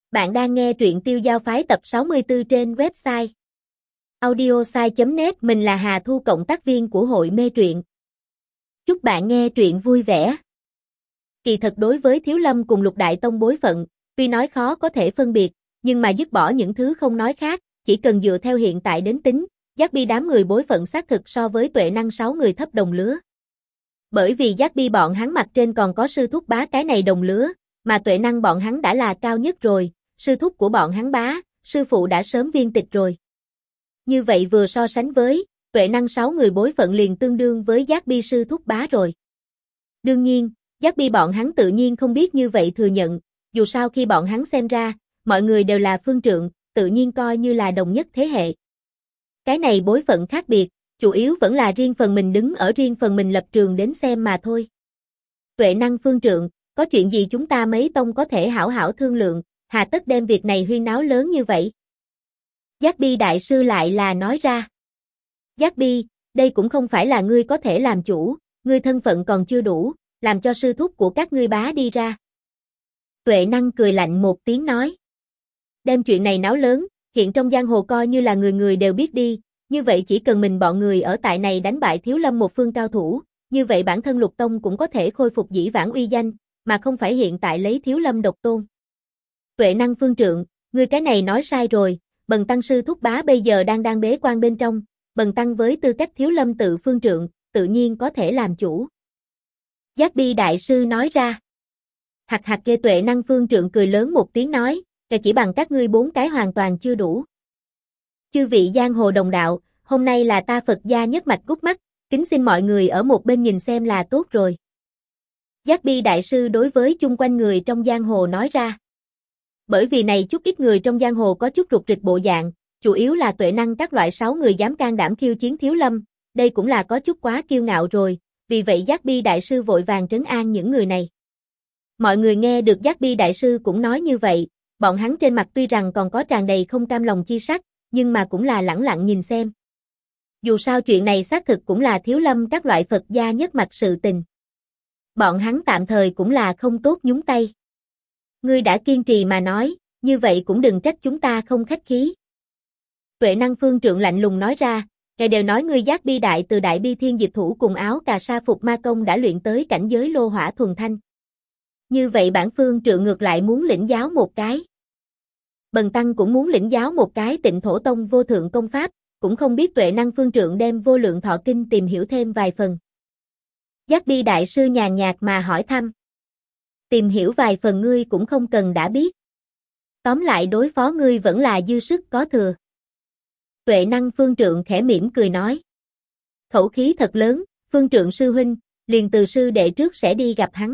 Bạn đang nghe truyện Tiêu Giao Phái tập 64 trên website audiosai.net. Mình là Hà Thu, cộng tác viên của hội mê truyện. Chúc bạn nghe truyện vui vẻ. Kỳ thật đối với Thiếu Lâm cùng Lục Đại Tông bối phận, tuy nói khó có thể phân biệt, nhưng mà dứt bỏ những thứ không nói khác, chỉ cần dựa theo hiện tại đến tính, Giác Bi đám người bối phận xác thực so với Tuệ Năng 6 người thấp đồng lứa. Bởi vì Giác Bi bọn hắn mặt trên còn có sư thúc Bá cái này đồng lứa, mà Tuệ Năng bọn hắn đã là cao nhất rồi. Sư thúc của bọn hắn Bá, sư phụ đã sớm viên tịch rồi. Như vậy vừa so sánh với, Tuệ Năng 6 người bối phận liền tương đương với Giác Bi sư thúc Bá rồi. Đương nhiên, Giác Bi bọn hắn tự nhiên không biết như vậy thừa nhận, dù sao khi bọn hắn xem ra, mọi người đều là phương trượng, tự nhiên coi như là đồng nhất thế hệ. Cái này bối phận khác biệt, chủ yếu vẫn là riêng phần mình đứng ở riêng phần mình lập trường đến xem mà thôi. Tuệ Năng phương trượng, có chuyện gì chúng ta mấy tông có thể hảo hảo thương lượng, hà tất đem việc này huyên náo lớn như vậy. Giác Bi đại sư lại là nói ra. Giác Bi, đây cũng không phải là ngươi có thể làm chủ, ngươi thân phận còn chưa đủ, làm cho sư thúc của các ngươi Bá đi ra. Tuệ Năng cười lạnh một tiếng nói. Đem chuyện này náo lớn, hiện trong giang hồ coi như là người người đều biết đi, như vậy chỉ cần mình bọn người ở tại này đánh bại Thiếu Lâm một phương cao thủ, như vậy bản thân Lục Tông cũng có thể khôi phục dĩ vãng uy danh, mà không phải hiện tại lấy Thiếu Lâm độc tôn. Tuệ Năng phương trượng, ngươi cái này nói sai rồi, Bần tăng sư thúc Bá bây giờ đang bế quan bên trong, Bần tăng với tư cách Thiếu Lâm tự phương trượng, tự nhiên có thể làm chủ. Giác Bi đại sư nói ra. Hạc hạc kê. Tuệ Năng phương trượng cười lớn một tiếng nói, chỉ bằng các ngươi 4 cái hoàn toàn chưa đủ. Chư vị giang hồ đồng đạo, hôm nay là ta Phật gia nhất mạch cút mắt, kính xin mọi người ở một bên nhìn xem là tốt rồi. Giác Bi đại sư đối với chung quanh người trong giang hồ nói ra. Bởi vì này chút ít người trong giang hồ có chút rụt rịch bộ dạng, chủ yếu là Tuệ Năng các loại 6 người dám can đảm khiêu chiến Thiếu Lâm, đây cũng là có chút quá kiêu ngạo rồi, vì vậy Giác Bi đại sư vội vàng trấn an những người này. Mọi người nghe được Giác Bi đại sư cũng nói như vậy, bọn hắn trên mặt tuy rằng còn có tràn đầy không cam lòng chi sắc, nhưng mà cũng là lẳng lặng nhìn xem. Dù sao chuyện này xác thực cũng là Thiếu Lâm các loại Phật gia nhất mạch sự tình. Bọn hắn tạm thời cũng là không tốt nhúng tay. Ngươi đã kiên trì mà nói, như vậy cũng đừng trách chúng ta không khách khí. Tuệ Năng phương trượng lạnh lùng nói ra, kẻ đều nói ngươi Giác Bi đại từ Đại Bi Thiên Diệp Thủ cùng áo cà sa phục ma công đã luyện tới cảnh giới lô hỏa thuần thanh. Như vậy bản phương trượng ngược lại muốn lĩnh giáo một cái. Bần tăng cũng muốn lĩnh giáo một cái Tịnh Thổ Tông vô thượng công pháp, cũng không biết Tuệ Năng phương trượng đem Vô Lượng Thọ Kinh tìm hiểu thêm vài phần. Giác Bi đại sư nhàn nhạt mà hỏi thăm. Tìm hiểu vài phần ngươi cũng không cần đã biết. Tóm lại đối phó ngươi vẫn là dư sức có thừa. Tuệ Năng phương trượng khẽ mỉm cười nói. Khẩu khí thật lớn, phương trượng sư huynh, liền từ sư đệ trước sẽ đi gặp hắn.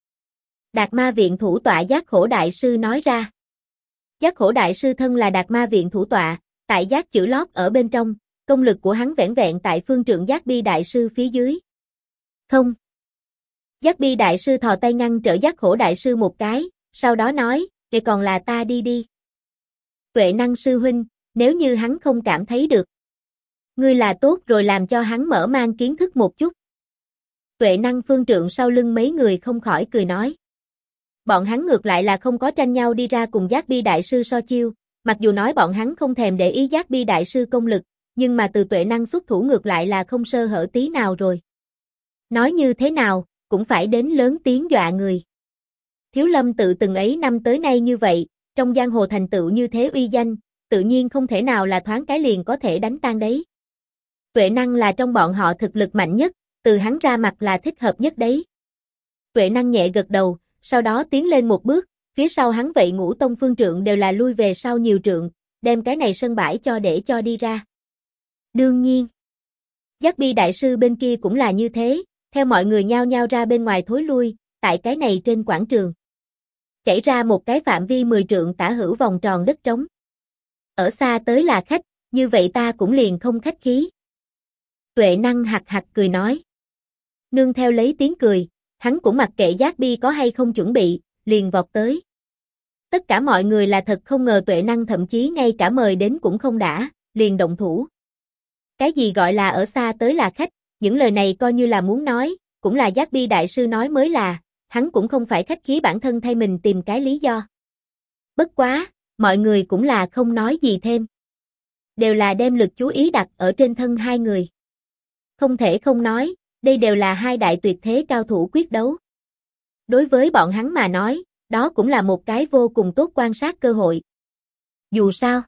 Đạt Ma viện thủ tọa Giác Khổ đại sư nói ra. Giác Khổ đại sư thân là Đạt Ma viện thủ tọa, tại Giác chữ lót ở bên trong, công lực của hắn vẻn vẹn tại phương trượng Giác Bi đại sư phía dưới. Không. Giác Bi đại sư thò tay ngăn trở Giác Khổ đại sư một cái, sau đó nói, vậy còn là ta đi đi. Tuệ Năng sư huynh, nếu như hắn không cảm thấy được. Ngươi là tốt rồi, làm cho hắn mở mang kiến thức một chút. Tuệ Năng phương trượng sau lưng mấy người không khỏi cười nói. Bọn hắn ngược lại là không có tranh nhau đi ra cùng Giác Bi đại sư so chiêu, mặc dù nói bọn hắn không thèm để ý Giác Bi đại sư công lực, nhưng mà từ Tuệ Năng xuất thủ ngược lại là không sơ hở tí nào rồi. Nói như thế nào, cũng phải đến lớn tiếng dọa người. Thiếu Lâm tự từng ấy năm tới nay như vậy, trong giang hồ thành tựu như thế uy danh, tự nhiên không thể nào là thoáng cái liền có thể đánh tan đấy. Tuệ Năng là trong bọn họ thực lực mạnh nhất, từ hắn ra mặt là thích hợp nhất đấy. Tuệ Năng nhẹ gật đầu, sau đó tiến lên một bước, phía sau hắn vậy Ngũ Tông phương trượng đều là lui về sau nhiều trượng, đem cái này sân bãi để cho đi ra. Đương nhiên, Giác Bi đại sư bên kia cũng là như thế, theo mọi người nhao nhao ra bên ngoài thối lui, tại cái này trên quảng trường. Chảy ra một cái phạm vi 10 trượng tả hữu vòng tròn đất trống. Ở xa tới là khách, như vậy ta cũng liền không khách khí. Tuệ Năng hạc hạc cười nói. Nương theo lấy tiếng cười, hắn cũng mặc kệ Giác Bi có hay không chuẩn bị, liền vọt tới. Tất cả mọi người là thật không ngờ Tuệ Năng thậm chí ngay cả mời đến cũng không đã, liền động thủ. Cái gì gọi là ở xa tới là khách, những lời này coi như là muốn nói, cũng là Giác Bi đại sư nói mới là, hắn cũng không phải khách khí bản thân thay mình tìm cái lý do. Bất quá, mọi người cũng là không nói gì thêm. Đều là đem lực chú ý đặt ở trên thân hai người. Không thể không nói, đây đều là hai đại tuyệt thế cao thủ quyết đấu. Đối với bọn hắn mà nói, đó cũng là một cái vô cùng tốt quan sát cơ hội. Dù sao,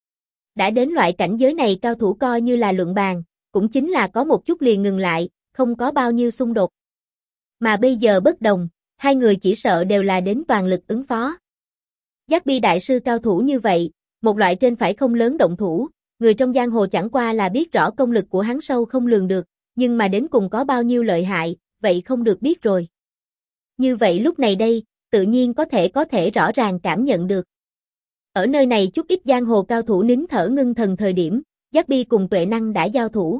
đã đến loại cảnh giới này cao thủ coi như là luận bàn, cũng chính là có một chút liền ngừng lại, không có bao nhiêu xung đột. Mà bây giờ bất đồng, hai người chỉ sợ đều là đến toàn lực ứng phó. Giác Bi đại sư cao thủ như vậy, một loại trên phải không lớn động thủ, người trong giang hồ chẳng qua là biết rõ công lực của hắn sâu không lường được, nhưng mà đến cùng có bao nhiêu lợi hại, vậy không được biết rồi. Như vậy lúc này đây, tự nhiên có thể rõ ràng cảm nhận được. Ở nơi này chút ít giang hồ cao thủ nín thở ngưng thần thời điểm, Giác Bi cùng Tuệ Năng đã giao thủ.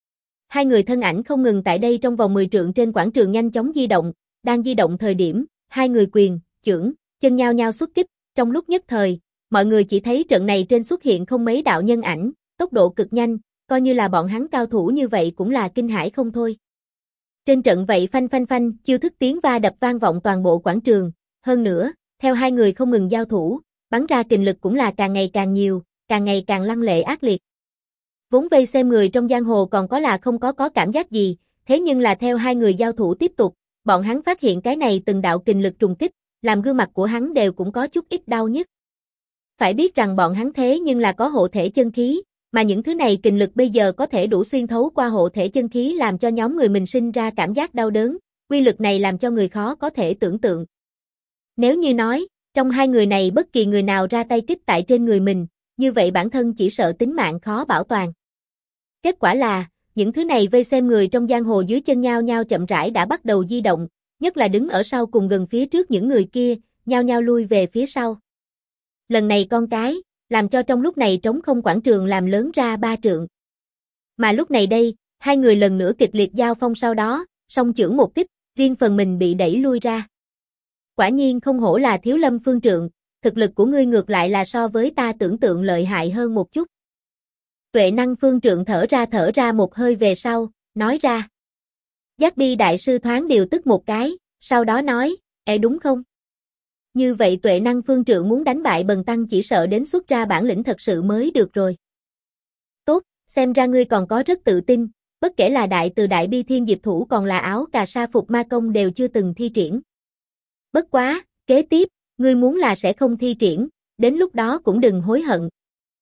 Hai người thân ảnh không ngừng tại đây trong vòng 10 trượng trên quảng trường nhanh chóng di động, đang di động thời điểm, hai người quyền, chưởng, chân nhau nhau xuất kích, trong lúc nhất thời, mọi người chỉ thấy trận này trên xuất hiện không mấy đạo nhân ảnh, tốc độ cực nhanh, coi như là bọn hắn cao thủ như vậy cũng là kinh hãi không thôi. Trên trận vậy phanh phanh phanh, chiêu thức tiếng va đập vang vọng toàn bộ quảng trường, hơn nữa, theo hai người không ngừng giao thủ, bắn ra kình lực cũng là càng ngày càng nhiều, càng ngày càng lăng lệ ác liệt. Vốn vây xem người trong giang hồ còn có là không có cảm giác gì, thế nhưng là theo hai người giao thủ tiếp tục, bọn hắn phát hiện cái này từng đạo kình lực trùng kích, làm gương mặt của hắn đều cũng có chút ít đau nhức. Phải biết rằng bọn hắn thế nhưng là có hộ thể chân khí, mà những thứ này kình lực bây giờ có thể đủ xuyên thấu qua hộ thể chân khí làm cho nhóm người mình sinh ra cảm giác đau đớn, quy lực này làm cho người khó có thể tưởng tượng. Nếu như nói, trong hai người này bất kỳ người nào ra tay kích tại trên người mình, như vậy bản thân chỉ sợ tính mạng khó bảo toàn. Kết quả là, những thứ này vây xem người trong giang hồ dưới chân nhau nhau chậm rãi đã bắt đầu di động, nhất là đứng ở sau cùng gần phía trước những người kia, nhau nhau lui về phía sau. Lần này con cái, làm cho trong lúc này trống không quảng trường làm lớn ra 3 trượng. Mà lúc này đây, hai người lần nữa kịch liệt giao phong sau đó, song chưởng một kích, riêng phần mình bị đẩy lui ra. Quả nhiên không hổ là Thiếu Lâm phương trượng, thực lực của ngươi ngược lại là so với ta tưởng tượng lợi hại hơn một chút. Tuệ Năng phương trượng thở ra một hơi về sau, nói ra. Giác Bi đại sư thoáng điều tức một cái, sau đó nói, đúng không? Như vậy Tuệ Năng phương trượng muốn đánh bại Bần Tăng chỉ sợ đến xuất ra bản lĩnh thật sự mới được rồi. Tốt, xem ra ngươi còn có rất tự tin, bất kể là đại từ đại bi thiên diệp thủ còn là áo cà sa phục ma công đều chưa từng thi triển. Bất quá, kế tiếp, ngươi muốn là sẽ không thi triển, đến lúc đó cũng đừng hối hận.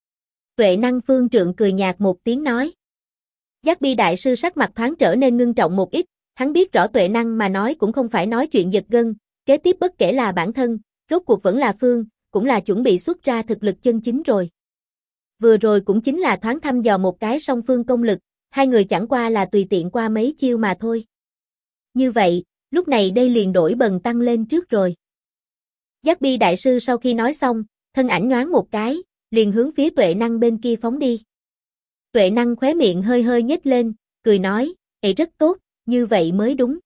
Tuệ Năng phương trượng cười nhạt một tiếng nói. Giác Bi đại sư sắc mặt thoáng trở nên ngưng trọng một ít, hắn biết rõ Tuệ Năng mà nói cũng không phải nói chuyện giật gân, kế tiếp bất kể là bản thân, rốt cuộc vẫn là Phương, cũng là chuẩn bị xuất ra thực lực chân chính rồi. Vừa rồi cũng chính là thoáng thăm dò một cái song phương công lực, hai người chẳng qua là tùy tiện qua mấy chiêu mà thôi. Như vậy, lúc này đây liền đổi Bần Tăng lên trước rồi. Giác Bi đại sư sau khi nói xong, thân ảnh nhoáng một cái, liền hướng phía Tuệ Năng bên kia phóng đi. Tuệ Năng khóe miệng hơi hơi nhếch lên, cười nói, rất tốt, như vậy mới đúng.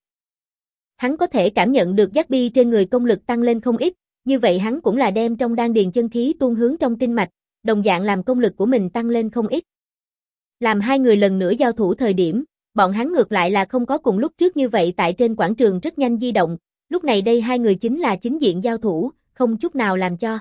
Hắn có thể cảm nhận được Giác Bi trên người công lực tăng lên không ít, như vậy hắn cũng là đem trong đan điền chân khí tuôn hướng trong kinh mạch, đồng dạng làm công lực của mình tăng lên không ít. Làm hai người lần nữa giao thủ thời điểm, bọn hắn ngược lại là không có cùng lúc trước như vậy tại trên quảng trường rất nhanh di động, lúc này đây hai người chính là chính diện giao thủ, không chút nào làm cho.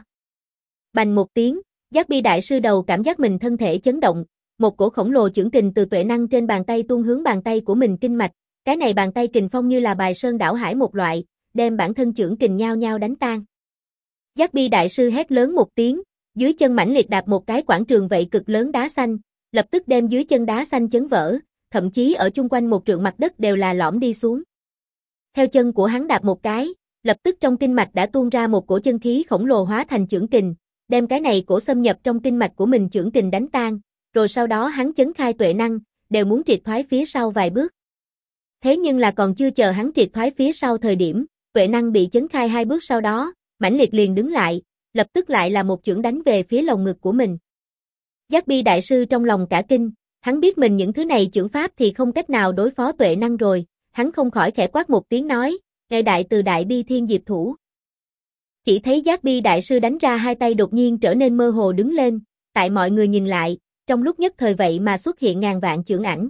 Bành một tiếng, Giác Bi đại sư đầu cảm giác mình thân thể chấn động, một cổ khổng lồ chưởng kình từ Tuệ Năng trên bàn tay tuôn hướng bàn tay của mình kinh mạch, cái này bàn tay kình phong như là bài sơn đảo hải một loại, đem bản thân chưởng kình nhau nhau đánh tan. Giác Bi đại sư hét lớn một tiếng, dưới chân mãnh liệt đạp một cái quảng trường vậy cực lớn đá xanh, lập tức đem dưới chân đá xanh chấn vỡ, thậm chí ở chung quanh một trượng mặt đất đều là lõm đi xuống. Theo chân của hắn đạp một cái, lập tức trong kinh mạch đã tuôn ra một cổ chân khí khổng lồ hóa thành chưởng kình, đem cái này cổ xâm nhập trong kinh mạch của mình chưởng kình đánh tan, rồi sau đó hắn chấn khai Tuệ Năng, đều muốn triệt thoái phía sau vài bước. Thế nhưng là còn chưa chờ hắn triệt thoái phía sau thời điểm, Tuệ Năng bị chấn khai 2 bước sau đó, mãnh liệt liền đứng lại, lập tức lại là một chưởng đánh về phía lồng ngực của mình. Giác Bi đại sư trong lòng cả kinh, hắn biết mình những thứ này chưởng pháp thì không cách nào đối phó Tuệ Năng rồi, hắn không khỏi khẽ quát một tiếng nói, "Ngài đại từ đại bi thiên diệp thủ." Chỉ thấy Giác Bi đại sư đánh ra hai tay đột nhiên trở nên mơ hồ đứng lên, tại mọi người nhìn lại, trong lúc nhất thời vậy mà xuất hiện ngàn vạn chưởng ảnh.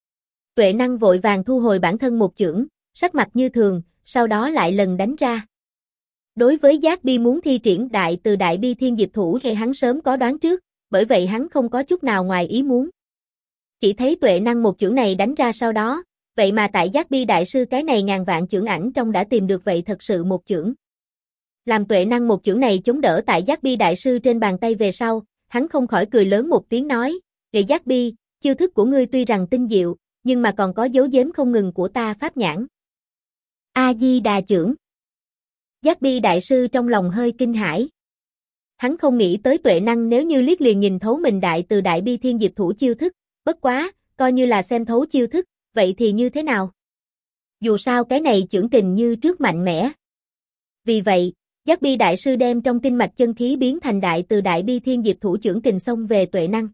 Tuệ Năng vội vàng thu hồi bản thân một chưởng, sắc mặt như thường, sau đó lại lần đánh ra. Đối với Giác Bi muốn thi triển đại từ đại bi thiên diệp thủ thì hắn sớm có đoán trước, bởi vậy hắn không có chút nào ngoài ý muốn. Chỉ thấy tuệ năng một chưởng này đánh ra sau đó, vậy mà tại Giác Bi đại sư cái này ngàn vạn chưởng ảnh trong đã tìm được vậy thật sự một chưởng. Làm tuệ năng một chưởng này chống đỡ tại Giác Bi đại sư trên bàn tay về sau, hắn không khỏi cười lớn một tiếng nói, "Nghệ Giác Bi, chiêu thức của ngươi tuy rằng tinh diệu, nhưng mà còn có dấu giếm không ngừng của ta pháp nhãn." A Di Đà chưởng. Giác Bi đại sư trong lòng hơi kinh hãi. Hắn không nghĩ tới tuệ năng nếu như liếc liền nhìn thấu mình đại từ đại bi thiên diệp thủ chiêu thức, bất quá, coi như là xem thấu chiêu thức, vậy thì như thế nào? Dù sao cái này chưởng kình như trước mạnh mẽ. Vì vậy, Giác Bi đại sư đem trong kinh mạch chân khí biến thành đại từ đại bi thiên diệp thủ chưởng kình xông về tuệ năng.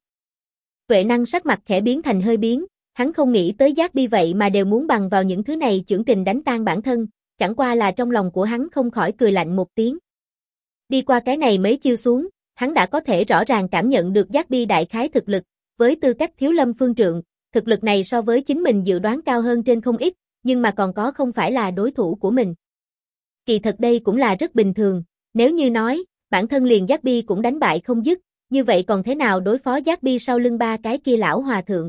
Tuệ năng sắc mặt khẽ biến thành hơi biến, hắn không nghĩ tới Giác Bi vậy mà đều muốn bằng vào những thứ này chưởng kình đánh tan bản thân, chẳng qua là trong lòng của hắn không khỏi cười lạnh một tiếng. Đi qua cái này mấy chiêu xuống, hắn đã có thể rõ ràng cảm nhận được Giác Bi đại khái thực lực, với tư cách thiếu lâm phương trượng, thực lực này so với chính mình dự đoán cao hơn trên không ít, nhưng mà còn có không phải là đối thủ của mình. Kỳ thật đây cũng là rất bình thường, nếu như nói, bản thân liền Giác Bi cũng đánh bại không dứt, như vậy còn thế nào đối phó Giác Bi sau lưng ba cái kia lão hòa thượng.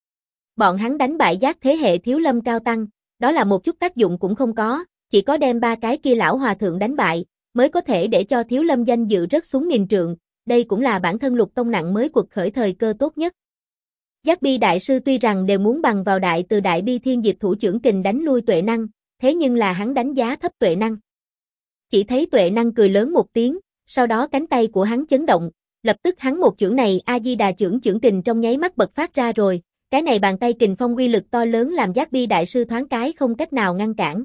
Bọn hắn đánh bại Giác thế hệ thiếu lâm cao tăng, đó là một chút tác dụng cũng không có, chỉ có đem ba cái kia lão hòa thượng đánh bại, mới có thể để cho thiếu lâm danh dự rớt xuống nghìn trượng, đây cũng là bản thân Lục Tông Nặng mới quật khởi thời cơ tốt nhất. Giác Bi đại sư tuy rằng đều muốn bằng vào đại từ đại bi thiên diệp thủ chưởng kình đánh lui tuệ năng, thế nhưng là hắn đánh giá thấp tuệ năng. Chỉ thấy tuệ năng cười lớn một tiếng, sau đó cánh tay của hắn chấn động, lập tức hắn một chưởng này A Di Đà chưởng kình trong nháy mắt bật phát ra rồi, cái này bàn tay kình phong uy lực to lớn làm Giác Bi đại sư thoáng cái không cách nào ngăn cản.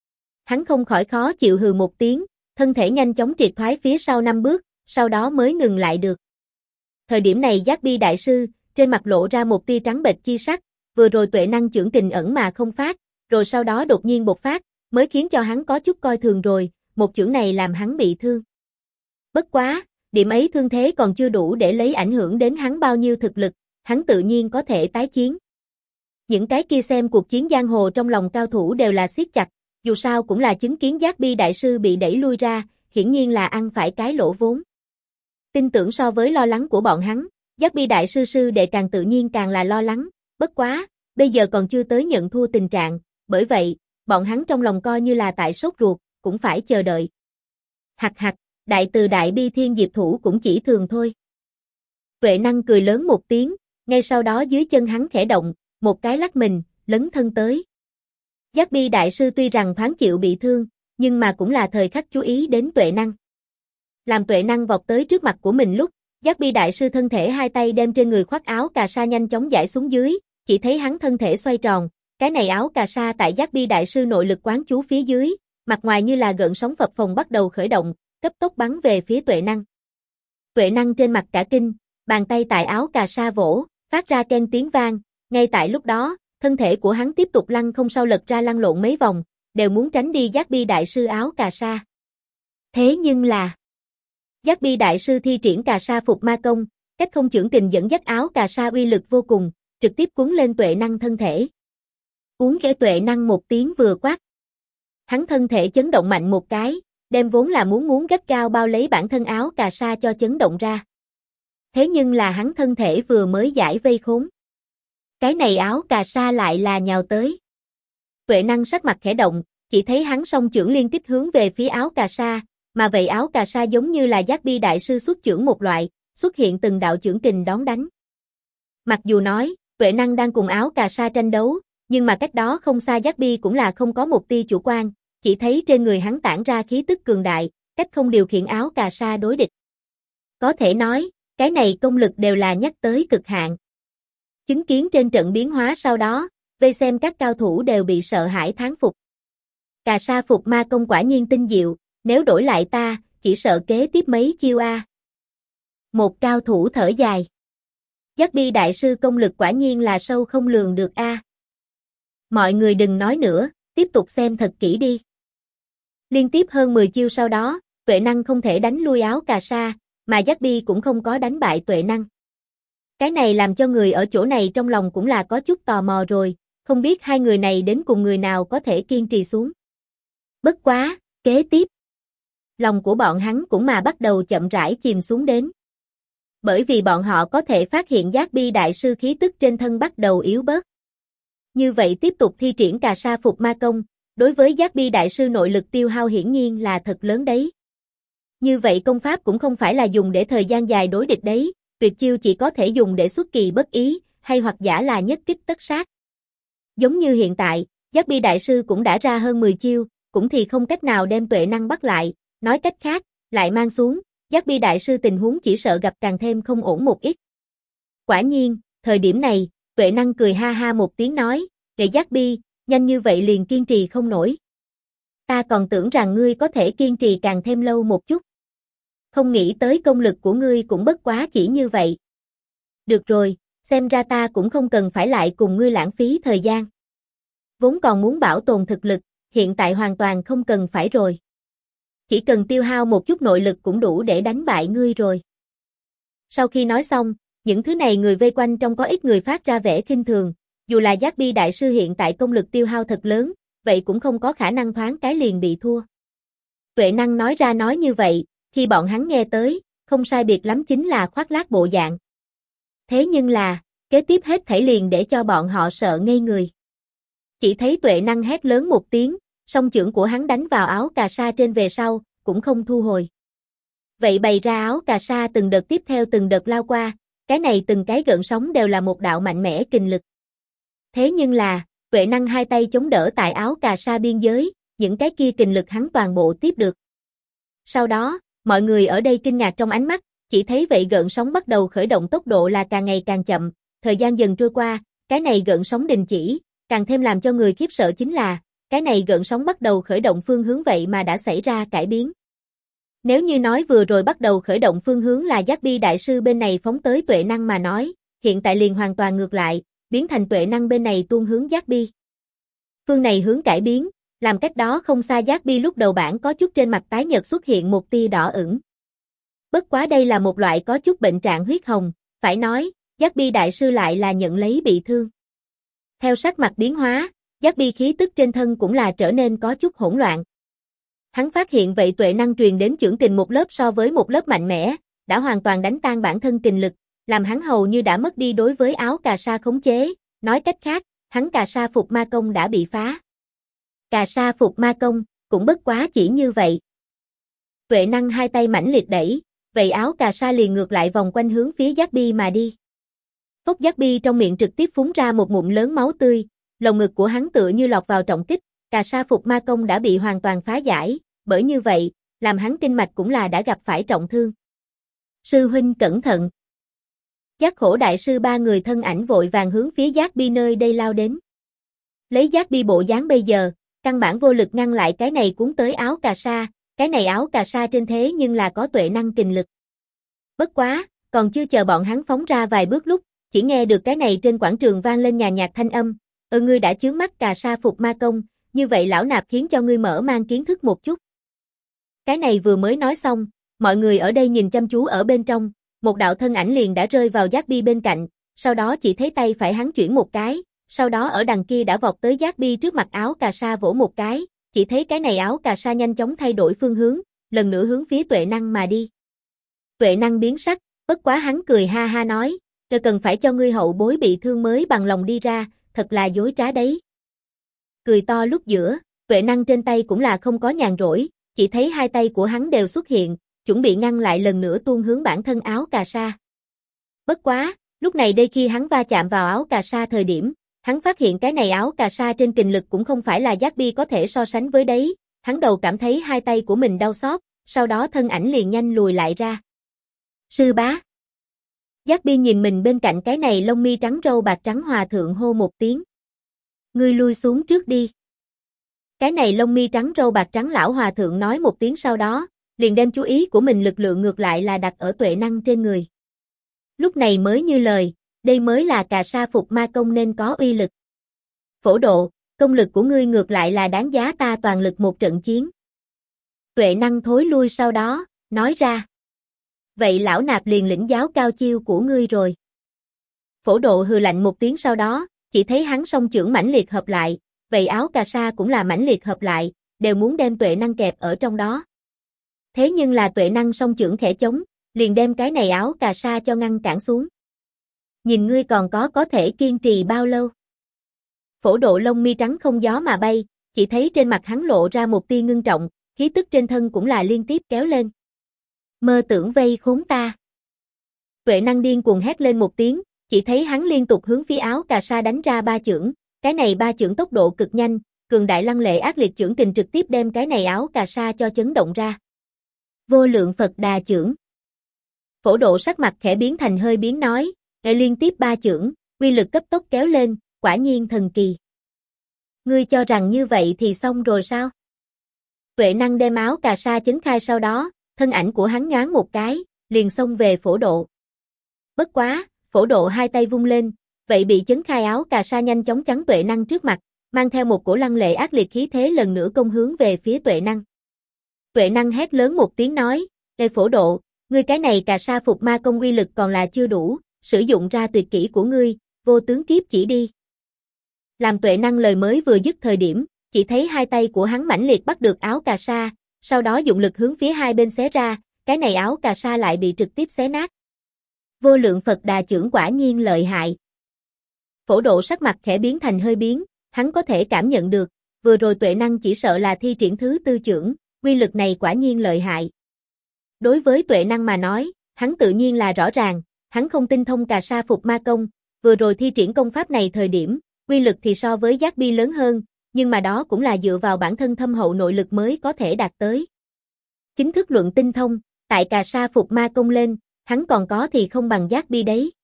Hắn không khỏi khó chịu hừ một tiếng, thân thể nhanh chóng triệt thoái phía sau 5 bước, sau đó mới ngừng lại được. Thời điểm này Giác Bi đại sư, trên mặt lộ ra một tia trắng bệch chi sắc, vừa rồi tuệ năng chưởng kình ẩn mà không phát, rồi sau đó đột nhiên bộc phát, mới khiến cho hắn có chút coi thường rồi, một chưởng này làm hắn bị thương. Bất quá, điểm ấy thương thế còn chưa đủ để lấy ảnh hưởng đến hắn bao nhiêu thực lực, hắn tự nhiên có thể tái chiến. Những cái kia xem cuộc chiến giang hồ trong lòng cao thủ đều là siết chặt, dù sao cũng là chứng kiến Giác Bi đại sư bị đẩy lui ra, hiển nhiên là ăn phải cái lỗ vốn. Tin tưởng so với lo lắng của bọn hắn, Giác Bi đại sư sư đệ càng tự nhiên càng là lo lắng, bất quá, bây giờ còn chưa tới nhận thua tình trạng, bởi vậy, bọn hắn trong lòng coi như là tại sốt ruột, cũng phải chờ đợi. Hặc hặc, đại từ đại bi thiên diệp thủ cũng chỉ thường thôi. Tuệ năng cười lớn một tiếng, ngay sau đó dưới chân hắn khẽ động, một cái lắc mình, lấn thân tới. Giác Bi đại sư tuy rằng thoáng chịu bị thương, nhưng mà cũng là thời khắc chú ý đến tuệ năng. Làm tuệ năng vọt tới trước mặt của mình lúc, Giác Bi đại sư thân thể hai tay đem trên người khoác áo cà sa nhanh chóng giải xuống dưới, chỉ thấy hắn thân thể xoay tròn, cái này áo cà sa tại Giác Bi đại sư nội lực quán chú phía dưới, mặt ngoài như là gợn sóng phập phồng bắt đầu khởi động, cấp tốc bắn về phía tuệ năng. Tuệ năng trên mặt cả kinh, bàn tay tại áo cà sa vỗ, phát ra keng tiếng vang, ngay tại lúc đó, thân thể của hắn tiếp tục lăn không sau lật ra lăn lộn mấy vòng, đều muốn tránh đi Giác Bi đại sư áo cà sa. Thế nhưng là Giác Bi đại sư thi triển cà sa phục ma công, cách không chưởng kình dẫn dắt áo cà sa uy lực vô cùng, trực tiếp cuốn lên tuệ năng thân thể. Uống ghê tuệ năng một tiếng vừa quát. Hắn thân thể chấn động mạnh một cái, đem vốn là muốn gắt gao bao lấy bản thân áo cà sa cho chấn động ra. Thế nhưng là hắn thân thể vừa mới giải vây khốn. Cái này áo cà sa lại là nhào tới. Tuệ năng sắc mặt khẽ động, chỉ thấy hắn song chưởng liên tiếp hướng về phía áo cà sa, mà vậy áo cà sa giống như là Giác Bi đại sư xuất chưởng một loại, xuất hiện từng đạo chưởng kình đón đánh. Mặc dù nói, tuệ năng đang cùng áo cà sa tranh đấu, nhưng mà cách đó không xa Giác Bi cũng là không có một tia chủ quan, chỉ thấy trên người hắn tản ra khí tức cường đại, cách không điều khiển áo cà sa đối địch. Có thể nói, cái này công lực đều là nhắc tới cực hạn. Chứng kiến trên trận biến hóa sau đó, vây xem các cao thủ đều bị sợ hãi thán phục. Cà sa phục ma công quả nhiên tinh diệu, nếu đổi lại ta, chỉ sợ kế tiếp mấy chiêu a. Một cao thủ thở dài. Giác Bi đại sư công lực quả nhiên là sâu không lường được a. Mọi người đừng nói nữa, tiếp tục xem thật kỹ đi. Liên tiếp hơn 10 chiêu sau đó, tuệ năng không thể đánh lui áo cà sa, mà Giác Bi cũng không có đánh bại tuệ năng. Cái này làm cho người ở chỗ này trong lòng cũng là có chút tò mò rồi, không biết hai người này đến cùng người nào có thể kiên trì xuống. Bất quá, kế tiếp lòng của bọn hắn cũng mà bắt đầu chậm rãi chìm xuống đến. Bởi vì bọn họ có thể phát hiện Giác Bi đại sư khí tức trên thân bắt đầu yếu bớt. Như vậy tiếp tục thi triển Cà Sa Phục Ma Công, đối với Giác Bi đại sư nội lực tiêu hao hiển nhiên là thật lớn đấy. Như vậy công pháp cũng không phải là dùng để thời gian dài đối địch đấy, tuyệt chiêu chỉ có thể dùng để xuất kỳ bất ý, hay hoặc giả là nhất kích tất sát. Giống như hiện tại, Giác Bi đại sư cũng đã ra hơn 10 chiêu, cũng thì không cách nào đem Tuệ Năng bắt lại, nói cách khác, lại mang xuống, Giác Bi đại sư tình huống chỉ sợ gặp càng thêm không ổn một ít. Quả nhiên, thời điểm này, Tuệ Năng cười ha ha một tiếng nói, "Kệ Giác Bi, nhanh như vậy liền kiên trì không nổi. Ta còn tưởng rằng ngươi có thể kiên trì càng thêm lâu một chút. Không nghĩ tới công lực của ngươi cũng bất quá chỉ như vậy. Được rồi, xem ra ta cũng không cần phải lại cùng ngươi lãng phí thời gian. Vốn còn muốn bảo tồn thực lực, hiện tại hoàn toàn không cần phải rồi. Chỉ cần tiêu hao một chút nội lực cũng đủ để đánh bại ngươi rồi." Sau khi nói xong, những thứ này người vây quanh trong có ít người phát ra vẻ khinh thường, dù là Giác Bi đại sư hiện tại công lực tiêu hao thật lớn, vậy cũng không có khả năng thoáng cái liền bị thua. Tuệ Năng nói ra nói như vậy, khi bọn hắn nghe tới, không sai biệt lắm chính là khoác lác bộ dạng. Thế nhưng là, kế tiếp hết thảy liền để cho bọn họ sợ ngây người. Chỉ thấy Tuệ Năng hét lớn một tiếng, song chưởng của hắn đánh vào áo cà sa trên về sau, cũng không thu hồi. Vậy bày ra áo cà sa từng đợt tiếp theo từng đợt lao qua, cái này từng cái gợn sóng đều là một đạo mạnh mẽ kình lực. Thế nhưng là, Tuệ Năng hai tay chống đỡ tại áo cà sa biên giới, những cái kia kình lực hắn toàn bộ tiếp được. Sau đó, mọi người ở đây kinh ngạc trong ánh mắt, chỉ thấy vậy gợn sóng bắt đầu khởi động tốc độ là càng ngày càng chậm, thời gian dần trôi qua, cái này gợn sóng đình chỉ, càng thêm làm cho người khiếp sợ chính là, cái này gợn sóng bắt đầu khởi động phương hướng vậy mà đã xảy ra cải biến. Nếu như nói vừa rồi bắt đầu khởi động phương hướng là Giác Bi đại sư bên này phóng tới Tuệ Năng mà nói, hiện tại liền hoàn toàn ngược lại, biến thành Tuệ Năng bên này tuôn hướng Giác Bi. Phương này hướng cải biến, làm cách đó không xa Giác Bi lúc đầu bản có chút trên mặt tái nhợt xuất hiện một tia đỏ ửng. Bất quá đây là một loại có chút bệnh trạng huyết hồng, phải nói, Giác Bi đại sư lại là nhận lấy bị thương. Theo sắc mặt biến hóa, Giác Bi khí tức trên thân cũng là trở nên có chút hỗn loạn. Hắn phát hiện vậy Tuệ Năng truyền đến chưởng kình một lớp so với một lớp mạnh mẽ, đã hoàn toàn đánh tan bản thân kình lực, làm hắn hầu như đã mất đi đối với áo cà sa khống chế, nói cách khác, hắn Cà Sa Phục Ma Công đã bị phá. Cà Sa Phục Ma Công, cũng bất quá chỉ như vậy. Tuệ Năng hai tay mãnh liệt đẩy, vậy áo cà sa liền ngược lại vòng quanh hướng phía Giác Bi mà đi. Phốc Giác Bi trong miệng trực tiếp phun ra một ngụm lớn máu tươi, lồng ngực của hắn tựa như lọt vào trọng kích, Cà Sa Phục Ma Công đã bị hoàn toàn phá giải, bởi như vậy, làm hắn kinh mạch cũng là đã gặp phải trọng thương. Sư huynh cẩn thận. Giác Khổ đại sư ba người thân ảnh vội vàng hướng phía Giác Bi nơi đây lao đến. Lấy Giác Bi bộ dáng bây giờ, căn bản vô lực ngăn lại cái này cuốn tới áo cà sa, cái này áo cà sa trên thế nhưng là có Tuệ Năng kình lực. Bất quá, còn chưa chờ bọn hắn phóng ra vài bước lúc, chỉ nghe được cái này trên quảng trường vang lên nhàn nhạt thanh âm, ngươi đã chướng mắt Cà Sa Phục Ma Công, như vậy lão nạp khiến cho ngươi mở mang kiến thức một chút. Cái này vừa mới nói xong, mọi người ở đây nhìn chăm chú ở bên trong, một đạo thân ảnh liền đã rơi vào Giác Bi bên cạnh, sau đó chỉ thấy tay phải hắn chuyển một cái, sau đó ở đằng kia đã vọt tới Giác Bi trước mặt áo cà sa vỗ một cái, chỉ thấy cái này áo cà sa nhanh chóng thay đổi phương hướng, lần nữa hướng phía Tuệ Năng mà đi. Tuệ Năng biến sắc, bất quá hắn cười ha ha nói, "Tôi cần phải cho ngươi hậu bối bị thương mới bằng lòng đi ra, thật là dối trá đấy." Cười to lúc giữa, Tuệ Năng trên tay cũng là không có nhàn rỗi, chỉ thấy hai tay của hắn đều xuất hiện, chuẩn bị ngăn lại lần nữa tuôn hướng bản thân áo cà sa. Bất quá, lúc này đây khi hắn va chạm vào áo cà sa thời điểm, hắn phát hiện cái này áo cà sa trên kình lực cũng không phải là Giác Bi có thể so sánh với đấy, hắn đầu cảm thấy hai tay của mình đau xót, sau đó thân ảnh liền nhanh lùi lại ra. Sư bá. Giác Bi nhìn mình bên cạnh cái này lông mi trắng râu bạc trắng hòa thượng hô một tiếng. Ngươi lui xuống trước đi. Cái này lông mi trắng râu bạc trắng lão hòa thượng nói một tiếng sau đó, liền đem chú ý của mình lực lượng ngược lại là đặt ở Tuệ Năng trên người. Lúc này mới như lời, đây mới là Cà Sa Phục Ma Công nên có uy lực. Phổ Độ, công lực của ngươi ngược lại là đáng giá ta toàn lực một trận chiến. Tuệ Năng thối lui sau đó, nói ra. Vậy lão nạp liền lĩnh giáo cao chiêu của ngươi rồi. Phổ Độ hừ lạnh một tiếng sau đó, chỉ thấy hắn song chưởng mãnh liệt hợp lại, vậy áo cà sa cũng là mãnh liệt hợp lại, đều muốn đem Tuệ Năng kẹp ở trong đó. Thế nhưng là Tuệ Năng song chưởng khẽ chống, liền đem cái này áo cà sa cho ngăn cản xuống. Nhìn ngươi còn có thể kiên trì bao lâu? Phổ Độ lông mi trắng không gió mà bay, chỉ thấy trên mặt hắn lộ ra một tia ngưng trọng, khí tức trên thân cũng là liên tiếp kéo lên. Mơ tưởng vây khốn ta. Tuệ Năng điên cuồng hét lên một tiếng, chỉ thấy hắn liên tục hướng phía áo cà sa đánh ra ba chưởng, cái này ba chưởng tốc độ cực nhanh, cường đại lăng lệ ác liệt chưởng kình trực tiếp đem cái này áo cà sa cho chấn động ra. Vô lượng Phật Đà chưởng. Phổ Độ sắc mặt khẽ biến thành hơi biến nói, liên tiếp ba chưởng, uy lực cấp tốc kéo lên, quả nhiên thần kỳ. Ngươi cho rằng như vậy thì xong rồi sao? Tuệ Năng đem áo cà sa chấn khai sau đó, thân ảnh của hắn nhoáng một cái, liền xông về Phổ Độ. Bất quá, Phổ Độ hai tay vung lên, vậy bị chấn khai áo cà sa nhanh chóng chắn Tuệ Năng trước mặt, mang theo một cổ lăng lệ ác liệt khí thế lần nữa công hướng về phía Tuệ Năng. Tuệ Năng hét lớn một tiếng nói, Ê Phổ Độ, ngươi cái này cà sa phục ma công uy lực còn là chưa đủ, sử dụng ra tuyệt kỹ của ngươi, vô tướng kiếp chỉ đi. Làm Tuệ Năng lời mới vừa dứt thời điểm, chỉ thấy hai tay của hắn mãnh liệt bắt được áo cà sa, sau đó dụng lực hướng phía hai bên xé ra, cái này áo cà sa lại bị trực tiếp xé nát. Vô lượng Phật Đà chưởng quả nhiên lợi hại. Phổ Độ sắc mặt khẽ biến thành hơi biến, hắn có thể cảm nhận được, vừa rồi Tuệ Năng chỉ sợ là thi triển thứ tư chưởng, uy lực này quả nhiên lợi hại. Đối với Tuệ Năng mà nói, hắn tự nhiên là rõ ràng, hắn không tinh thông cà sa phục ma công, vừa rồi thi triển công pháp này thời điểm, uy lực thì so với Giác Bi lớn hơn, nhưng mà đó cũng là dựa vào bản thân thâm hậu nội lực mới có thể đạt tới. Chính thức luận tinh thông, tại cà sa phục ma công lên, hắn còn có thì không bằng Giác Bi đấy.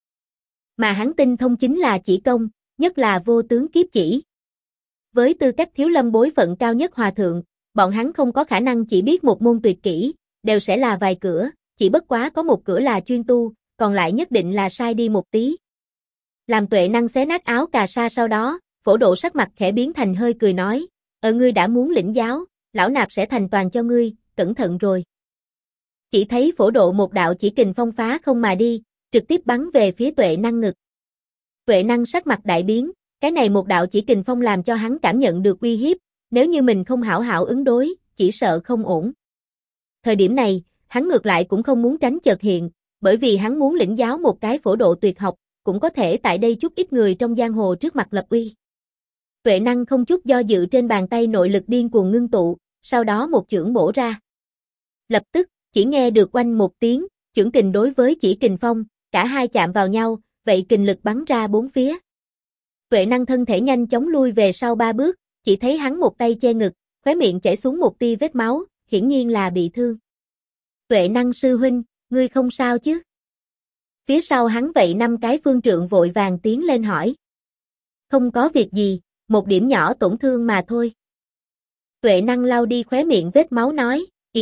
Mà hắn tinh thông chính là chỉ công, nhất là vô tướng kiếp chỉ. Với tư cách thiếu lâm bối phận cao nhất hòa thượng, bọn hắn không có khả năng chỉ biết một môn tuyệt kỹ, đều sẽ là vài cửa, chỉ bất quá có một cửa là chuyên tu, còn lại nhất định là sai đi một tí. Làm Tuệ Năng xé nát áo cà sa sau đó, Phổ Độ sắc mặt khẽ biến thành hơi cười nói, ngươi đã muốn lĩnh giáo, lão nạp sẽ thành toàn cho ngươi, cẩn thận rồi. Chỉ thấy Phổ Độ một đạo chỉ kình phong phá không mà đi, trực tiếp bắn về phía Tuệ Năng ngực. Tuệ Năng sắc mặt đại biến, cái này một đạo chỉ kình phong làm cho hắn cảm nhận được uy hiếp, nếu như mình không hảo hảo ứng đối, chỉ sợ không ổn. Thời điểm này, hắn ngược lại cũng không muốn tránh chợt hiện, bởi vì hắn muốn lĩnh giáo một cái Phổ Độ tuyệt học, cũng có thể tại đây chút ít người trong giang hồ trước mặt lập uy. Tuệ Năng không chút do dự trên bàn tay nội lực điên cuồng ngưng tụ, sau đó một chưởng bổ ra. Lập tức, chỉ nghe được oanh một tiếng, chưởng kình đối với chỉ kình phong, cả hai chạm vào nhau, vậy kình lực bắn ra bốn phía. Tuệ Năng thân thể nhanh chóng lui về sau ba bước, chỉ thấy hắn một tay che ngực, khóe miệng chảy xuống một tia vết máu, hiển nhiên là bị thương. Tuệ Năng sư huynh, ngươi không sao chứ? Phía sau hắn vậy năm cái phương trượng vội vàng tiến lên hỏi. Không có việc gì, một điểm nhỏ tổn thương mà thôi. Tuệ Năng lau đi khóe miệng vết máu nói,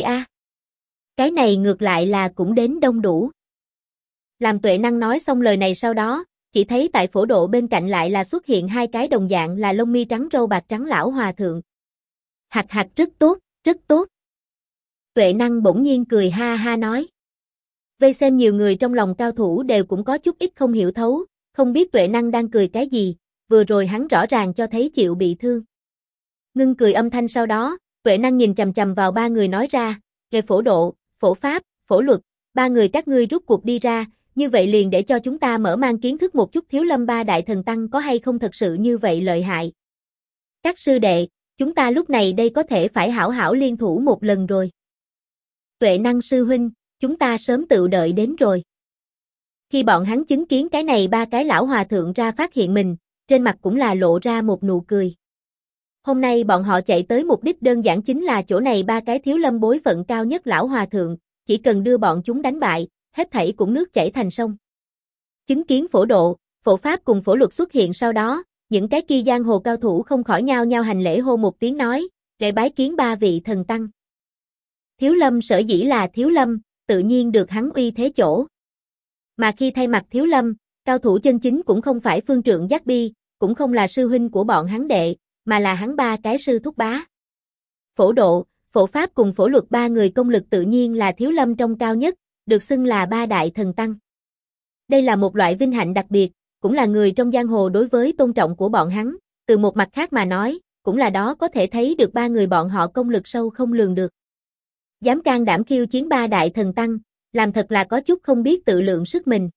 cái này ngược lại là cũng đến đông đủ. Làm Tuệ Năng nói xong lời này sau đó, chỉ thấy tại Phổ Độ bên cạnh lại là xuất hiện hai cái đồng dạng là lông mi trắng râu bạc trắng lão hòa thượng. Hạch hạch rất tốt, rất tốt. Tuệ Năng bỗng nhiên cười ha ha nói. Vây xem nhiều người trong lòng cao thủ đều cũng có chút ít không hiểu thấu, không biết Tuệ Năng đang cười cái gì, vừa rồi hắn rõ ràng cho thấy chịu bị thương. Ngưng cười âm thanh sau đó, Tuệ Năng nhìn chằm chằm vào ba người nói ra, Nghe Phổ Độ, Phổ Pháp, Phổ Luật, ba người các ngươi rút cuộc đi ra, như vậy liền để cho chúng ta mở mang kiến thức một chút Thiếu Lâm ba đại thần tăng có hay không thật sự như vậy lợi hại. Các sư đệ, chúng ta lúc này đây có thể phải hảo hảo liên thủ một lần rồi. Tuệ Năng sư huynh, chúng ta sớm tự đợi đến rồi. Khi bọn hắn chứng kiến cái này ba cái lão hòa thượng ra phát hiện mình, trên mặt cũng là lộ ra một nụ cười. Hôm nay bọn họ chạy tới mục đích đơn giản chính là chỗ này ba cái Thiếu Lâm bối phận cao nhất lão hòa thượng, chỉ cần đưa bọn chúng đánh bại, hết thảy cũng nước chảy thành sông. Chứng kiến Phổ Độ, Phổ Pháp cùng Phổ Luật xuất hiện sau đó, những cái kia giang hồ cao thủ không khỏi nhao nhao hành lễ hô một tiếng nói, để bái kiến ba vị thần tăng. Thiếu Lâm sở dĩ là Thiếu Lâm, tự nhiên được hắn uy thế chỗ. Mà khi thay mặt Thiếu Lâm, cao thủ chân chính cũng không phải phương trượng Giác Bi, cũng không là sư huynh của bọn hắn đệ, mà là hắn ba cái sư thúc bá. Phổ Độ, Phổ Pháp cùng Phổ Luật ba người công lực tự nhiên là Thiếu Lâm trong cao nhất, được xưng là ba đại thần tăng. Đây là một loại vinh hạnh đặc biệt, cũng là người trong giang hồ đối với tôn trọng của bọn hắn, từ một mặt khác mà nói, cũng là đó có thể thấy được ba người bọn họ công lực sâu không lường được. Dám can đảm khiêu chiến ba đại thần tăng, làm thật là có chút không biết tự lượng sức mình.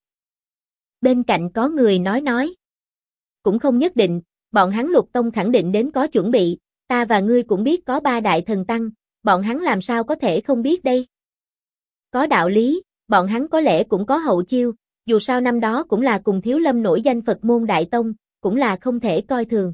Bên cạnh có người nói. Cũng không nhất định, bọn hắn Lục Tông khẳng định đến có chuẩn bị, ta và ngươi cũng biết có ba đại thần tăng, bọn hắn làm sao có thể không biết đây. Có đạo lý, bọn hắn có lẽ cũng có hậu chiêu, dù sao năm đó cũng là cùng Thiếu Lâm nổi danh Phật môn Đại Tông, cũng là không thể coi thường.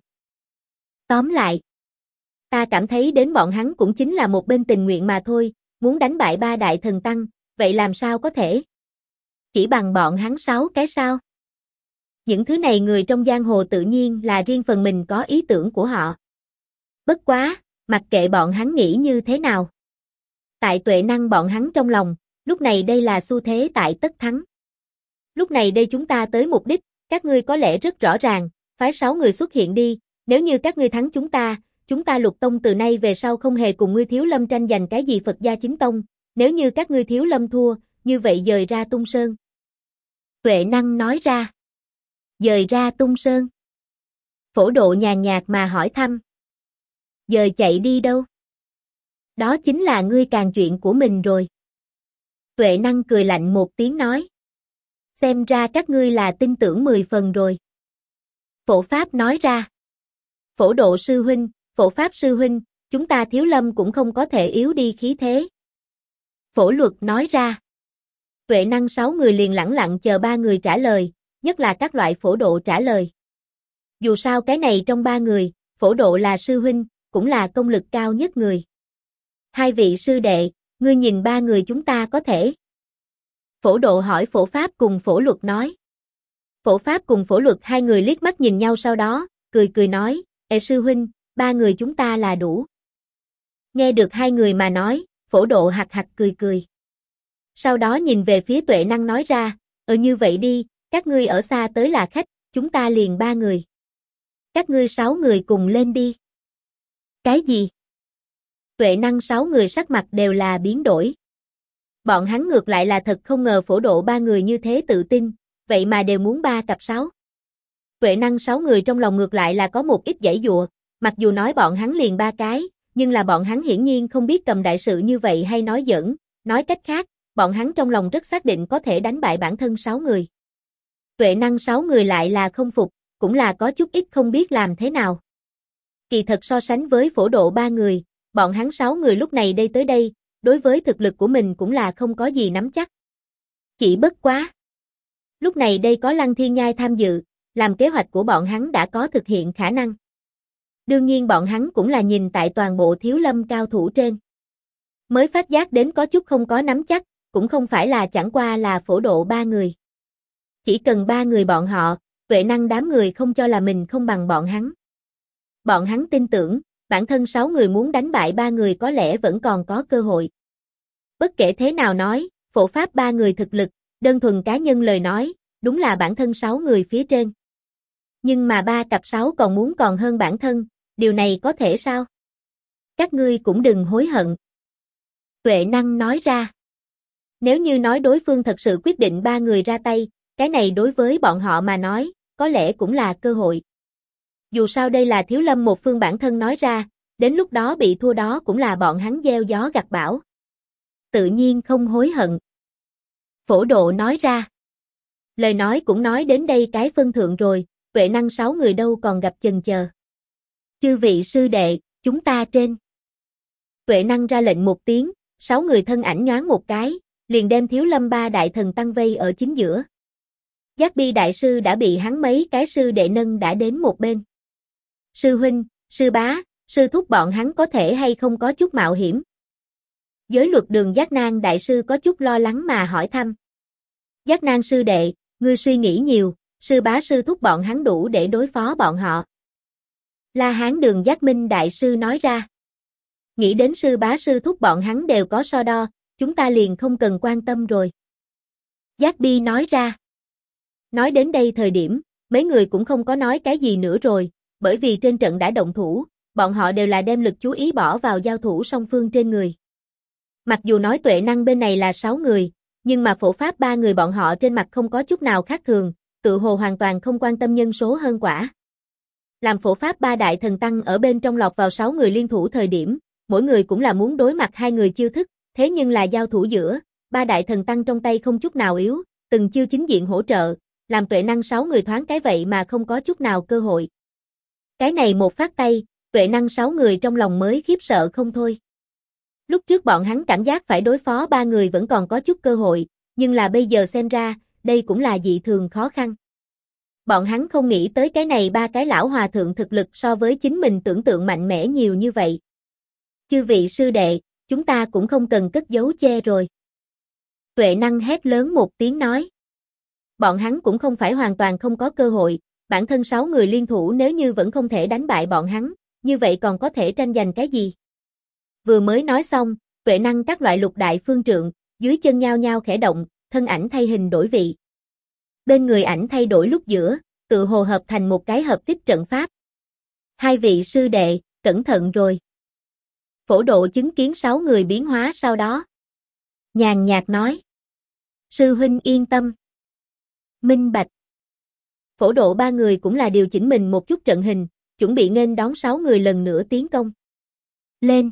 Tóm lại, ta cảm thấy đến bọn hắn cũng chính là một bên tình nguyện mà thôi, muốn đánh bại ba đại thần tăng, vậy làm sao có thể? Chỉ bằng bọn hắn 6 cái sao? Những thứ này người trong giang hồ tự nhiên là riêng phần mình có ý tưởng của họ. Bất quá, mặc kệ bọn hắn nghĩ như thế nào. Tại Tuệ Năng bọn hắn trong lòng, lúc này đây là xu thế tại tất thắng. Lúc này đây chúng ta tới mục đích, các ngươi có lẽ rất rõ ràng, phái 6 người xuất hiện đi, nếu như các ngươi thắng chúng ta Lục Tông từ nay về sau không hề cùng ngươi Thiếu Lâm tranh giành cái gì Phật gia chính tông, nếu như các ngươi Thiếu Lâm thua, như vậy dời ra Tung Sơn. Tuệ Năng nói ra. Dời ra Tung Sơn. Phổ Độ nhàn nhạt mà hỏi thăm. Dời chạy đi đâu? Đó chính là ngươi càng chuyện của mình rồi. Tuệ Năng cười lạnh một tiếng nói. Xem ra các ngươi là tin tưởng 10 phần rồi. Phổ Pháp nói ra. Phổ Độ sư huynh, Phổ Pháp sư huynh, chúng ta Thiếu Lâm cũng không có thể yếu đi khí thế. Phổ Luật nói ra. Tuệ Năng 6 người liền lẳng lặng chờ 3 người trả lời, nhất là các loại Phổ Độ trả lời. Dù sao cái này trong 3 người, Phổ Độ là sư huynh, cũng là công lực cao nhất người. Hai vị sư đệ, ngươi nhìn 3 người chúng ta có thể. Phổ Độ hỏi Phổ Pháp cùng Phổ Luật nói. Phổ Pháp cùng Phổ Luật hai người liếc mắt nhìn nhau sau đó, cười nói, sư huynh, 3 người chúng ta là đủ. Nghe được hai người mà nói, Phổ Độ hạc hạc cười. Sau đó nhìn về phía Tuệ Năng nói ra, như vậy đi, các ngươi ở xa tới là khách, chúng ta liền 3 người. Các ngươi 6 người cùng lên đi. Cái gì? Tuệ Năng 6 người sắc mặt đều là biến đổi. Bọn hắn ngược lại là thật không ngờ Phổ Độ 3 người như thế tự tin, vậy mà đều muốn 3 cặp 6. Tuệ Năng 6 người trong lòng ngược lại là có một ít giãy giụa, mặc dù nói bọn hắn liền 3 cái, nhưng là bọn hắn hiển nhiên không biết cầm đại sự như vậy hay nói giỡn, nói cách khác, bọn hắn trong lòng rất xác định có thể đánh bại bản thân 6 người. Tuệ Năng 6 người lại là không phục, cũng là có chút ít không biết làm thế nào. Kỳ thật so sánh với Phổ Độ 3 người, bọn hắn 6 người lúc này đây tới đây, đối với thực lực của mình cũng là không có gì nắm chắc. Chỉ bất quá. Lúc này đây có Lăng Thiên Nhai tham dự, làm kế hoạch của bọn hắn đã có thực hiện khả năng. Đương nhiên bọn hắn cũng là nhìn tại toàn bộ Thiếu Lâm cao thủ trên. Mới phát giác đến có chút không có nắm chắc, cũng không phải là chẳng qua là Phổ Độ 3 người. Chỉ cần 3 người bọn họ, Tuệ Năng đám người không cho là mình không bằng bọn hắn. Bọn hắn tin tưởng, bản thân 6 người muốn đánh bại 3 người có lẽ vẫn còn có cơ hội. Bất kể thế nào nói, Phổ Pháp 3 người thực lực, đơn thuần cá nhân lời nói, đúng là bản thân 6 người phía trên. Nhưng mà 3 cặp 6 còn muốn còn hơn bản thân, điều này có thể sao? Các ngươi cũng đừng hối hận. Tuệ Năng nói ra. Nếu như nói đối phương thật sự quyết định 3 người ra tay, cái này đối với bọn họ mà nói, có lẽ cũng là cơ hội. Dù sao đây là Thiếu Lâm một phương bản thân nói ra, đến lúc đó bị thua đó cũng là bọn hắn gieo gió gặt bão. Tự nhiên không hối hận. Phổ Độ nói ra. Lời nói cũng nói đến đây cái phân thượng rồi, Tuệ Năng 6 người đâu còn gặp chần chờ. Chư vị sư đệ, chúng ta trên. Tuệ Năng ra lệnh một tiếng, 6 người thân ảnh nhoáng một cái, liền đem Thiếu Lâm 3 đại thần tăng vây ở chính giữa. Giác Bi đại sư đã bị hắn mấy cái sư đệ nâng đã đến một bên. Sư huynh, sư bá, sư thúc bọn hắn có thể hay không có chút mạo hiểm? Giới luật đường Giác Nan đại sư có chút lo lắng mà hỏi thăm. Giác Nan sư đệ, ngươi suy nghĩ nhiều, sư bá sư thúc bọn hắn đủ để đối phó bọn họ. La Hán đường Giác Minh đại sư nói ra. Nghĩ đến sư bá sư thúc bọn hắn đều có so đo, chúng ta liền không cần quan tâm rồi. Giác Bi nói ra. Nói đến đây thời điểm, mấy người cũng không có nói cái gì nữa rồi, bởi vì trên trận đã động thủ, bọn họ đều là đem lực chú ý bỏ vào giao thủ song phương trên người. Mặc dù nói Tuệ Năng bên này là 6 người, nhưng mà Phổ Pháp 3 người bọn họ trên mặt không có chút nào khác thường, tự hồ hoàn toàn không quan tâm nhân số hơn quả. Làm Phổ Pháp 3 đại thần tăng ở bên trong lọt vào 6 người liên thủ thời điểm, mỗi người cũng là muốn đối mặt 2 người chiêu thức, thế nhưng là giao thủ giữa, ba đại thần tăng trong tay không chút nào yếu, từng chiêu chính diện hỗ trợ, làm Tuệ Năng 6 người thoáng cái vậy mà không có chút nào cơ hội. Cái này một phát tay, Tuệ Năng 6 người trong lòng mới khiếp sợ không thôi. Lúc trước bọn hắn cảm giác phải đối phó ba người vẫn còn có chút cơ hội, nhưng là bây giờ xem ra, đây cũng là dị thường khó khăn. Bọn hắn không nghĩ tới cái này ba cái lão hòa thượng thực lực so với chính mình tưởng tượng mạnh mẽ nhiều như vậy. Chư vị sư đệ, chúng ta cũng không cần cất giấu che rồi. Tuệ Năng hét lớn một tiếng nói. Bọn hắn cũng không phải hoàn toàn không có cơ hội, bản thân 6 người liên thủ nếu như vẫn không thể đánh bại bọn hắn, như vậy còn có thể tranh giành cái gì? Vừa mới nói xong, Tuệ Năng các loại lục đại phương trượng, dưới chân nhao nhao khẽ động, thân ảnh thay hình đổi vị. Bên người ảnh thay đổi lúc giữa, tự hồ hợp thành một cái hợp kích trận pháp. Hai vị sư đệ, cẩn thận rồi. Phổ Độ chứng kiến 6 người biến hóa sau đó. Nhàn nhạt nói. Sư huynh yên tâm. Minh bạch. Phổ Độ ba người cũng là điều chỉnh mình một chút trận hình, chuẩn bị nghênh đón 6 người lần nữa tiến công. Lên.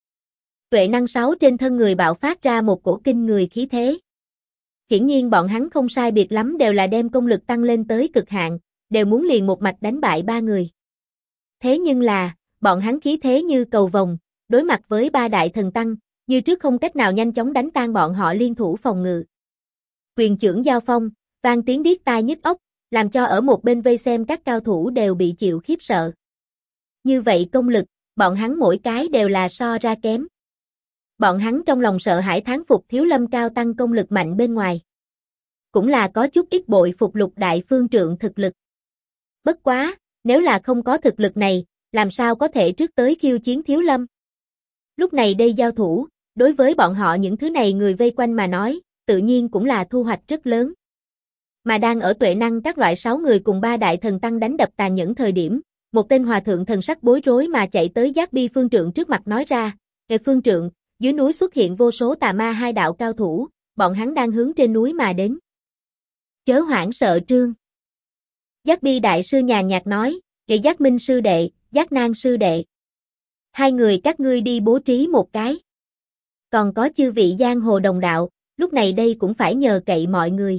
Tuệ Năng 6 trên thân người bạo phát ra một cổ kinh người khí thế. Hiển nhiên bọn hắn không sai biệt lắm đều là đem công lực tăng lên tới cực hạn, đều muốn liền một mạch đánh bại ba người. Thế nhưng là, bọn hắn khí thế như cầu vồng, đối mặt với ba đại thần tăng, như trước không cách nào nhanh chóng đánh tan bọn họ liên thủ phòng ngự. Quyền chưởng giao phong, vang tiếng điếc tai nhức óc, làm cho ở một bên vây xem các cao thủ đều bị chịu khiếp sợ. Như vậy công lực, bọn hắn mỗi cái đều là so ra kém. Bọn hắn trong lòng sợ hãi thán phục Thiếu Lâm cao tăng công lực mạnh bên ngoài. Cũng là có chút ít bội phục lục đại phương trượng thực lực. Bất quá, nếu là không có thực lực này, làm sao có thể trước tới khiêu chiến Thiếu Lâm? Lúc này đây giao thủ, đối với bọn họ những thứ này người vây quanh mà nói, tự nhiên cũng là thu hoạch rất lớn. Mà đang ở Tuệ Năng các loại 6 người cùng ba đại thần tăng đánh đập tàn nhẫn thời điểm, một tên hòa thượng thần sắc bối rối mà chạy tới Giác Bi phương trượng trước mặt nói ra, "Ngài phương trượng, dưới núi xuất hiện vô số tà ma hai đạo cao thủ, bọn hắn đang hướng trên núi mà đến." Chớ hoảng sợ trương. Giác Bi đại sư nhàn nhạt nói, "Ngài Giác Minh sư đệ, Giác Nan sư đệ. Hai người các ngươi đi bố trí một cái. Còn có chư vị giang hồ đồng đạo, lúc này đây cũng phải nhờ cậy mọi người."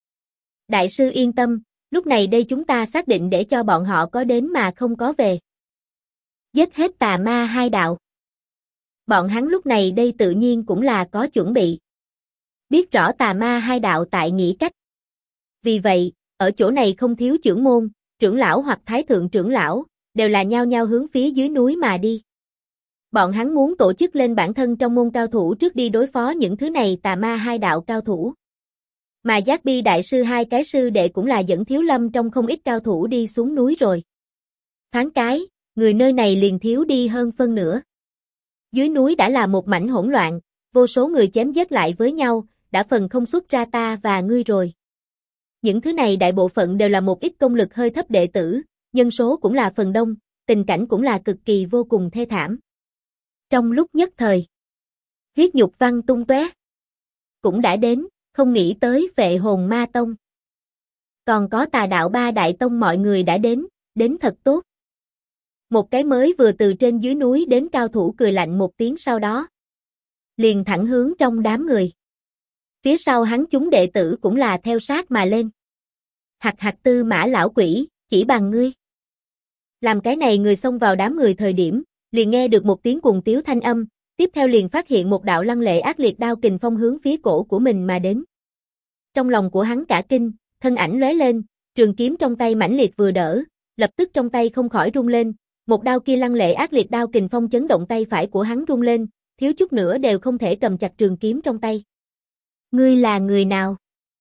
Đại sư yên tâm, lúc này đây chúng ta xác định để cho bọn họ có đến mà không có về. Giết hết tà ma hai đạo. Bọn hắn lúc này đây tự nhiên cũng là có chuẩn bị. Biết rõ tà ma hai đạo tại nghĩ cách. Vì vậy, ở chỗ này không thiếu trưởng môn, trưởng lão hoặc thái thượng trưởng lão, đều là nhao nhao hướng phía dưới núi mà đi. Bọn hắn muốn tổ chức lên bản thân trong môn cao thủ trước đi đối phó những thứ này tà ma hai đạo cao thủ. Mà Giác Bi đại sư hai cái sư đệ cũng là dẫn Thiếu Lâm trong không ít cao thủ đi xuống núi rồi. Thoáng cái, người nơi này liền thiếu đi hơn phân nửa. Dưới núi đã là một mảnh hỗn loạn, vô số người chém giết lại với nhau, đã phần không xuất ra ta và ngươi rồi. Những thứ này đại bộ phận đều là một ít công lực hơi thấp đệ tử, nhân số cũng là phần đông, tình cảnh cũng là cực kỳ vô cùng thê thảm. Trong lúc nhất thời, huyết nhục văng tung tóe. Cũng đã đến, không nghĩ tới Phệ Hồn Ma Tông. Còn có Tà Đạo ba đại tông mọi người đã đến thật tốt. Một cái mới vừa từ trên dưới núi đến cao thủ cười lạnh một tiếng sau đó. Liền thẳng hướng trong đám người. Phía sau hắn chúng đệ tử cũng là theo sát mà lên. Hạc hạc Tư Mã lão quỷ, chỉ bằng ngươi. Làm cái này người xông vào đám người thời điểm, liền nghe được một tiếng cuồng tiếu thanh âm, tiếp theo liền phát hiện một đạo lăng lệ ác liệt đao kình phong hướng phía cổ của mình mà đến. Trong lòng của hắn cả kinh, thân ảnh lóe lên, trường kiếm trong tay mãnh liệt vừa đỡ, lập tức trong tay không khỏi rung lên, một đao kia lăng lệ ác liệt đao kình phong chấn động tay phải của hắn rung lên, thiếu chút nữa đều không thể cầm chặt trường kiếm trong tay. Ngươi là người nào?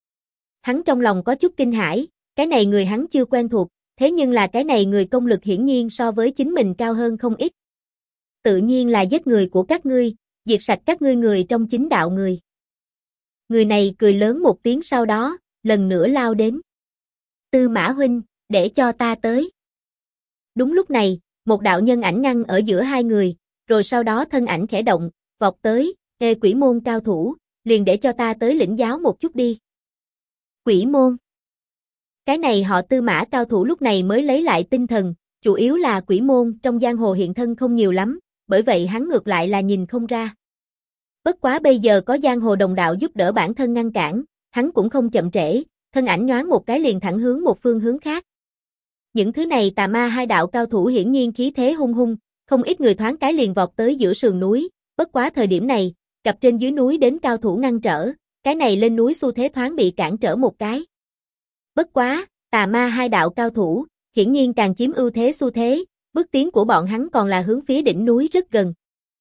Hắn trong lòng có chút kinh hãi, cái này người hắn chưa quen thuộc, thế nhưng là cái này người công lực hiển nhiên so với chính mình cao hơn không ít. Tự nhiên là giết người của các ngươi, diệt sạch các ngươi người trong chính đạo người. Người này cười lớn một tiếng sau đó, lần nữa lao đến. Tư Mã huynh, để cho ta tới. Đúng lúc này, một đạo nhân ảnh ngăn ở giữa hai người, rồi sau đó thân ảnh khẽ động, vọt tới, "Ê Quỷ môn cao thủ, liền để cho ta tới lĩnh giáo một chút đi." Quỷ môn. Cái này họ Tư Mã cao thủ lúc này mới lấy lại tinh thần, chủ yếu là quỷ môn trong giang hồ hiện thân không nhiều lắm, bởi vậy hắn ngược lại là nhìn không ra. Bất quá bây giờ có giang hồ đồng đạo giúp đỡ bản thân ngăn cản, hắn cũng không chậm trễ, thân ảnh nhoáng một cái liền thẳng hướng một phương hướng khác. Những thứ này tà ma hai đạo cao thủ hiển nhiên khí thế hung hung, không ít người thoáng cái liền vọt tới giữa sườn núi, bất quá thời điểm này, gặp trên dưới núi đến cao thủ ngăn trở, cái này lên núi xu thế thoáng bị cản trở một cái. Bất quá, tà ma hai đạo cao thủ, hiển nhiên càng chiếm ưu thế xu thế, bước tiến của bọn hắn còn là hướng phía đỉnh núi rất gần.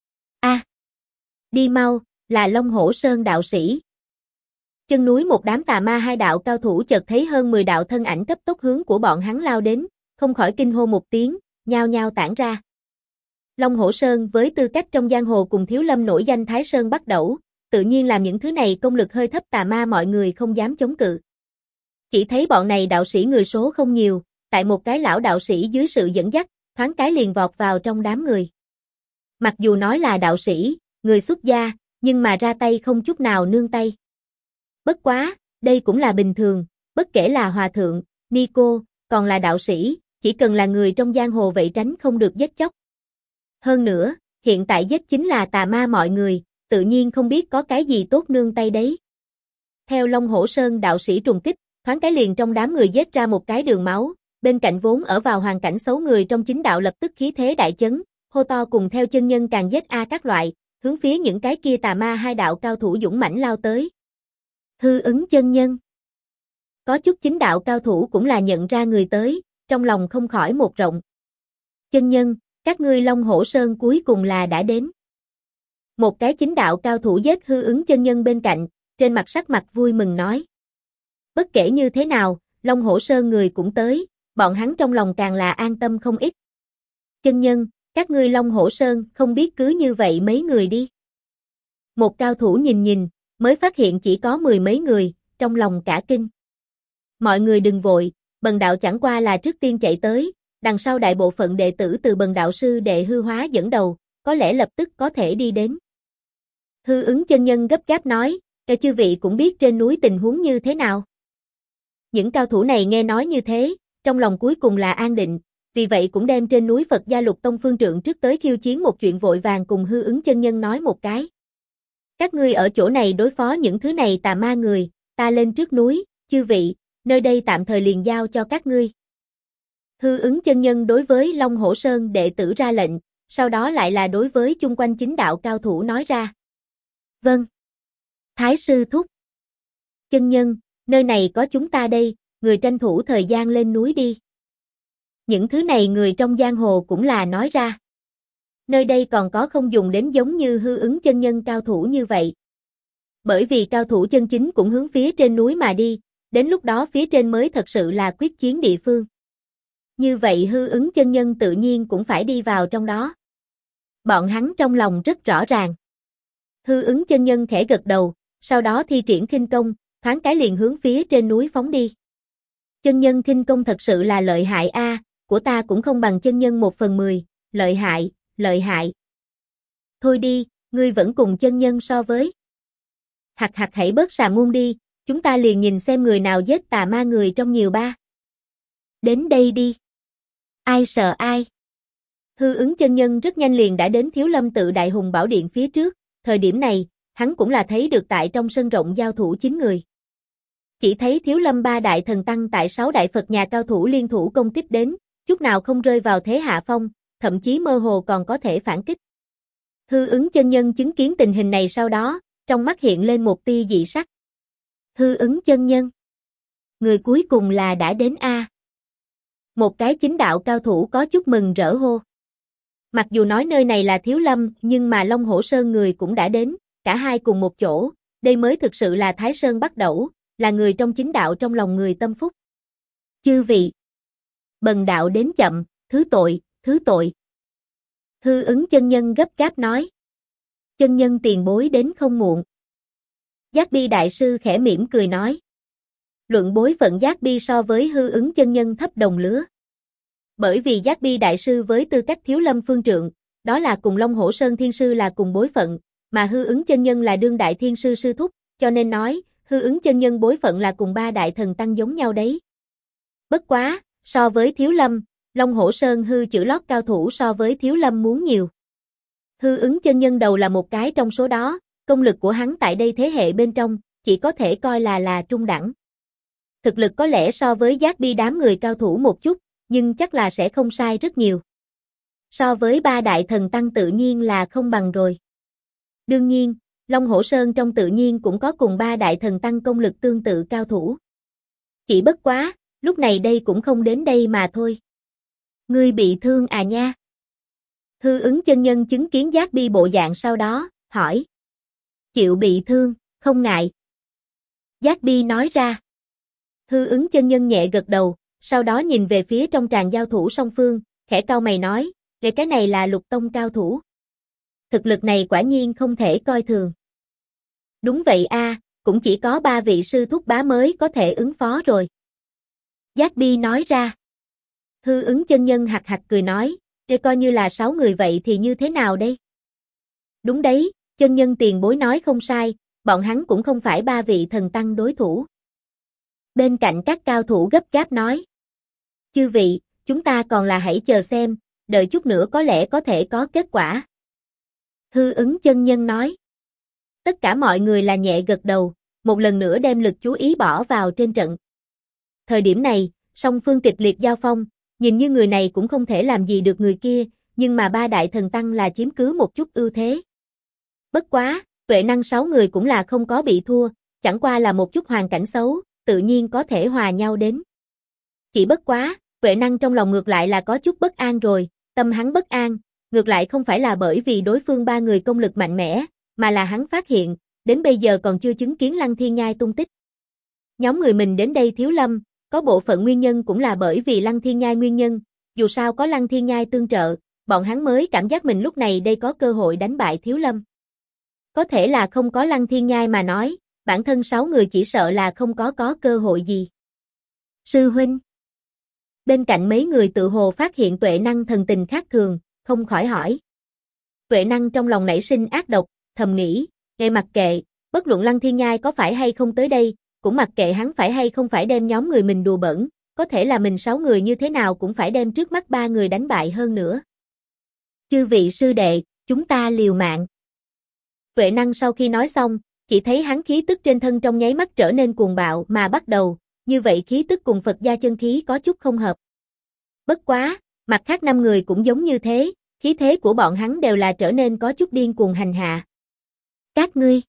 Đi mau, là Long Hổ Sơn đạo sĩ. Chân núi một đám tà ma hai đạo cao thủ chợt thấy hơn 10 đạo thân ảnh cấp tốc hướng của bọn hắn lao đến, không khỏi kinh hô một tiếng, nhao nhao tản ra. Long Hổ Sơn với tư cách trong giang hồ cùng Thiếu Lâm nổi danh Thái Sơn bắt đầu, tự nhiên làm những thứ này công lực hơi thấp tà ma mọi người không dám chống cự. Chỉ thấy bọn này đạo sĩ người số không nhiều, tại một cái lão đạo sĩ dưới sự dẫn dắt, thoáng cái liền vọt vào trong đám người. Mặc dù nói là đạo sĩ, người xuất gia, nhưng mà ra tay không chút nào nương tay. Bất quá, đây cũng là bình thường, bất kể là hòa thượng, ni cô, còn là đạo sĩ, chỉ cần là người trong giang hồ vậy tránh không được giết chóc. Hơn nữa, hiện tại giết chính là tà ma mọi người, tự nhiên không biết có cái gì tốt nương tay đấy. Theo Long Hổ Sơn đạo sĩ trùng kích, thoáng cái liền trong đám người giết ra một cái đường máu, bên cạnh vốn ở vào hoàn cảnh xấu người trong chính đạo lập tức khí thế đại chấn, hô to cùng theo chân nhân càng giết các loại, hướng phía những cái kia tà ma hai đạo cao thủ dũng mãnh lao tới. Hư ứng chân nhân. Có chút chính đạo cao thủ cũng là nhận ra người tới, trong lòng không khỏi một rộng. Chân nhân, các ngươi Long Hổ Sơn cuối cùng là đã đến. Một cái chính đạo cao thủ giết hư ứng chân nhân bên cạnh, trên mặt sắc mặt vui mừng nói. Bất kể như thế nào, Long Hổ Sơn người cũng tới, bọn hắn trong lòng càng là an tâm không ít. Chân nhân, các ngươi Long Hổ Sơn không biết cứ như vậy mấy người đi. Một cao thủ nhìn, mới phát hiện chỉ có 10 mấy người, trong lòng cả kinh. Mọi người đừng vội, Bần đạo chẳng qua là trước tiên chạy tới, đằng sau đại bộ phận đệ tử từ Bần đạo sư đệ Hư Hóa dẫn đầu, có lẽ lập tức có thể đi đến. Hư ứng chân nhân gấp gáp nói, chư vị cũng biết trên núi tình huống như thế nào. Những cao thủ này nghe nói như thế, trong lòng cuối cùng là an định, vì vậy cũng đem trên núi Phật Gia Lục Tông phương trượng trước tới khiêu chiến một chuyện vội vàng cùng hư ứng chân nhân nói một cái. Các ngươi ở chỗ này đối phó những thứ này tà ma người, ta lên trước núi, chư vị, nơi đây tạm thời liền giao cho các ngươi. Hư ứng chân nhân đối với Long Hổ Sơn đệ tử ra lệnh, sau đó lại là đối với chung quanh chính đạo cao thủ nói ra. Vâng. Thái sư thúc. Chân nhân, nơi này có chúng ta đây, người tranh thủ thời gian lên núi đi. Những thứ này người trong giang hồ cũng là nói ra. Nơi đây còn có không dùng đến giống như hư ứng chân nhân cao thủ như vậy. Bởi vì cao thủ chân chính cũng hướng phía trên núi mà đi, đến lúc đó phía trên mới thật sự là quyết chiến địa phương. Như vậy hư ứng chân nhân tự nhiên cũng phải đi vào trong đó. Bọn hắn trong lòng rất rõ ràng. Hư ứng chân nhân khẽ gật đầu, sau đó thi triển khinh công, thoáng cái liền hướng phía trên núi phóng đi. Chân nhân khinh công thật sự là lợi hại của ta cũng không bằng chân nhân 1/10, lợi hại, lợi hại. Thôi đi, ngươi vẫn cùng chân nhân so với. Hặc hãy bớt xà ngung đi, chúng ta liền nhìn xem người nào giết tà ma người trong nhiều ba. Đến đây đi. Ai sợ ai. Hư ứng chân nhân rất nhanh liền đã đến Thiếu Lâm tự Đại Hùng Bảo Điện phía trước, thời điểm này, hắn cũng là thấy được tại trong sân rộng giao thủ 9 người. Chỉ thấy Thiếu Lâm 3 đại thần tăng tại 6 đại Phật nhà cao thủ liên thủ công kích đến, chút nào không rơi vào thế hạ phong, thậm chí mơ hồ còn có thể phản kích. Hư ứng chân nhân chứng kiến tình hình này sau đó, trong mắt hiện lên một tia dị sắc. Hư ứng chân nhân. Người cuối cùng là đã đến Một cái chính đạo cao thủ có chút mừng rỡ hô. Mặc dù nói nơi này là Thiếu Lâm, nhưng mà Long Hổ Sơn người cũng đã đến, cả hai cùng một chỗ, đây mới thực sự là Thái Sơn bắt đầu, là người trong chính đạo trong lòng người tâm phúc. Chư vị. Bần đạo đến chậm, thứ tội, thứ tội. Hư ứng chân nhân gấp gáp nói. Chân nhân tiền bối đến không muộn. Giác Bi đại sư khẽ mỉm cười nói. Luận bối phận Giác Bi so với hư ứng chân nhân thấp đồng lứa. Bởi vì Giác Bi đại sư với tư cách Thiếu Lâm phương trượng, đó là cùng Long Hổ Sơn thiên sư là cùng bối phận, mà hư ứng chân nhân là đương đại thiên sư sư thúc, cho nên nói, hư ứng chân nhân bối phận là cùng 3 đại thần tăng giống nhau đấy. Bất quá, so với Thiếu Lâm, Long Hổ Sơn hư chữ lót cao thủ so với Thiếu Lâm muốn nhiều. Hư ứng chân nhân đầu là một cái trong số đó, công lực của hắn tại đây thế hệ bên trong, chỉ có thể coi là trung đẳng. Thực lực có lẽ so với Giác Bi đám người cao thủ một chút, nhưng chắc là sẽ không sai rất nhiều. So với ba đại thần tăng tự nhiên là không bằng rồi. Đương nhiên, Long Hổ Sơn trong tự nhiên cũng có cùng ba đại thần tăng công lực tương tự cao thủ. Chỉ bất quá, lúc này đây cũng không đến đây mà thôi. Ngươi bị thương à nha? Hư Ứng chân nhân chứng kiến Giác Bi bộ dạng sau đó, hỏi. Chịu bị thương, không ngại. Giác Bi nói ra. Hư Ứng chân nhân nhẹ gật đầu, sau đó nhìn về phía trong tràng giao thủ song phương, khẽ cau mày nói, cái này là Lục tông cao thủ. Thực lực này quả nhiên không thể coi thường. Đúng vậy a, cũng chỉ có 3 vị sư thúc bá mới có thể ứng phó rồi. Giác Bi nói ra. Hư Ứng chân nhân hạc hạc cười nói, coi như là 6 người vậy thì như thế nào đây? Đúng đấy, chân nhân tiền bối nói không sai, bọn hắn cũng không phải 3 vị thần tăng đối thủ. Bên cạnh các cao thủ gấp gáp nói. Chư vị, chúng ta còn là hãy chờ xem, đợi chút nữa có lẽ có thể có kết quả. Hư Ứng chân nhân nói. Tất cả mọi người là nhẹ gật đầu, một lần nữa đem lực chú ý bỏ vào trên trận. Thời điểm này, song phương kịch liệt giao phong, nhìn như người này cũng không thể làm gì được người kia, nhưng mà ba đại thần tăng là chiếm cứ một chút ưu thế. Bất quá, Tuệ Năng 6 người cũng là không có bị thua, chẳng qua là một chút hoàn cảnh xấu, tự nhiên có thể hòa nhau đến. Chỉ bất quá, Tuệ Năng trong lòng ngược lại là có chút bất an rồi, tâm hắn bất an, ngược lại không phải là bởi vì đối phương 3 người công lực mạnh mẽ, mà là hắn phát hiện, đến bây giờ còn chưa chứng kiến Lăng Thiên Nhai tung tích. Nhóm người mình đến đây Thiếu Lâm, có bộ phận nguyên nhân cũng là bởi vì Lăng Thiên Nhai nguyên nhân, dù sao có Lăng Thiên Nhai tương trợ, bọn hắn mới cảm giác mình lúc này đây có cơ hội đánh bại Thiếu Lâm. Có thể là không có Lăng Thiên Nhai mà nói, bản thân 6 người chỉ sợ là không có cơ hội gì. Sư huynh. Bên cạnh mấy người tự hồ phát hiện Tuệ Năng thần tình khác thường, không khỏi hỏi. Tuệ Năng trong lòng nảy sinh ác độc, thầm nghĩ, mặc kệ, bất luận Lăng Thiên Nhai có phải hay không tới đây, cũng mặc kệ hắn phải hay không phải đem nhóm người mình đùa bỡn, có thể là mình 6 người như thế nào cũng phải đem trước mắt 3 người đánh bại hơn nữa. Chư vị sư đệ, chúng ta liều mạng. Tuệ Năng sau khi nói xong, chỉ thấy hắn khí tức trên thân trong nháy mắt trở nên cuồng bạo mà bắt đầu, như vậy khí tức cùng Phật gia chân khí có chút không hợp. Bất quá, mặt khác 5 người cũng giống như thế, khí thế của bọn hắn đều là trở nên có chút điên cuồng hành hạ. Các ngươi.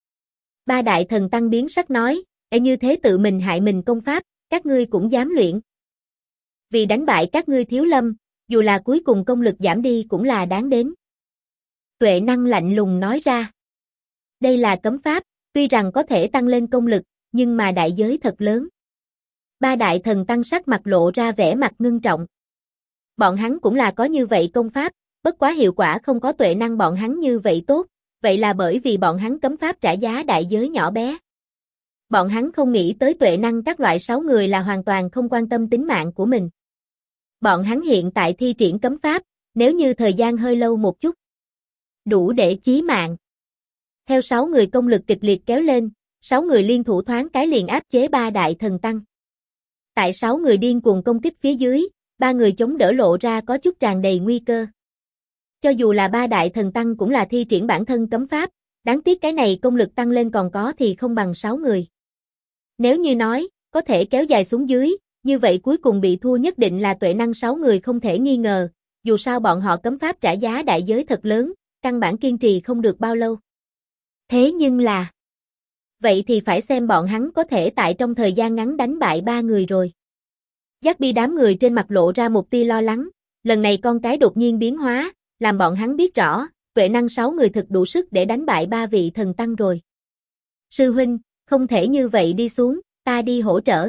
Ba đại thần tăng biến sắc nói, như thế tự mình hại mình công pháp, các ngươi cũng dám luyện. Vì đánh bại các ngươi Thiếu Lâm, dù là cuối cùng công lực giảm đi cũng là đáng đến. Tuệ Năng lạnh lùng nói ra. Đây là cấm pháp, tuy rằng có thể tăng lên công lực, nhưng mà đại giới thật lớn. Ba đại thần tăng sắc mặt lộ ra vẻ mặt ngưng trọng. Bọn hắn cũng là có như vậy công pháp, bất quá hiệu quả không có Tuệ Năng bọn hắn như vậy tốt, vậy là bởi vì bọn hắn cấm pháp trả giá đại giới nhỏ bé. Bọn hắn không nghĩ tới Tuệ Năng các loại 6 người là hoàn toàn không quan tâm tính mạng của mình. Bọn hắn hiện tại thi triển cấm pháp, nếu như thời gian hơi lâu một chút, đủ để chí mạng. Theo 6 người công lực kịch liệt kéo lên, 6 người liên thủ thoáng cái liền áp chế ba đại thần tăng. Tại 6 người điên cuồng công kích phía dưới, 3 người chống đỡ lộ ra có chút tràn đầy nguy cơ. Cho dù là ba đại thần tăng cũng là thi triển bản thân cấm pháp, đáng tiếc cái này công lực tăng lên còn có thì không bằng 6 người. Nếu như nói, có thể kéo dài xuống dưới, như vậy cuối cùng bị thua nhất định là Tuệ Năng 6 người không thể nghi ngờ, dù sao bọn họ cấm pháp trả giá đại giới thật lớn, căn bản kiên trì không được bao lâu. Thế nhưng là, vậy thì phải xem bọn hắn có thể tại trong thời gian ngắn đánh bại 3 người rồi. Giác Bi đám người trên mặt lộ ra một tia lo lắng, lần này con cái đột nhiên biến hóa, làm bọn hắn biết rõ, Tuệ Năng 6 người thực đủ sức để đánh bại 3 vị thần tăng rồi. Sư huynh, không thể như vậy đi xuống, ta đi hỗ trợ.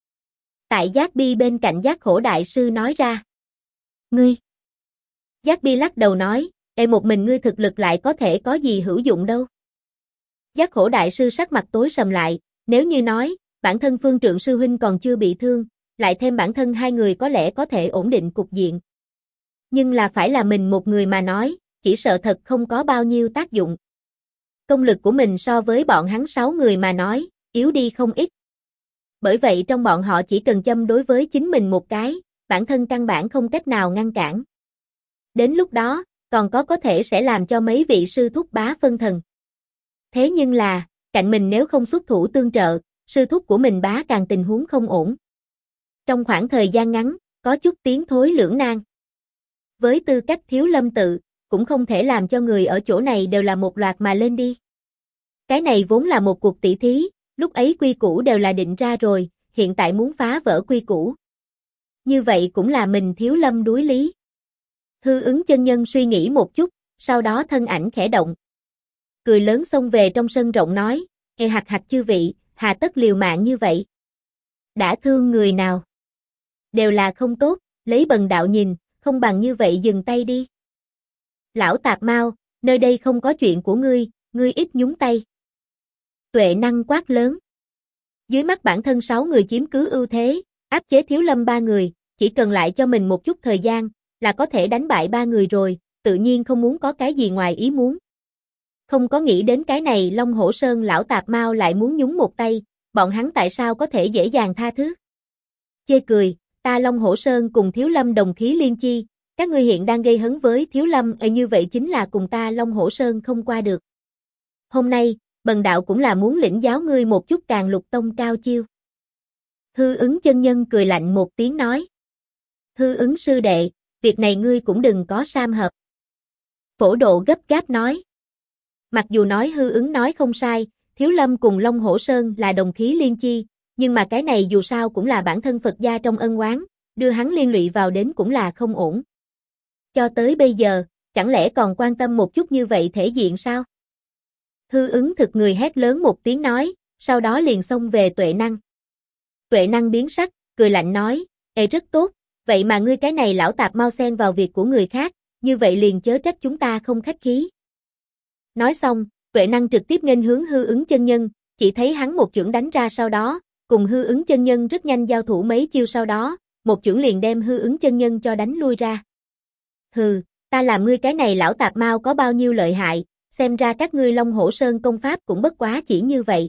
Tại Giác Bi bên cạnh Giác Khổ đại sư nói ra. Ngươi. Giác Bi lắc đầu nói, một mình ngươi thực lực lại có thể có gì hữu dụng đâu. Giác Khổ đại sư sắc mặt tối sầm lại, nếu như nói, bản thân Phương Trượng sư huynh còn chưa bị thương, lại thêm bản thân 2 người có lẽ có thể ổn định cục diện. Nhưng là phải là mình một người mà nói, chỉ sợ thật không có bao nhiêu tác dụng. Công lực của mình so với bọn hắn 6 người mà nói, yếu đi không ít. Bởi vậy trong bọn họ chỉ cần châm đối với chính mình một cái, bản thân căn bản không cách nào ngăn cản. Đến lúc đó, còn có thể sẽ làm cho mấy vị sư thúc bá phân thần. Thế nhưng là, cạnh mình nếu không xuất thủ tương trợ, sư thúc của mình bá càng tình huống không ổn. Trong khoảng thời gian ngắn, có chút tiến thối lưỡng nan. Với tư cách Thiếu Lâm tự, cũng không thể làm cho người ở chỗ này đều là một loạt mà lên đi. Cái này vốn là một cuộc tỷ thí, lúc ấy quy củ đều là định ra rồi, hiện tại muốn phá vỡ quy củ. Như vậy cũng là mình Thiếu Lâm đối lý. Hư ứng chân nhân suy nghĩ một chút, sau đó thân ảnh khẽ động. Cười lớn xông về trong sân rộng nói, hạt hạt chư vị, hà tất liều mạng như vậy. Đã thương người nào? Đều là không tốt, lấy bần đạo nhìn, không bằng như vậy dừng tay đi. Lão tạp mau, nơi đây không có chuyện của ngươi ít nhúng tay. Tuệ năng quát lớn. Dưới mắt bản thân 6 người chiếm cứ ưu thế, áp chế Thiếu Lâm 3 người, chỉ cần lại cho mình một chút thời gian, là có thể đánh bại 3 người rồi, tự nhiên không muốn có cái gì ngoài ý muốn. Không có nghĩ đến cái này Long Hổ Sơn lão tạp mau lại muốn nhúng một tay, bọn hắn tại sao có thể dễ dàng tha thứ? Chê cười, ta Long Hổ Sơn cùng Thiếu Lâm đồng khí liên chi, các ngươi hiện đang gây hấn với Thiếu Lâm, như vậy chính là cùng ta Long Hổ Sơn không qua được. Hôm nay, bần đạo cũng là muốn lĩnh giáo ngươi một chút Càn Lục Tông cao chiêu. Hư ứng chân nhân cười lạnh một tiếng nói. Hư ứng sư đệ, việc này ngươi cũng đừng có sam hợp. Phổ Độ gấp gáp nói. Mặc dù nói hư ứng nói không sai, Thiếu Lâm cùng Long Hổ Sơn là đồng khí liên chi, nhưng mà cái này dù sao cũng là bản thân Phật gia trong ân oán, đưa hắn liên lụy vào đến cũng là không ổn. Cho tới bây giờ, chẳng lẽ còn quan tâm một chút như vậy thể diện sao? Hư ứng thực người hét lớn một tiếng nói, sau đó liền xông về Tuệ Năng. Tuệ Năng biến sắc, cười lạnh nói, rất tốt, vậy mà ngươi cái này lão tạp mau xen vào việc của người khác, như vậy liền chớ trách chúng ta không khách khí. Nói xong, Tuệ Năng trực tiếp nghênh hướng hư ứng chân nhân, chỉ thấy hắn một chưởng đánh ra sau đó, cùng hư ứng chân nhân rất nhanh giao thủ mấy chiêu sau đó, một chưởng liền đem hư ứng chân nhân cho đánh lui ra. Hừ, ta làm ngươi cái này lão tạp mau có bao nhiêu lợi hại, xem ra các ngươi Long Hổ Sơn công pháp cũng bất quá chỉ như vậy.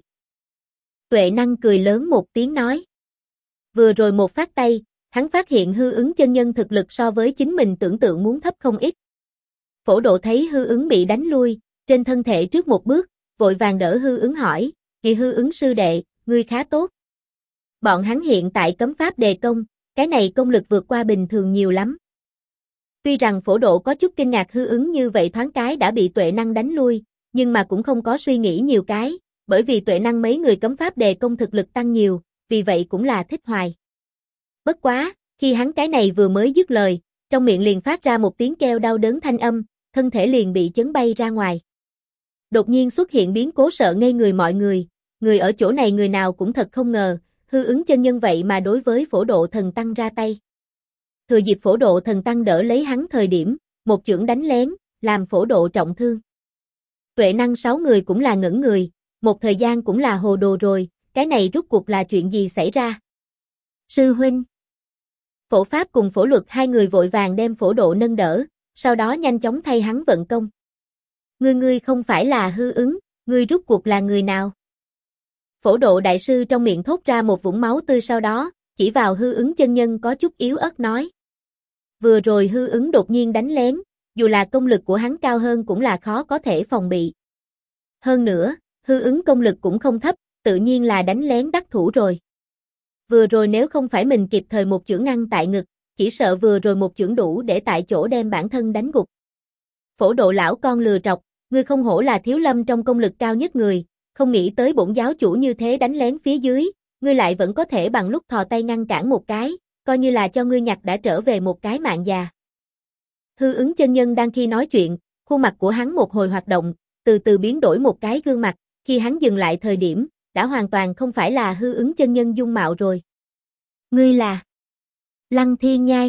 Tuệ Năng cười lớn một tiếng nói. Vừa rồi một phát tay, hắn phát hiện hư ứng chân nhân thực lực so với chính mình tưởng tượng muốn thấp không ít. Phổ Độ thấy hư ứng bị đánh lui, trên thân thể trước một bước, vội vàng đỡ hư ứng hỏi, hư ứng sư đệ, ngươi khá tốt. Bọn hắn hiện tại cấm pháp đề công, cái này công lực vượt qua bình thường nhiều lắm. Tuy rằng Phổ Độ có chút kinh ngạc hư ứng như vậy thoáng cái đã bị Tuệ Năng đánh lui, nhưng mà cũng không có suy nghĩ nhiều cái, bởi vì Tuệ Năng mấy người cấm pháp đề công thực lực tăng nhiều, vì vậy cũng là thích hoài. Bất quá, khi hắn cái này vừa mới dứt lời, trong miệng liền phát ra một tiếng kêu đau đớn thanh âm, thân thể liền bị chấn bay ra ngoài. Đột nhiên xuất hiện biến cố sợ ngây người mọi người ở chỗ này người nào cũng thật không ngờ, hư ứng chân nhân vậy mà đối với Phổ Độ thần tăng ra tay. Thừa dịp Phổ Độ thần tăng đỡ lấy hắn thời điểm, một chưởng đánh lén, làm Phổ Độ trọng thương. Tuệ Năng 6 người cũng là ngẩn người, một thời gian cũng là hồ đồ rồi, cái này rốt cuộc là chuyện gì xảy ra? Sư huynh. Phổ Pháp cùng Phổ Luật hai người vội vàng đem Phổ Độ nâng đỡ, sau đó nhanh chóng thay hắn vận công. Ngươi không phải là hư ứng, ngươi rốt cuộc là người nào? Phổ Độ đại sư trong miệng thốt ra một vũng máu tươi sau đó, chỉ vào hư ứng chân nhân có chút yếu ớt nói. Vừa rồi hư ứng đột nhiên đánh lén, dù là công lực của hắn cao hơn cũng là khó có thể phòng bị. Hơn nữa, hư ứng công lực cũng không thấp, tự nhiên là đánh lén đắc thủ rồi. Vừa rồi nếu không phải mình kịp thời một chưởng ngăn tại ngực, chỉ sợ vừa rồi một chưởng đủ để tại chỗ đem bản thân đánh gục. Phổ Độ lão con lừa trọc, ngươi không hổ là Thiếu Lâm trong công lực cao nhất người, không nghĩ tới bổn giáo chủ như thế đánh lén phía dưới, ngươi lại vẫn có thể bằng lúc thò tay ngăn cản một cái, coi như là cho ngươi nhặt đã trở về một cái mạng già. Hư ứng chân nhân đang khi nói chuyện, khuôn mặt của hắn một hồi hoạt động, từ từ biến đổi một cái gương mặt, khi hắn dừng lại thời điểm, đã hoàn toàn không phải là hư ứng chân nhân dung mạo rồi. Ngươi là Lăng Thiên Nhai.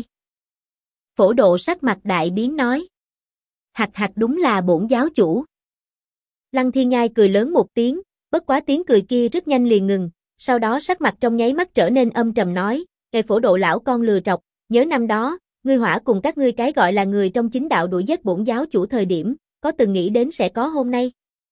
Phổ Độ sắc mặt đại biến nói. Hạch đúng là bổn giáo chủ. Lăng Thiên Nhai cười lớn một tiếng, bất quá tiếng cười kia rất nhanh liền ngừng, sau đó sắc mặt trong nháy mắt trở nên âm trầm nói, Phổ Độ lão con lừa trọc, nhớ năm đó, ngươi hỏa cùng các ngươi cái gọi là người trong chính đạo đuổi giết bổn giáo chủ thời điểm, có từng nghĩ đến sẽ có hôm nay.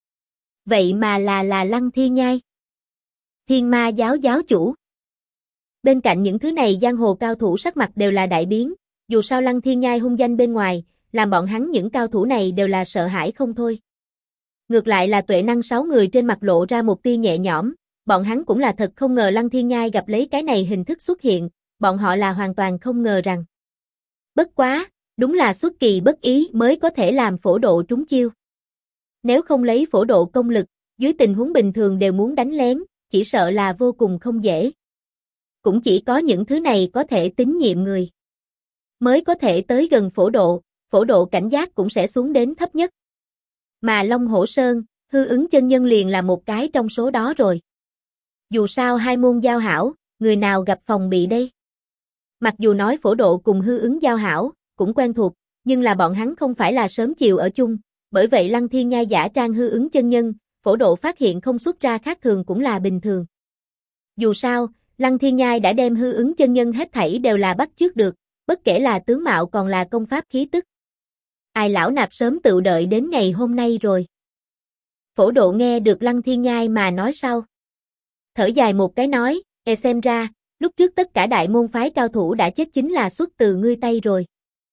Vậy mà là Lăng Thiên Nhai. Thiên Ma giáo giáo chủ. Bên cạnh những thứ này giang hồ cao thủ sắc mặt đều là đại biến, dù sao Lăng Thiên Nhai hung danh bên ngoài, làm bọn hắn những cao thủ này đều là sợ hãi không thôi. ngược lại là Tuệ Năng 6 người trên mặt lộ ra một tia nhẹ nhõm, bọn hắn cũng là thật không ngờ Lăng Thiên Nhai gặp lấy cái này hình thức xuất hiện, bọn họ là hoàn toàn không ngờ rằng. Bất quá, đúng là xuất kỳ bất ý mới có thể làm Phổ Độ trúng chiêu. Nếu không lấy Phổ Độ công lực, dưới tình huống bình thường đều muốn đánh lén, chỉ sợ là vô cùng không dễ. Cũng chỉ có những thứ này có thể tín nhiệm người, mới có thể tới gần Phổ Độ cảnh giác cũng sẽ xuống đến thấp nhất. Mà Long Hổ Sơn, Hư Ứng chân nhân liền là một cái trong số đó rồi. Dù sao hai môn giao hảo, người nào gặp phòng bị đây? Mặc dù nói Phổ Độ cùng Hư Ứng giao hảo, cũng quen thuộc, nhưng là bọn hắn không phải là sớm chiều ở chung, bởi vậy Lăng Thiên Nhai giả trang Hư Ứng chân nhân, Phổ Độ phát hiện không xuất ra khác thường cũng là bình thường. Dù sao, Lăng Thiên Nhai đã đem Hư Ứng chân nhân hết thảy đều là bắt chước được, bất kể là tướng mạo còn là công pháp khí tức. Ai lão nạp sớm tự đợi đến ngày hôm nay rồi. Phổ Độ nghe được Lăng Thiên Nhai mà nói sau. Thở dài một cái nói, xem ra, lúc trước tất cả đại môn phái cao thủ đã chết chính là xuất từ ngươi tay rồi.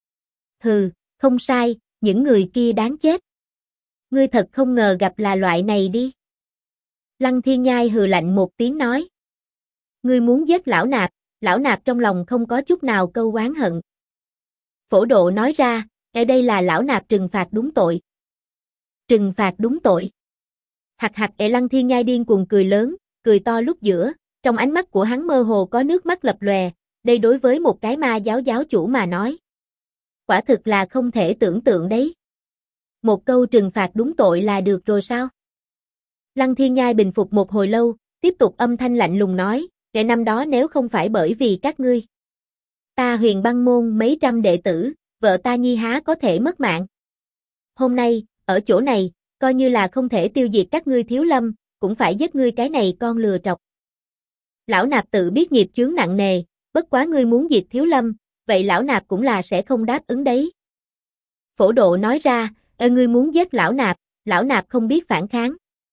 Hừ, không sai, những người kia đáng chết. Ngươi thật không ngờ gặp là loại này đi. Lăng Thiên Nhai hừ lạnh một tiếng nói. Ngươi muốn giết lão nạp trong lòng không có chút nào câu oán hận. Phổ Độ nói ra, ở đây là lão nạp trừng phạt đúng tội. Trừng phạt đúng tội. Hạc hạc Lăng Thiên Nhai điên cuồng cười lớn, cười to lúc giữa, trong ánh mắt của hắn mơ hồ có nước mắt lập lòe, đây đối với một cái ma giáo giáo chủ mà nói. Quả thực là không thể tưởng tượng đấy. Một câu trừng phạt đúng tội là được rồi sao? Lăng Thiên Nhai bình phục một hồi lâu, tiếp tục âm thanh lạnh lùng nói, kể năm đó nếu không phải bởi vì các ngươi. Ta Huyền Băng môn mấy trăm đệ tử, vợ ta Nhi há có thể mất mạng. Hôm nay, ở chỗ này, coi như là không thể tiêu diệt các ngươi Thiếu Lâm, cũng phải giết ngươi cái này con lừa trọc. Lão nạp tự biết nghiệp chướng nặng nề, bất quá ngươi muốn diệt Thiếu Lâm, vậy lão nạp cũng là sẽ không đáp ứng đấy. Phổ Độ nói ra, ngươi muốn giết lão nạp không biết phản kháng.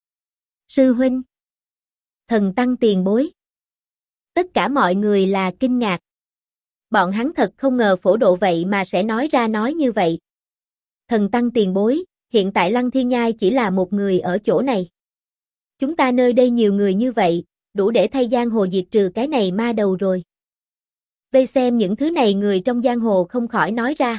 Sư huynh, Thần Tăng tiền bối. Tất cả mọi người là kinh ngạc. Bọn hắn thật không ngờ Phổ Độ vậy mà sẽ nói ra nói như vậy. Thần Tăng tiền bối, hiện tại Lăng Thiên Nhai chỉ là một người ở chỗ này. Chúng ta nơi đây nhiều người như vậy, đủ để thay giang hồ diệt trừ cái này ma đầu rồi. Vây xem những thứ này người trong giang hồ không khỏi nói ra.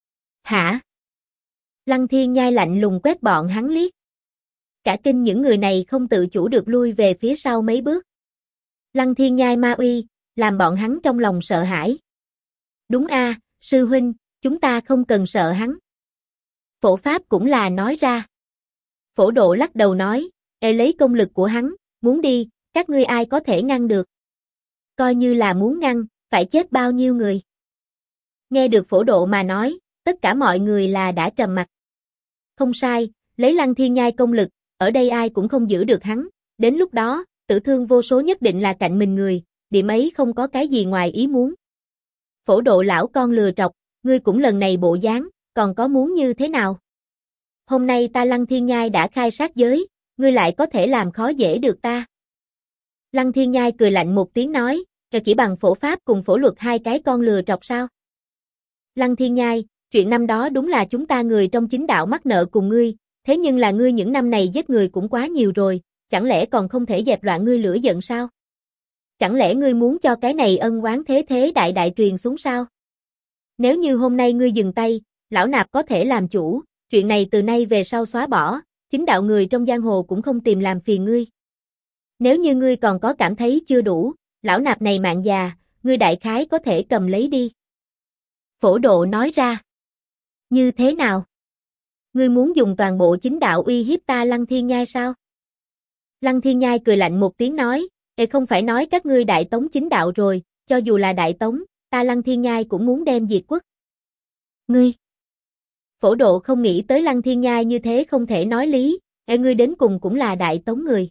Hả? Lăng Thiên Nhai lạnh lùng quét bọn hắn liếc. Cả kinh những người này không tự chủ được lui về phía sau mấy bước. Lăng Thiên Nhai ma uy, làm bọn hắn trong lòng sợ hãi. Đúng a, sư huynh, chúng ta không cần sợ hắn. Phổ Pháp cũng là nói ra. Phổ Độ lắc đầu nói, lấy công lực của hắn, muốn đi, các ngươi ai có thể ngăn được. Coi như là muốn ngăn, phải chết bao nhiêu người. Nghe được Phổ Độ mà nói, tất cả mọi người là đã trầm mặc. Không sai, lấy Lăng Thiên Nhai công lực, ở đây ai cũng không giữ được hắn, đến lúc đó, tử thương vô số nhất định là cạnh mình người, điểm ấy không có cái gì ngoài ý muốn. Phổ Độ lão con lừa trọc, ngươi cũng lần này bộ dáng, còn có muốn như thế nào? Hôm nay ta Lăng Thiên Nhai đã khai sát giới, ngươi lại có thể làm khó dễ được ta. Lăng Thiên Nhai cười lạnh một tiếng nói, chỉ bằng Phổ Pháp cùng Phổ Luật hai cái con lừa trọc sao? Lăng Thiên Nhai, chuyện năm đó đúng là chúng ta người trong chính đạo mắc nợ cùng ngươi, thế nhưng là ngươi những năm này giết người cũng quá nhiều rồi, chẳng lẽ còn không thể dẹp loạn ngươi lửa giận sao? Chẳng lẽ ngươi muốn cho cái này ân oán thế thế đại đại truyền xuống sao? Nếu như hôm nay ngươi dừng tay, lão nạp có thể làm chủ, chuyện này từ nay về sau xóa bỏ, chính đạo người trong giang hồ cũng không tìm làm phiền ngươi. Nếu như ngươi còn có cảm thấy chưa đủ, lão nạp này mạng già, ngươi đại khái có thể cầm lấy đi. Phổ Độ nói ra. Như thế nào? Ngươi muốn dùng toàn bộ chính đạo uy hiếp ta Lăng Thiên Nhai sao? Lăng Thiên Nhai cười lạnh một tiếng nói, không phải nói các ngươi đại tống chính đạo rồi, cho dù là đại tống, ta Lăng Thiên Nhai cũng muốn đem diệt quốc. Ngươi! Phổ Độ không nghĩ tới Lăng Thiên Nhai như thế không thể nói lý, ngươi đến cùng cũng là đại tống người.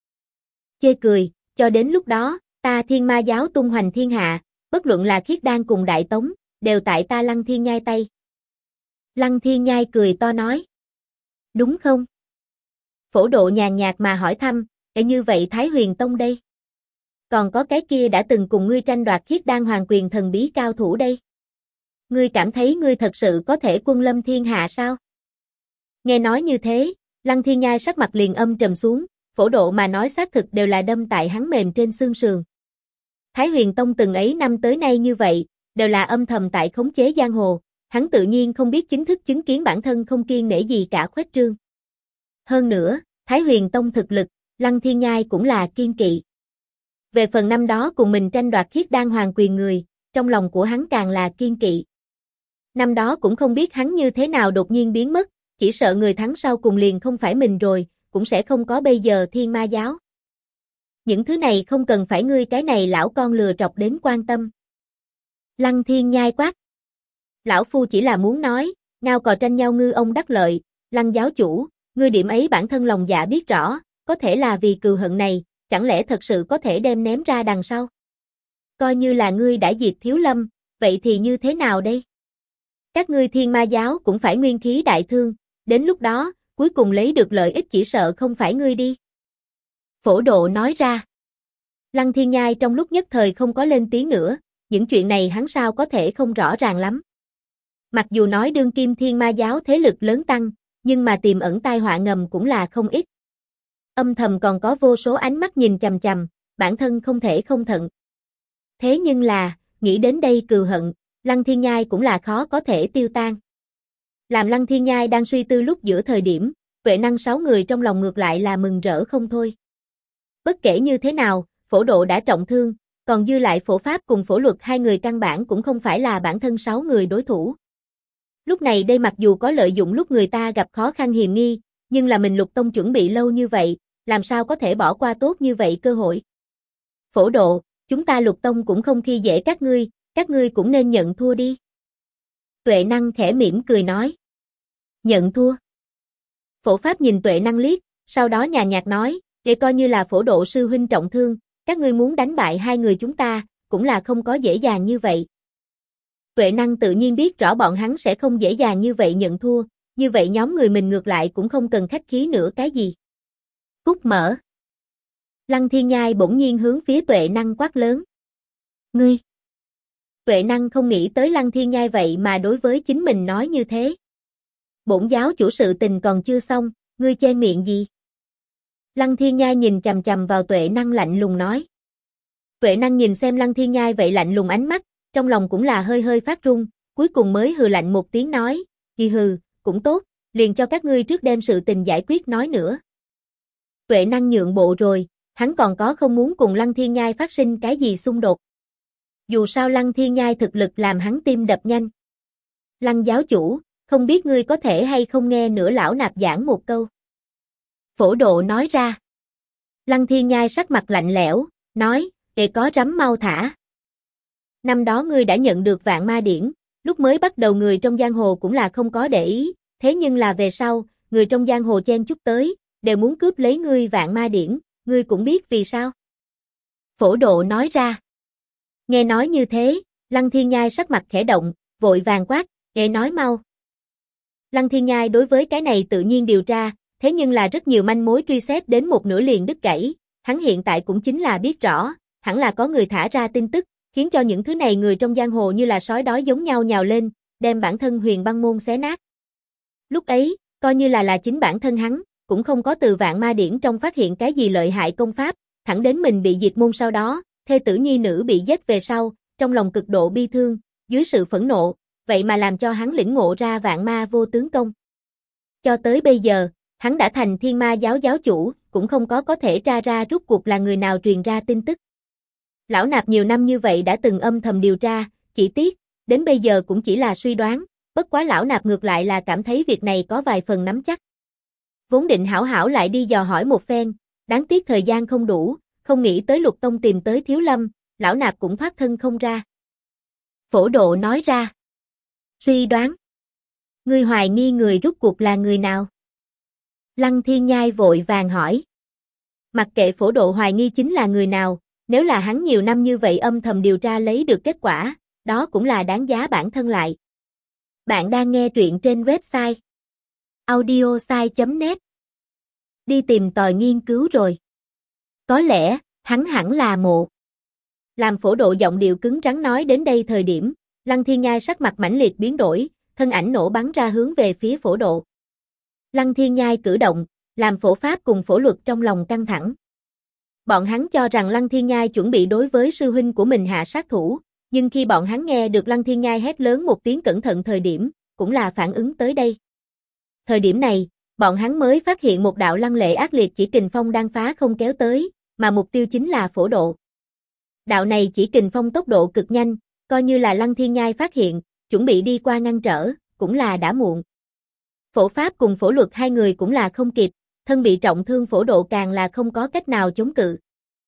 Chê cười, cho đến lúc đó, ta Thiên Ma giáo tung hoành thiên hạ, bất luận là Khiết Đan cùng đại tống, đều tại ta Lăng Thiên Nhai tay. Lăng Thiên Nhai cười to nói. Đúng không? Phổ Độ nhàn nhạt mà hỏi thăm, như vậy Thái Huyền Tông đây? Còn có cái kia đã từng cùng ngươi tranh đoạt Khiết Đan hoàng quyền thần bí cao thủ đây? Ngươi cảm thấy ngươi thật sự có thể quân lâm thiên hạ sao? Nghe nói như thế, Lăng Thiên Nhai sắc mặt liền âm trầm xuống, Phổ Độ mà nói xác thực đều là đâm tại hắn mềm trên xương sườn. Thái Huyền Tông từng ấy năm tới nay như vậy, đều là âm thầm tại khống chế giang hồ, hắn tự nhiên không biết chính thức chứng kiến bản thân không kiêng nể gì cả khuếch trương. Hơn nữa, Thái Huyền Tông thực lực, Lăng Thiên Nhai cũng là kiên kỵ. Về phần năm đó cùng mình tranh đoạt Khiết Đan Hoàng quyền người, trong lòng của hắn càng là kiên kỵ. Năm đó cũng không biết hắn như thế nào đột nhiên biến mất, chỉ sợ người thắng sau cùng liền không phải mình rồi, cũng sẽ không có bây giờ Thiên Ma giáo. Những thứ này không cần phải ngươi cái này lão con lừa trọc đến quan tâm. Lăng Thiên Nhai quát. Lão phu chỉ là muốn nói, ngao cò tranh nhau ngư ông đắc lợi, Lăng giáo chủ, ngươi điểm ấy bản thân lòng dạ biết rõ, có thể là vì cừu hận này, chẳng lẽ thật sự có thể đem ném ra đằng sau? Coi như là ngươi đã diệt Thiếu Lâm, vậy thì như thế nào đây? Các ngươi Thiên Ma giáo cũng phải nguyên khí đại thương, đến lúc đó, cuối cùng lấy được lợi ích chỉ sợ không phải ngươi đi. Phổ Độ nói ra. Lăng Thiên Nhai trong lúc nhất thời không có lên tiếng nữa, những chuyện này hắn sao có thể không rõ ràng lắm. Mặc dù nói đương kim Thiên Ma giáo thế lực lớn tăng, nhưng mà tiềm ẩn tai họa ngầm cũng là không ít. Âm thầm còn có vô số ánh mắt nhìn chằm chằm, bản thân không thể không thận. Thế nhưng là, nghĩ đến đây cừu hận, Lăng Thiên Nhai cũng là khó có thể tiêu tan. Làm Lăng Thiên Nhai đang suy tư lúc giữa thời điểm, Tuệ Năng 6 người trong lòng ngược lại là mừng rỡ không thôi. Bất kể như thế nào, Phổ Độ đã trọng thương, còn dư lại Phổ Pháp cùng Phổ Luật hai người căn bản cũng không phải là bản thân 6 người đối thủ. Lúc này đây mặc dù có lợi dụng lúc người ta gặp khó khăn hiềm nghi, nhưng là mình Lục Tông chuẩn bị lâu như vậy, làm sao có thể bỏ qua tốt như vậy cơ hội. Phổ Độ, chúng ta Lục Tông cũng không khi dễ các ngươi cũng nên nhận thua đi. Tuệ Năng khẽ mỉm cười nói. Nhận thua. Phổ Pháp nhìn Tuệ Năng liếc, sau đó nhàn nhạt nói, để coi như là Phổ Độ sư huynh trọng thương, các ngươi muốn đánh bại hai người chúng ta, cũng là không có dễ dàng như vậy. Tuệ Năng tự nhiên biết rõ bọn hắn sẽ không dễ dàng như vậy nhận thua, như vậy nhóm người mình ngược lại cũng không cần khách khí nữa cái gì. Cút mở. Lăng Thiên Nhai bỗng nhiên hướng phía Tuệ Năng quát lớn. Ngươi. Tuệ Năng không nghĩ tới Lăng Thiên Nhai vậy mà đối với chính mình nói như thế. Bổn giáo chủ sự tình còn chưa xong, ngươi che miệng gì? Lăng Thiên Nhai nhìn chằm chằm vào Tuệ Năng lạnh lùng nói. Tuệ Năng nhìn xem Lăng Thiên Nhai vậy lạnh lùng ánh mắt, trong lòng cũng là hơi hơi phát run, cuối cùng mới hừ lạnh một tiếng nói, hừ, cũng tốt, liền cho các ngươi trước đem sự tình giải quyết nói nữa. Tuệ Năng nhượng bộ rồi, hắn còn có không muốn cùng Lăng Thiên Nhai phát sinh cái gì xung đột. Dù sao Lăng Thiên Nhai thực lực làm hắn tim đập nhanh. Lăng giáo chủ, không biết ngươi có thể hay không nghe nữa lão nạp giảng một câu. Phổ Độ nói ra. Lăng Thiên Nhai sắc mặt lạnh lẽo, nói, để có rắm mau thả. Năm đó ngươi đã nhận được Vạn Ma Điển, lúc mới bắt đầu người trong giang hồ cũng là không có để ý, thế nhưng là về sau, người trong giang hồ chen chúc tới, đều muốn cướp lấy ngươi Vạn Ma Điển, ngươi cũng biết vì sao. Phổ Độ nói ra. Nghe nói như thế, Lăng Thiên Nhai sắc mặt khẽ động, vội vàng quát, nghe nói mau. Lăng Thiên Nhai đối với cái này tự nhiên điều tra, thế nhưng là rất nhiều manh mối truy xét đến một nửa liền đứt gãy, hắn hiện tại cũng chính là biết rõ, hẳn là có người thả ra tin tức, khiến cho những thứ này người trong giang hồ như là sói đói giống nhau nhào lên, đem bản thân Huyền Băng môn xé nát. Lúc ấy, coi như là chính bản thân hắn, cũng không có từ Vạn Ma Điển trong phát hiện cái gì lợi hại công pháp, thẳng đến mình bị diệt môn sau đó, thê tử nhi nữ bị giết về sau, trong lòng cực độ bi thương, dưới sự phẫn nộ, vậy mà làm cho hắn lĩnh ngộ ra Vạn Ma vô tướng công. Cho tới bây giờ, hắn đã thành Thiên Ma giáo giáo chủ, cũng không có thể tra ra rốt cuộc là người nào truyền ra tin tức. Lão nạp nhiều năm như vậy đã từng âm thầm điều tra, chỉ tiếc, đến bây giờ cũng chỉ là suy đoán, bất quá lão nạp ngược lại là cảm thấy việc này có vài phần nắm chắc. Vốn định hảo hảo lại đi dò hỏi một phen, đáng tiếc thời gian không đủ, không nghĩ tới Lục Tông tìm tới Thiếu Lâm, lão nạp cũng thoát thân không ra. Phổ Độ nói ra. Suy đoán. Ngươi hoài nghi người rốt cuộc là người nào? Lăng Thiên Nhai vội vàng hỏi. Mặc kệ Phổ Độ hoài nghi chính là người nào, nếu là hắn nhiều năm như vậy âm thầm điều tra lấy được kết quả, đó cũng là đáng giá bản thân lại. Bạn đang nghe truyện trên website audiosai.net. Đi tìm tòi nghiên cứu rồi. Có lẽ, hắn hẳn là mộ. Làm Phổ Độ giọng điệu cứng rắn nói đến đây thời điểm, Lăng Thiên Nhai sắc mặt mãnh liệt biến đổi, thân ảnh nổ bắn ra hướng về phía Phổ Độ. Lăng Thiên Nhai cử động, làm Phổ Pháp cùng Phổ Luật trong lòng căng thẳng. Bọn hắn cho rằng Lăng Thiên Nhai chuẩn bị đối với sư huynh của mình hạ sát thủ, nhưng khi bọn hắn nghe được Lăng Thiên Nhai hét lớn một tiếng cẩn thận thời điểm, cũng là phản ứng tới đây. Thời điểm này, bọn hắn mới phát hiện một đạo lăng lệ ác liệt chỉ kình phong đang phá không kéo tới, mà mục tiêu chính là Phổ Độ. Đạo này chỉ kình phong tốc độ cực nhanh, coi như là Lăng Thiên Nhai phát hiện, chuẩn bị đi qua ngăn trở, cũng là đã muộn. Phổ Pháp cùng Phổ Luật hai người cũng là không kịp, thân bị trọng thương Phổ Độ càng là không có cách nào chống cự.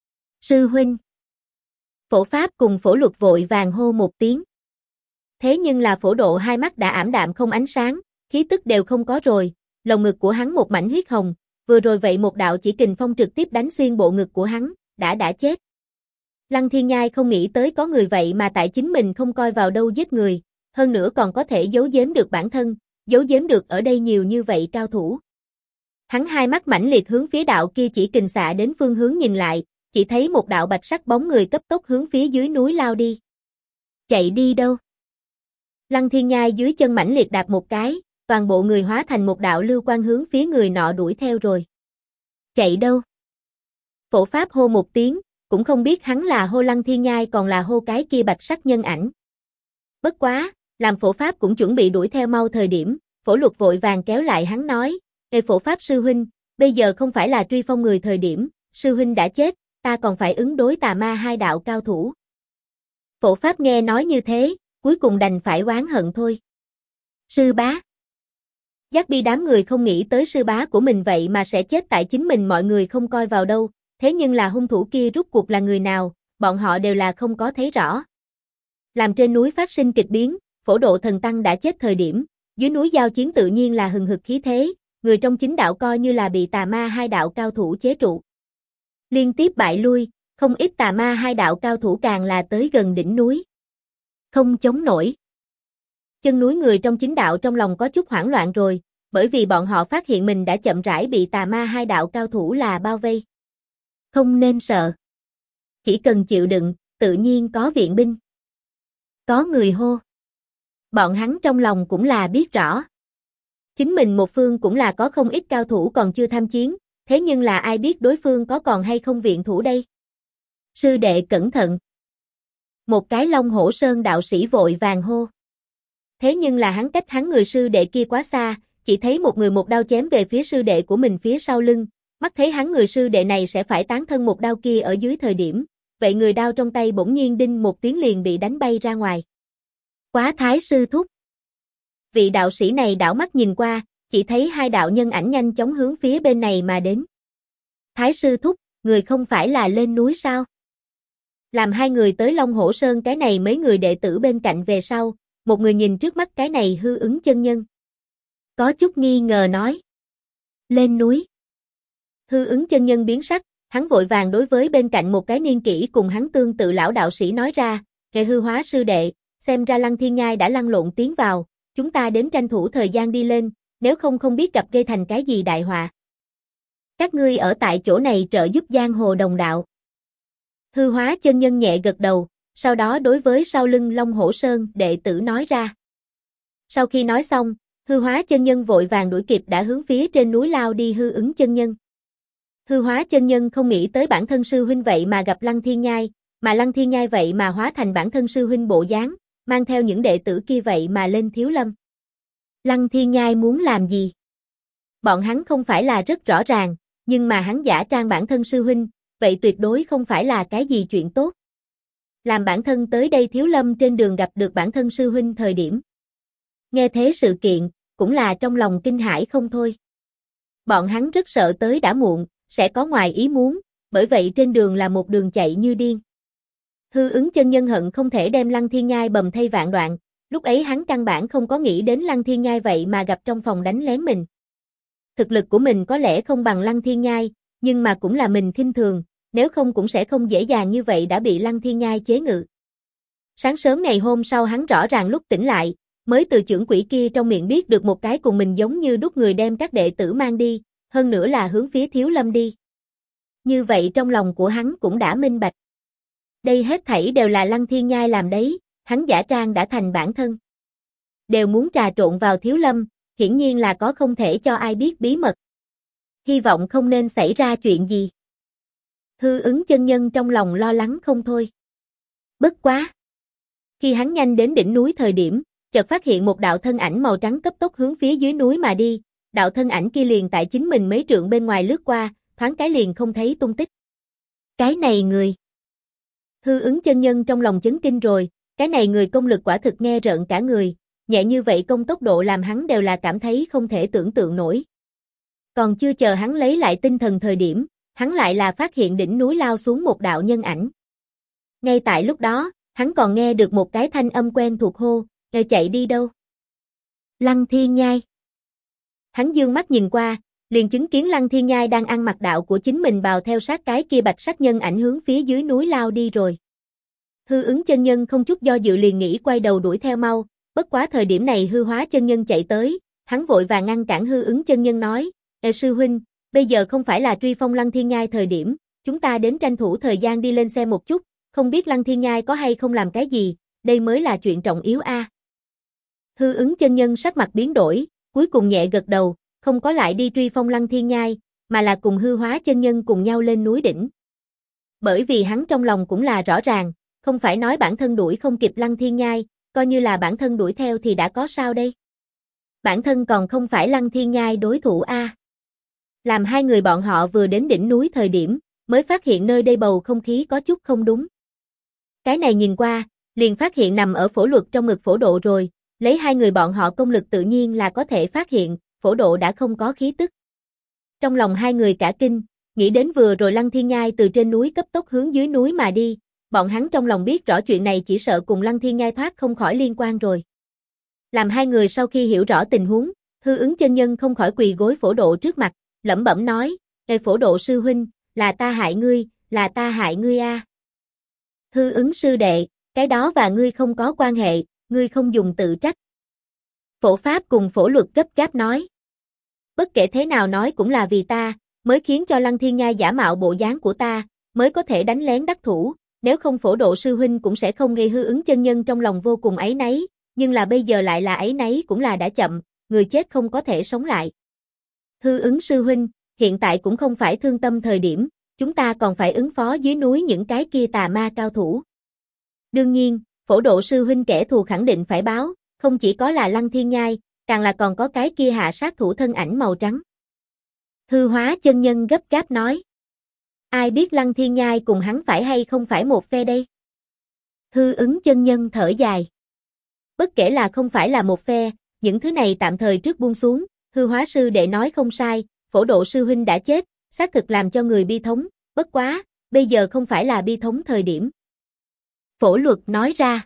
Sư huynh. Phổ Pháp cùng Phổ Luật vội vàng hô một tiếng. Thế nhưng là Phổ Độ hai mắt đã ảm đạm không ánh sáng, khí tức đều không có rồi, lồng ngực của hắn một mảnh huyết hồng, vừa rồi vậy một đạo chỉ kình phong trực tiếp đánh xuyên bộ ngực của hắn, đã chết. Lăng Thiên Nhai không nghĩ tới có người vậy mà tại chính mình không coi vào đâu giết người, hơn nữa còn có thể giấu giếm được bản thân, giấu giếm được ở đây nhiều như vậy cao thủ. Hắn hai mắt mãnh liệt hướng phía đạo kia chỉ kình xạ đến phương hướng nhìn lại, chỉ thấy một đạo bạch sắc bóng người cấp tốc hướng phía dưới núi lao đi. Chạy đi đâu? Lăng Thiên Nhai dưới chân mãnh liệt đạp một cái, toàn bộ người hóa thành một đạo lưu quang hướng phía người nọ đuổi theo rồi. Chạy đâu? Phổ Pháp hô một tiếng, cũng không biết hắn là hô Lăng Thiên Nhai còn là hô cái kia bạch sắc nhân ảnh. Bất quá, làm Phổ Pháp cũng chuẩn bị đuổi theo mau thời điểm, Phổ Luật vội vàng kéo lại hắn nói, Ê Phổ Pháp sư huynh, bây giờ không phải là truy phong người thời điểm, sư huynh đã chết, ta còn phải ứng đối tà ma hai đạo cao thủ. Phổ Pháp nghe nói như thế, cuối cùng đành phải oán hận thôi. Sư bá. Giác Bi đám người không nghĩ tới sư bá của mình vậy mà sẽ chết tại chính mình, mọi người không coi vào đâu, thế nhưng là hung thủ kia rút cuộc là người nào, bọn họ đều là không có thấy rõ. Làm trên núi phát sinh kịch biến, Phổ Độ thần tăng đã chết thời điểm, dưới núi giao chiến tự nhiên là hừng hực khí thế, người trong chính đạo coi như là bị tà ma hai đạo cao thủ chế trụ. Liên tiếp bại lui, không ít tà ma hai đạo cao thủ càng là tới gần đỉnh núi. Không chống nổi. Chân núi người trong chính đạo trong lòng có chút hoảng loạn rồi, bởi vì bọn họ phát hiện mình đã chậm rãi bị tà ma hai đạo cao thủ là bao vây. Không nên sợ. Chỉ cần chịu đựng, tự nhiên có viện binh. Có người hô. Bọn hắn trong lòng cũng là biết rõ. Chính mình một phương cũng là có không ít cao thủ còn chưa tham chiến, thế nhưng là ai biết đối phương có còn hay không viện thủ đây. Sư đệ cẩn thận. Một cái Long Hổ Sơn đạo sĩ vội vàng hô. Thế nhưng là hắn cách hắn người sư đệ kia quá xa, chỉ thấy một người một đao chém về phía sư đệ của mình phía sau lưng, mắt thấy hắn người sư đệ này sẽ phải tán thân một đao kia ở dưới thời điểm, vậy người đao trong tay bỗng nhiên đinh một tiếng liền bị đánh bay ra ngoài. Quá Thái sư thúc. Vị đạo sĩ này đảo mắt nhìn qua, chỉ thấy hai đạo nhân ảnh nhanh chóng hướng phía bên này mà đến. Thái sư thúc, người không phải là lên núi sao? Làm hai người tới Long Hổ Sơn cái này mấy người đệ tử bên cạnh về sau, một người nhìn trước mắt cái này hư ứng chân nhân. Có chút nghi ngờ nói. Lên núi. Hư ứng chân nhân biến sắc, hắn vội vàng đối với bên cạnh một cái niên kỷ cùng hắn tương tự lão đạo sĩ nói ra, Hệ Hư Hóa sư đệ, xem ra Lăng Thiên Nhai đã lăn lộn tiến vào, chúng ta đến tranh thủ thời gian đi lên, nếu không biết gặp gây thành cái gì đại họa. Các ngươi ở tại chỗ này trợ giúp giang hồ đồng đạo. Hư Hóa chân nhân nhẹ gật đầu, sau đó đối với sau lưng Long Hổ Sơn đệ tử nói ra. Sau khi nói xong, Hư Hóa chân nhân vội vàng đuổi kịp đã hướng phía trên núi lao đi Hư ứng chân nhân. Hư Hóa chân nhân không nghĩ tới bản thân sư huynh vậy mà gặp Lăng Thiên Nhai, mà Lăng Thiên Nhai vậy mà hóa thành bản thân sư huynh bộ dáng, mang theo những đệ tử kia vậy mà lên Thiếu Lâm. Lăng Thiên Nhai muốn làm gì? Bọn hắn không phải là rất rõ ràng, nhưng mà hắn giả trang bản thân sư huynh, vậy tuyệt đối không phải là cái gì chuyện tốt. Làm bản thân tới đây Thiếu Lâm trên đường gặp được bản thân sư huynh thời điểm. Nghe thế sự kiện, cũng là trong lòng kinh hãi không thôi. Bọn hắn rất sợ tới đã muộn, sẽ có ngoài ý muốn, bởi vậy trên đường là một đường chạy như điên. Hư ứng chân nhân hận không thể đem Lăng Thiên Nhai bầm thây vạn đoạn, lúc ấy hắn căn bản không có nghĩ đến Lăng Thiên Nhai vậy mà gặp trong phòng đánh lén mình. Thực lực của mình có lẽ không bằng Lăng Thiên Nhai, nhưng mà cũng là mình khinh thường, nếu không cũng sẽ không dễ dàng như vậy đã bị Lăng Thiên Nhai chế ngự. Sáng sớm ngày hôm sau hắn rõ ràng lúc tỉnh lại, mới từ chưởng quỷ kia trong miệng biết được một cái cùng mình giống như đúc người đem các đệ tử mang đi, hơn nữa là hướng phía Thiếu Lâm đi. Như vậy trong lòng của hắn cũng đã minh bạch. Đây hết thảy đều là Lăng Thiên Nhai làm đấy, hắn giả trang đã thành bản thân. Đều muốn trà trộn vào Thiếu Lâm, hiển nhiên là có không thể cho ai biết bí mật. hy vọng không nên xảy ra chuyện gì. Hư ứng chân nhân trong lòng lo lắng không thôi. Bất quá. Khi hắn nhanh đến đỉnh núi thời điểm, chợt phát hiện một đạo thân ảnh màu trắng cấp tốc hướng phía dưới núi mà đi, đạo thân ảnh kia liền tại chính mình mấy trượng bên ngoài lướt qua, thoáng cái liền không thấy tung tích. Cái này người. Hư ứng chân nhân trong lòng chấn kinh rồi, cái này người công lực quả thực nghe rợn cả người, nhẹ như vậy công tốc độ làm hắn đều là cảm thấy không thể tưởng tượng nổi. Còn chưa chờ hắn lấy lại tinh thần thời điểm, hắn lại là phát hiện đỉnh núi lao xuống một đạo nhân ảnh. Ngay tại lúc đó, hắn còn nghe được một cái thanh âm quen thuộc hô, chạy đi đâu? Lăng Thiên Nhai. Hắn dương mắt nhìn qua, liền chứng kiến Lăng Thiên Nhai đang ăn mặc đạo của chính mình bào theo sát cái kia bạch sắc nhân ảnh hướng phía dưới núi lao đi rồi. Hư ứng chân nhân không chút do dự liền nghĩ quay đầu đuổi theo mau, bất quá thời điểm này hư hóa chân nhân chạy tới, hắn vội vàng ngăn cản hư ứng chân nhân nói, sư huynh, bây giờ không phải là truy phong Lăng Thiên Nhai thời điểm, chúng ta đến tranh thủ thời gian đi lên xe một chút, không biết Lăng Thiên Nhai có hay không làm cái gì, đây mới là chuyện trọng yếu a. Hư ứng chân nhân sắc mặt biến đổi, cuối cùng nhẹ gật đầu, không có lại đi truy phong Lăng Thiên Nhai, mà là cùng hư hóa chân nhân cùng nhau lên núi đỉnh. Bởi vì hắn trong lòng cũng là rõ ràng, không phải nói bản thân đuổi không kịp Lăng Thiên Nhai, coi như là bản thân đuổi theo thì đã có sao đây. Bản thân còn không phải Lăng Thiên Nhai đối thủ a. Làm hai người bọn họ vừa đến đỉnh núi thời điểm, mới phát hiện nơi đây bầu không khí có chút không đúng. Cái này nhìn qua, liền phát hiện nằm ở phổ luật trong ngực phổ độ rồi, lấy hai người bọn họ công lực tự nhiên là có thể phát hiện, phổ độ đã không có khí tức. Trong lòng hai người cả kinh, nghĩ đến vừa rồi Lăng Thiên Nhai từ trên núi cấp tốc hướng dưới núi mà đi, bọn hắn trong lòng biết rõ chuyện này chỉ sợ cùng Lăng Thiên Nhai thoát không khỏi liên quan rồi. Làm hai người sau khi hiểu rõ tình huống, hư ứng chân nhân không khỏi quỳ gối phổ độ trước mặt, lẩm bẩm nói, phổ độ sư huynh, là ta hại ngươi a. Hư ứng sư đệ, cái đó và ngươi không có quan hệ, ngươi không dùng tự trách. Phổ Pháp cùng phổ luật gấp gáp nói. Bất kể thế nào nói cũng là vì ta, mới khiến cho Lăng Thiên Nhai giả mạo bộ dáng của ta, mới có thể đánh lén đắc thủ, nếu không phổ độ sư huynh cũng sẽ không gây hư ứng chân nhân trong lòng vô cùng áy náy, nhưng là bây giờ lại là áy náy cũng là đã chậm, người chết không có thể sống lại. Hư ứng sư huynh, hiện tại cũng không phải thương tâm thời điểm, chúng ta còn phải ứng phó dưới núi những cái kia tà ma cao thủ. Đương nhiên, phổ độ sư huynh kẻ thù khẳng định phải báo, không chỉ có là Lăng Thiên Nhai, càng là còn có cái kia hạ sát thủ thân ảnh màu trắng. Hư hóa chân nhân gấp gáp nói. Ai biết Lăng Thiên Nhai cùng hắn phải hay không phải một phe đây? Hư ứng chân nhân thở dài. Bất kể là không phải là một phe, những thứ này tạm thời trước buông xuống, hư hóa sư đệ nói không sai, phổ độ sư huynh đã chết, xác thực làm cho người bi thống, bất quá, bây giờ không phải là bi thống thời điểm. Phổ luật nói ra.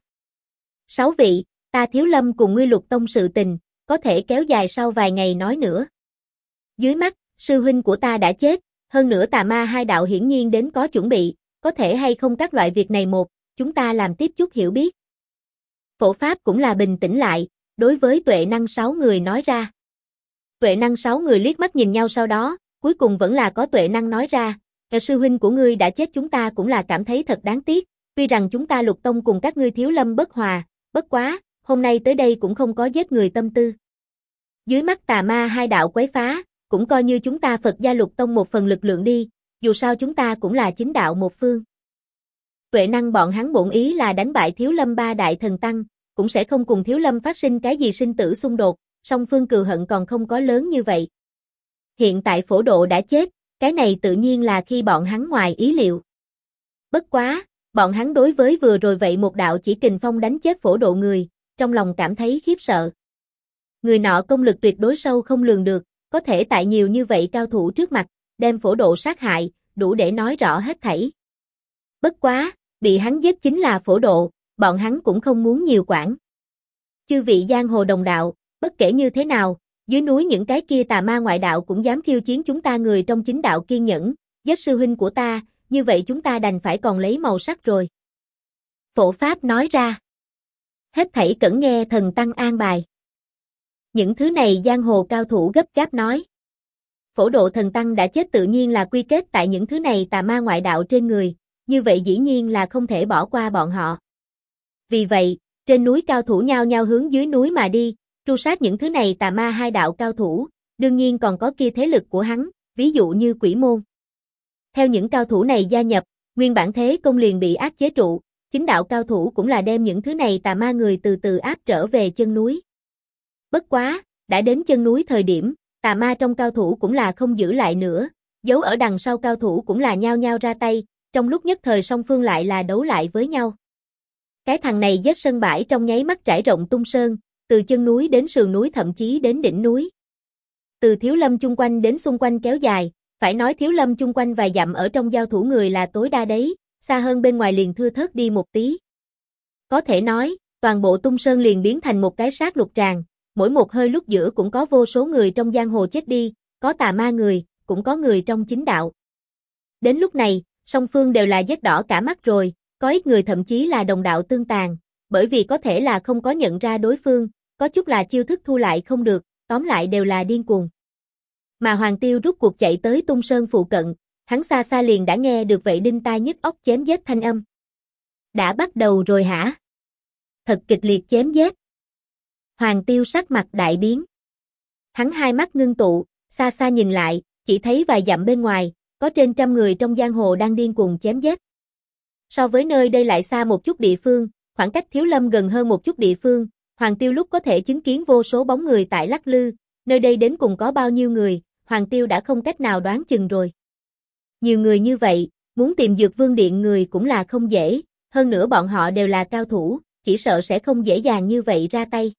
6 vị, ta Thiếu Lâm cùng ngươi Lục Tông sự tình, có thể kéo dài sau vài ngày nói nữa. Dưới mắt, sư huynh của ta đã chết, hơn nữa tà ma hai đạo hiển nhiên đến có chuẩn bị, có thể hay không các loại việc này một, chúng ta làm tiếp chút hiểu biết. Phổ Pháp cũng là bình tĩnh lại, đối với tuệ năng 6 người nói ra. Tuệ năng 6 người liếc mắt nhìn nhau sau đó, cuối cùng vẫn là có tuệ năng nói ra, sư huynh của ngươi đã chết chúng ta cũng là cảm thấy thật đáng tiếc, tuy rằng chúng ta Lục Tông cùng các ngươi Thiếu Lâm bất hòa, bất quá, hôm nay tới đây cũng không có giết người tâm tư. Dưới mắt tà ma hai đạo quấy phá, cũng coi như chúng ta Phật gia Lục Tông một phần lực lượng đi, dù sao chúng ta cũng là chính đạo một phương. Tuệ năng bọn hắn bổn ý là đánh bại Thiếu Lâm ba đại thần tăng, cũng sẽ không cùng Thiếu Lâm phát sinh cái gì sinh tử xung đột, song phương cừu hận còn không có lớn như vậy. Hiện tại phổ độ đã chết, cái này tự nhiên là khi bọn hắn ngoài ý liệu. Bất quá, bọn hắn đối với vừa rồi vậy một đạo chỉ kình phong đánh chết phổ độ người, trong lòng cảm thấy khiếp sợ. Người nọ công lực tuyệt đối sâu không lường được, có thể tại nhiều như vậy cao thủ trước mặt, đem phổ độ sát hại, đủ để nói rõ hết thảy. Bất quá, bị hắn giết chính là phổ độ, bọn hắn cũng không muốn nhiều quản. Chư vị giang hồ đồng đạo, bất kể như thế nào, dưới núi những cái kia tà ma ngoại đạo cũng dám khiêu chiến chúng ta người trong chính đạo kiên nhẫn, giết sư huynh của ta, như vậy chúng ta đành phải còn lấy màu sắc rồi. Phổ Pháp nói ra. Hết thảy cẩn nghe thần tăng an bài. Những thứ này giang hồ cao thủ gấp gáp nói. Phổ độ thần tăng đã chết tự nhiên là quy kết tại những thứ này tà ma ngoại đạo trên người, như vậy dĩ nhiên là không thể bỏ qua bọn họ. Vì vậy, trên núi cao thủ nhao nhao hướng dưới núi mà đi, tru sát những thứ này tà ma hai đạo cao thủ, đương nhiên còn có kia thế lực của hắn, ví dụ như Quỷ Môn. Theo những cao thủ này gia nhập, nguyên bản thế công liền bị áp chế trụ, chính đạo cao thủ cũng là đem những thứ này tà ma người từ từ áp trở về chân núi. Bất quá, đã đến chân núi thời điểm, tà ma trong cao thủ cũng là không giữ lại nữa, giấu ở đằng sau cao thủ cũng là nhao nhao ra tay, trong lúc nhất thời song phương lại là đấu lại với nhau. Cái thằng này giết sân bãi trong nháy mắt trải rộng tung sơn, từ chân núi đến sườn núi thậm chí đến đỉnh núi. Từ Thiếu Lâm chung quanh đến xung quanh kéo dài, phải nói Thiếu Lâm chung quanh vài dặm ở trong giao thủ người là tối đa đấy, xa hơn bên ngoài liền thưa thớt đi một tí. Có thể nói, toàn bộ tung sơn liền biến thành một cái sát lục tràng, mỗi một hơi lúc giữa cũng có vô số người trong giang hồ chết đi, có tà ma người, cũng có người trong chính đạo. Đến lúc này, song phương đều là giết đỏ cả mắt rồi, có ít người thậm chí là đồng đạo tương tàn, bởi vì có thể là không có nhận ra đối phương, có chút là chiêu thức thu lại không được, tóm lại đều là điên cuồng. Mà Hoàng Tiêu rút cuộc chạy tới tung sơn phụ cận, hắn xa xa liền đã nghe được vậy đinh tai nhức óc chém giết thanh âm. Đã bắt đầu rồi hả? Thật kịch liệt chém giết. Hoàng Tiêu sắc mặt đại biến. Hắn hai mắt ngưng tụ, xa xa nhìn lại, chỉ thấy vài dặm bên ngoài, có trên trăm người trong giang hồ đang điên cuồng chém giết. So với nơi đây lại xa một chút địa phương, khoảng cách Thiếu Lâm gần hơn một chút địa phương, Hoàng Tiêu lúc có thể chứng kiến vô số bóng người tại lắc lư, nơi đây đến cùng có bao nhiêu người, Hoàng Tiêu đã không cách nào đoán chừng rồi. Nhiều người như vậy, muốn tìm Dược Vương Điện người cũng là không dễ, hơn nữa bọn họ đều là cao thủ, chỉ sợ sẽ không dễ dàng như vậy ra tay.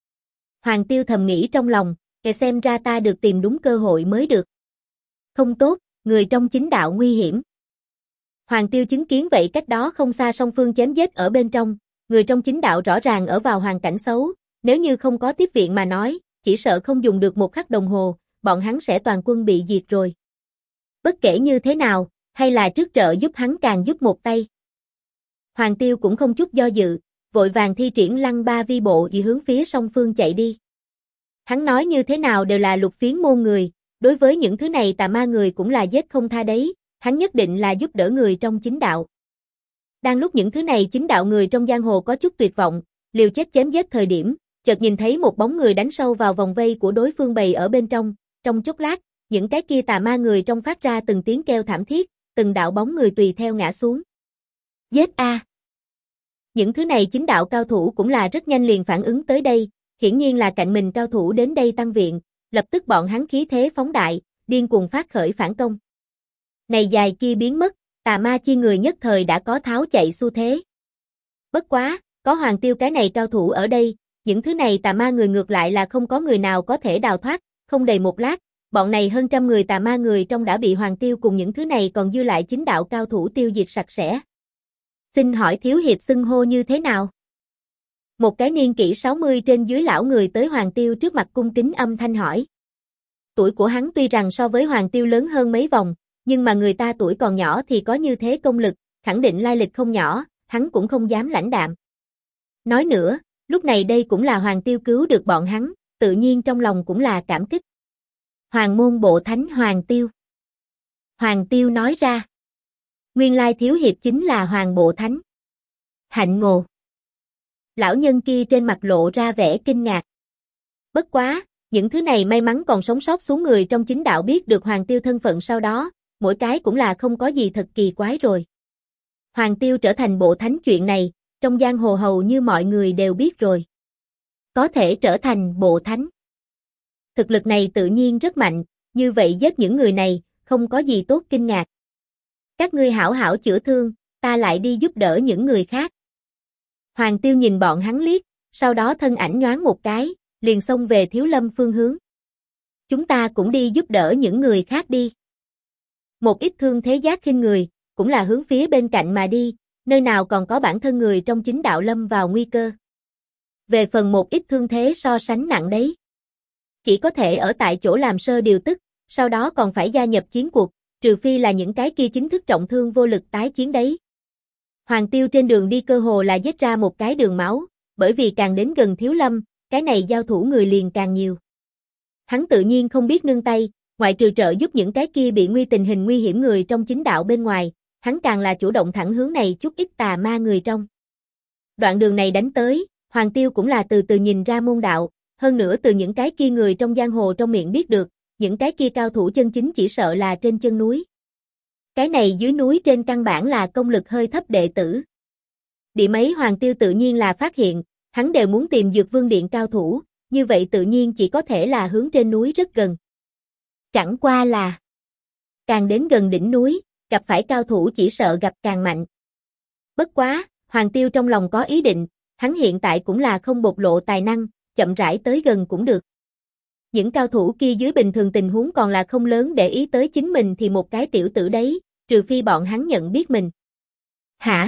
Hoàng Tiêu thầm nghĩ trong lòng, xem ra ta được tìm đúng cơ hội mới được. Không tốt, người trong chính đạo nguy hiểm. Hoàng Tiêu chứng kiến vậy cách đó không xa song phương chém giết ở bên trong, người trong chính đạo rõ ràng ở vào hoàn cảnh xấu, nếu như không có tiếp viện mà nói, chỉ sợ không dùng được một khắc đồng hồ, bọn hắn sẽ toàn quân bị diệt rồi. Bất kể như thế nào, hay là trước trợ giúp hắn càng giúp một tay. Hoàng Tiêu cũng không chút do dự, vội vàng thi triển lăng ba vi bộ vì hướng phía song phương chạy đi. Hắn nói như thế nào đều là Lục Phiến môn người, đối với những thứ này tà ma người cũng là giết không tha đấy, hắn nhất định là giúp đỡ người trong chính đạo. Đang lúc những thứ này chính đạo người trong giang hồ có chút tuyệt vọng, liều chết chém giết thời điểm, chợt nhìn thấy một bóng người đánh sâu vào vòng vây của đối phương bầy ở bên trong chốc lát, những cái kia tà ma người trong phát ra từng tiếng kêu thảm thiết, từng đạo bóng người tùy theo ngã xuống. Giết a! Những thứ này chính đạo cao thủ cũng là rất nhanh liền phản ứng tới đây, hiển nhiên là cạnh mình cao thủ đến đây tăng viện, lập tức bọn hắn khí thế phóng đại, điên cuồng phát khởi phản công. Này dài kia biến mất, tà ma chi người nhất thời đã có tháo chạy xu thế. Bất quá, có Hoàng Tiêu cái này cao thủ ở đây, những thứ này tà ma người ngược lại là không có người nào có thể đào thoát, không đầy một lát, bọn này hơn trăm người tà ma người trong đã bị Hoàng Tiêu cùng những thứ này còn dư lại chính đạo cao thủ tiêu diệt sạch sẽ. Xin hỏi thiếu hiệp xưng hô như thế nào? Một cái niên kỷ 60 trên dưới lão người tới Hoàng Tiêu trước mặt cung kính âm thanh hỏi. Tuổi của hắn tuy rằng so với Hoàng Tiêu lớn hơn mấy vòng, nhưng mà người ta tuổi còn nhỏ thì có như thế công lực, khẳng định lai lịch không nhỏ, hắn cũng không dám lãnh đạm. Nói nữa, lúc này đây cũng là Hoàng Tiêu cứu được bọn hắn, tự nhiên trong lòng cũng là cảm kích. Hoàng môn bộ thánh Hoàng Tiêu. Hoàng Tiêu nói ra. Nguyên lai thiếu hiệp chính là Hoàng bộ thánh. Hạnh ngộ. Lão nhân kia trên mặt lộ ra vẻ kinh ngạc. Bất quá, những thứ này may mắn còn sống sót xuống người trong chính đạo biết được Hoàng Tiêu thân phận sau đó, mỗi cái cũng là không có gì thật kỳ quái rồi. Hoàng Tiêu trở thành bộ thánh chuyện này, trong giang hồ hầu như mọi người đều biết rồi. Có thể trở thành bộ thánh. Thực lực này tự nhiên rất mạnh, như vậy giết những người này, không có gì tốt kinh ngạc. Các ngươi hảo hảo chữa thương, ta lại đi giúp đỡ những người khác. Hoàng Tiêu nhìn bọn hắn liếc, sau đó thân ảnh nhoáng một cái, liền xông về Thiếu Lâm phương hướng. Chúng ta cũng đi giúp đỡ những người khác đi. Một ít thương thế giác khinh người, cũng là hướng phía bên cạnh mà đi, nơi nào còn có bản thân người trong chính đạo lâm vào nguy cơ. Về phần một ít thương thế so sánh nặng đấy. Chỉ có thể ở tại chỗ làm sơ điều tức, sau đó còn phải gia nhập chiến cuộc, trừ phi là những cái kia chính thức trọng thương vô lực tái chiến đấy. Hoàng Tiêu trên đường đi cơ hồ là giết ra một cái đường máu, bởi vì càng đến gần Thiếu Lâm, cái này giao thủ người liền càng nhiều. Hắn tự nhiên không biết nương tay, ngoại trừ trợ giúp những cái kia bị tình hình nguy hiểm người trong chính đạo bên ngoài, hắn càng là chủ động thẳng hướng này chút ít tà ma người trong. Đoạn đường này đánh tới, Hoàng Tiêu cũng là từ từ nhìn ra môn đạo, hơn nữa từ những cái kia người trong giang hồ trong miệng biết được, những cái kia cao thủ chân chính chỉ sợ là trên chân núi. Cái này dưới núi trên căn bản là công lực hơi thấp đệ tử. Điểm ấy Hoàng Tiêu tự nhiên là phát hiện, hắn đều muốn tìm Dược Vương Điện cao thủ, như vậy tự nhiên chỉ có thể là hướng trên núi rất gần. Chẳng qua là càng đến gần đỉnh núi, gặp phải cao thủ chỉ sợ gặp càng mạnh. Bất quá, Hoàng Tiêu trong lòng có ý định, hắn hiện tại cũng là không bộc lộ tài năng, chậm rãi tới gần cũng được. Những cao thủ kia dưới bình thường tình huống còn là không lớn để ý tới chính mình thì một cái tiểu tử đấy, trừ phi bọn hắn nhận biết mình. Hả?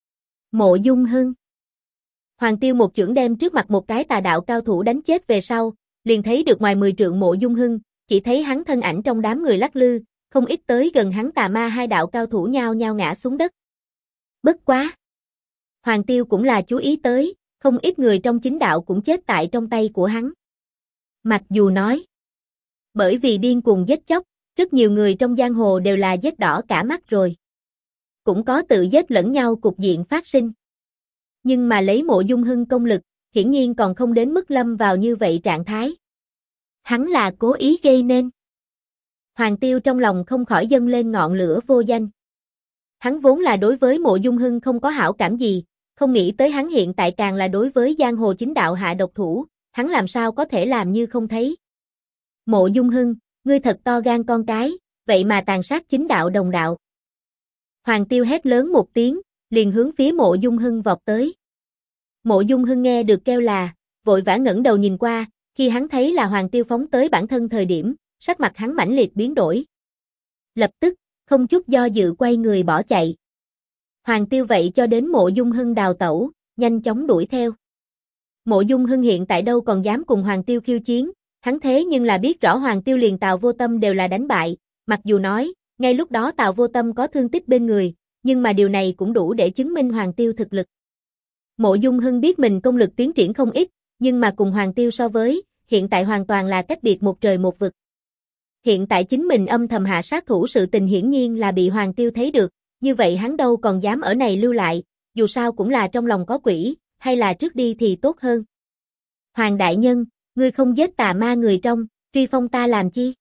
Mộ Dung Hưng. Hoàng Tiêu một chưởng đem trước mặt một cái tà đạo cao thủ đánh chết về sau, liền thấy được ngoài 10 trượng Mộ Dung Hưng, chỉ thấy hắn thân ảnh trong đám người lắc lư, không ít tới gần hắn tà ma hai đạo cao thủ nhao nhao ngã xuống đất. Bất quá. Hoàng Tiêu cũng là chú ý tới, không ít người trong chính đạo cũng chết tại trong tay của hắn. Mặc dù nói, bởi vì điên cuồng giết chóc, rất nhiều người trong giang hồ đều là giết đỏ cả mắt rồi. Cũng có tự giết lẫn nhau cục diện phát sinh. Nhưng mà lấy Mộ Dung Hưng công lực, hiển nhiên còn không đến mức lâm vào như vậy trạng thái. Hắn là cố ý gây nên. Hoàng Tiêu trong lòng không khỏi dâng lên ngọn lửa vô danh. Hắn vốn là đối với Mộ Dung Hưng không có hảo cảm gì, không nghĩ tới hắn hiện tại càng là đối với giang hồ chính đạo hạ độc thủ, hắn làm sao có thể làm như không thấy. Mộ Dung Hưng, ngươi thật to gan con cái, vậy mà tàn sát chính đạo đồng đạo. Hoàng Tiêu hét lớn một tiếng, liền hướng phía Mộ Dung Hưng vọt tới. Mộ Dung Hưng nghe được kêu là, vội vã ngẩng đầu nhìn qua, khi hắn thấy là Hoàng Tiêu phóng tới bản thân thời điểm, sắc mặt hắn mãnh liệt biến đổi. Lập tức, không chút do dự quay người bỏ chạy. Hoàng Tiêu vậy cho đến Mộ Dung Hưng đào tẩu, nhanh chóng đuổi theo. Mộ Dung Hưng hiện tại đâu còn dám cùng Hoàng Tiêu khiêu chiến, hắn thế nhưng là biết rõ Hoàng Tiêu liền Tào Vô Tâm đều là đánh bại, mặc dù nói, ngay lúc đó Tào Vô Tâm có thương tích bên người, nhưng mà điều này cũng đủ để chứng minh Hoàng Tiêu thực lực. Mộ Dung Hưng biết mình công lực tiến triển không ít, nhưng mà cùng Hoàng Tiêu so với, hiện tại hoàn toàn là cách biệt một trời một vực. Hiện tại chính mình âm thầm hạ sát thủ sự tình hiển nhiên là bị Hoàng Tiêu thấy được, như vậy hắn đâu còn dám ở này lưu lại, dù sao cũng là trong lòng có quỷ, hay là trước đi thì tốt hơn. Hoàng đại nhân, ngươi không giết tà ma người trong, truy phong ta làm chi?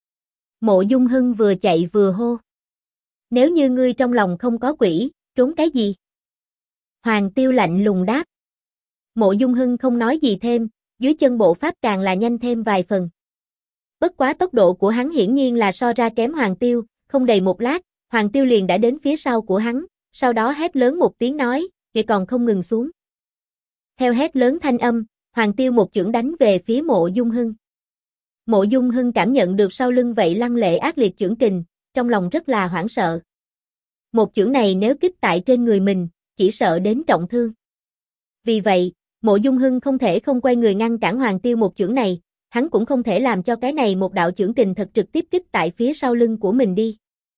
Mộ Dung Hưng vừa chạy vừa hô. Nếu như ngươi trong lòng không có quỷ, trốn cái gì? Hoàng Tiêu lạnh lùng đáp. Mộ Dung Hưng không nói gì thêm, dưới chân bộ pháp càng là nhanh thêm vài phần. Bất quá tốc độ của hắn hiển nhiên là so ra kém Hoàng Tiêu, không đầy một lát, Hoàng Tiêu liền đã đến phía sau của hắn, sau đó hét lớn một tiếng nói, kìa còn không ngừng xuống. Theo hét lớn thanh âm, Hoàng Tiêu một chưởng đánh về phía Mộ Dung Hưng. Mộ Dung Hưng cảm nhận được sau lưng vậy lăng lệ ác liệt chưởng kình, trong lòng rất là hoảng sợ. Một chưởng này nếu kích tại trên người mình, chỉ sợ đến trọng thương. Vì vậy, Mộ Dung Hưng không thể không quay người ngăn cản Hoàng Tiêu một chưởng này, hắn cũng không thể làm cho cái này một đạo chưởng kình thật trực tiếp kích tại phía sau lưng của mình đi.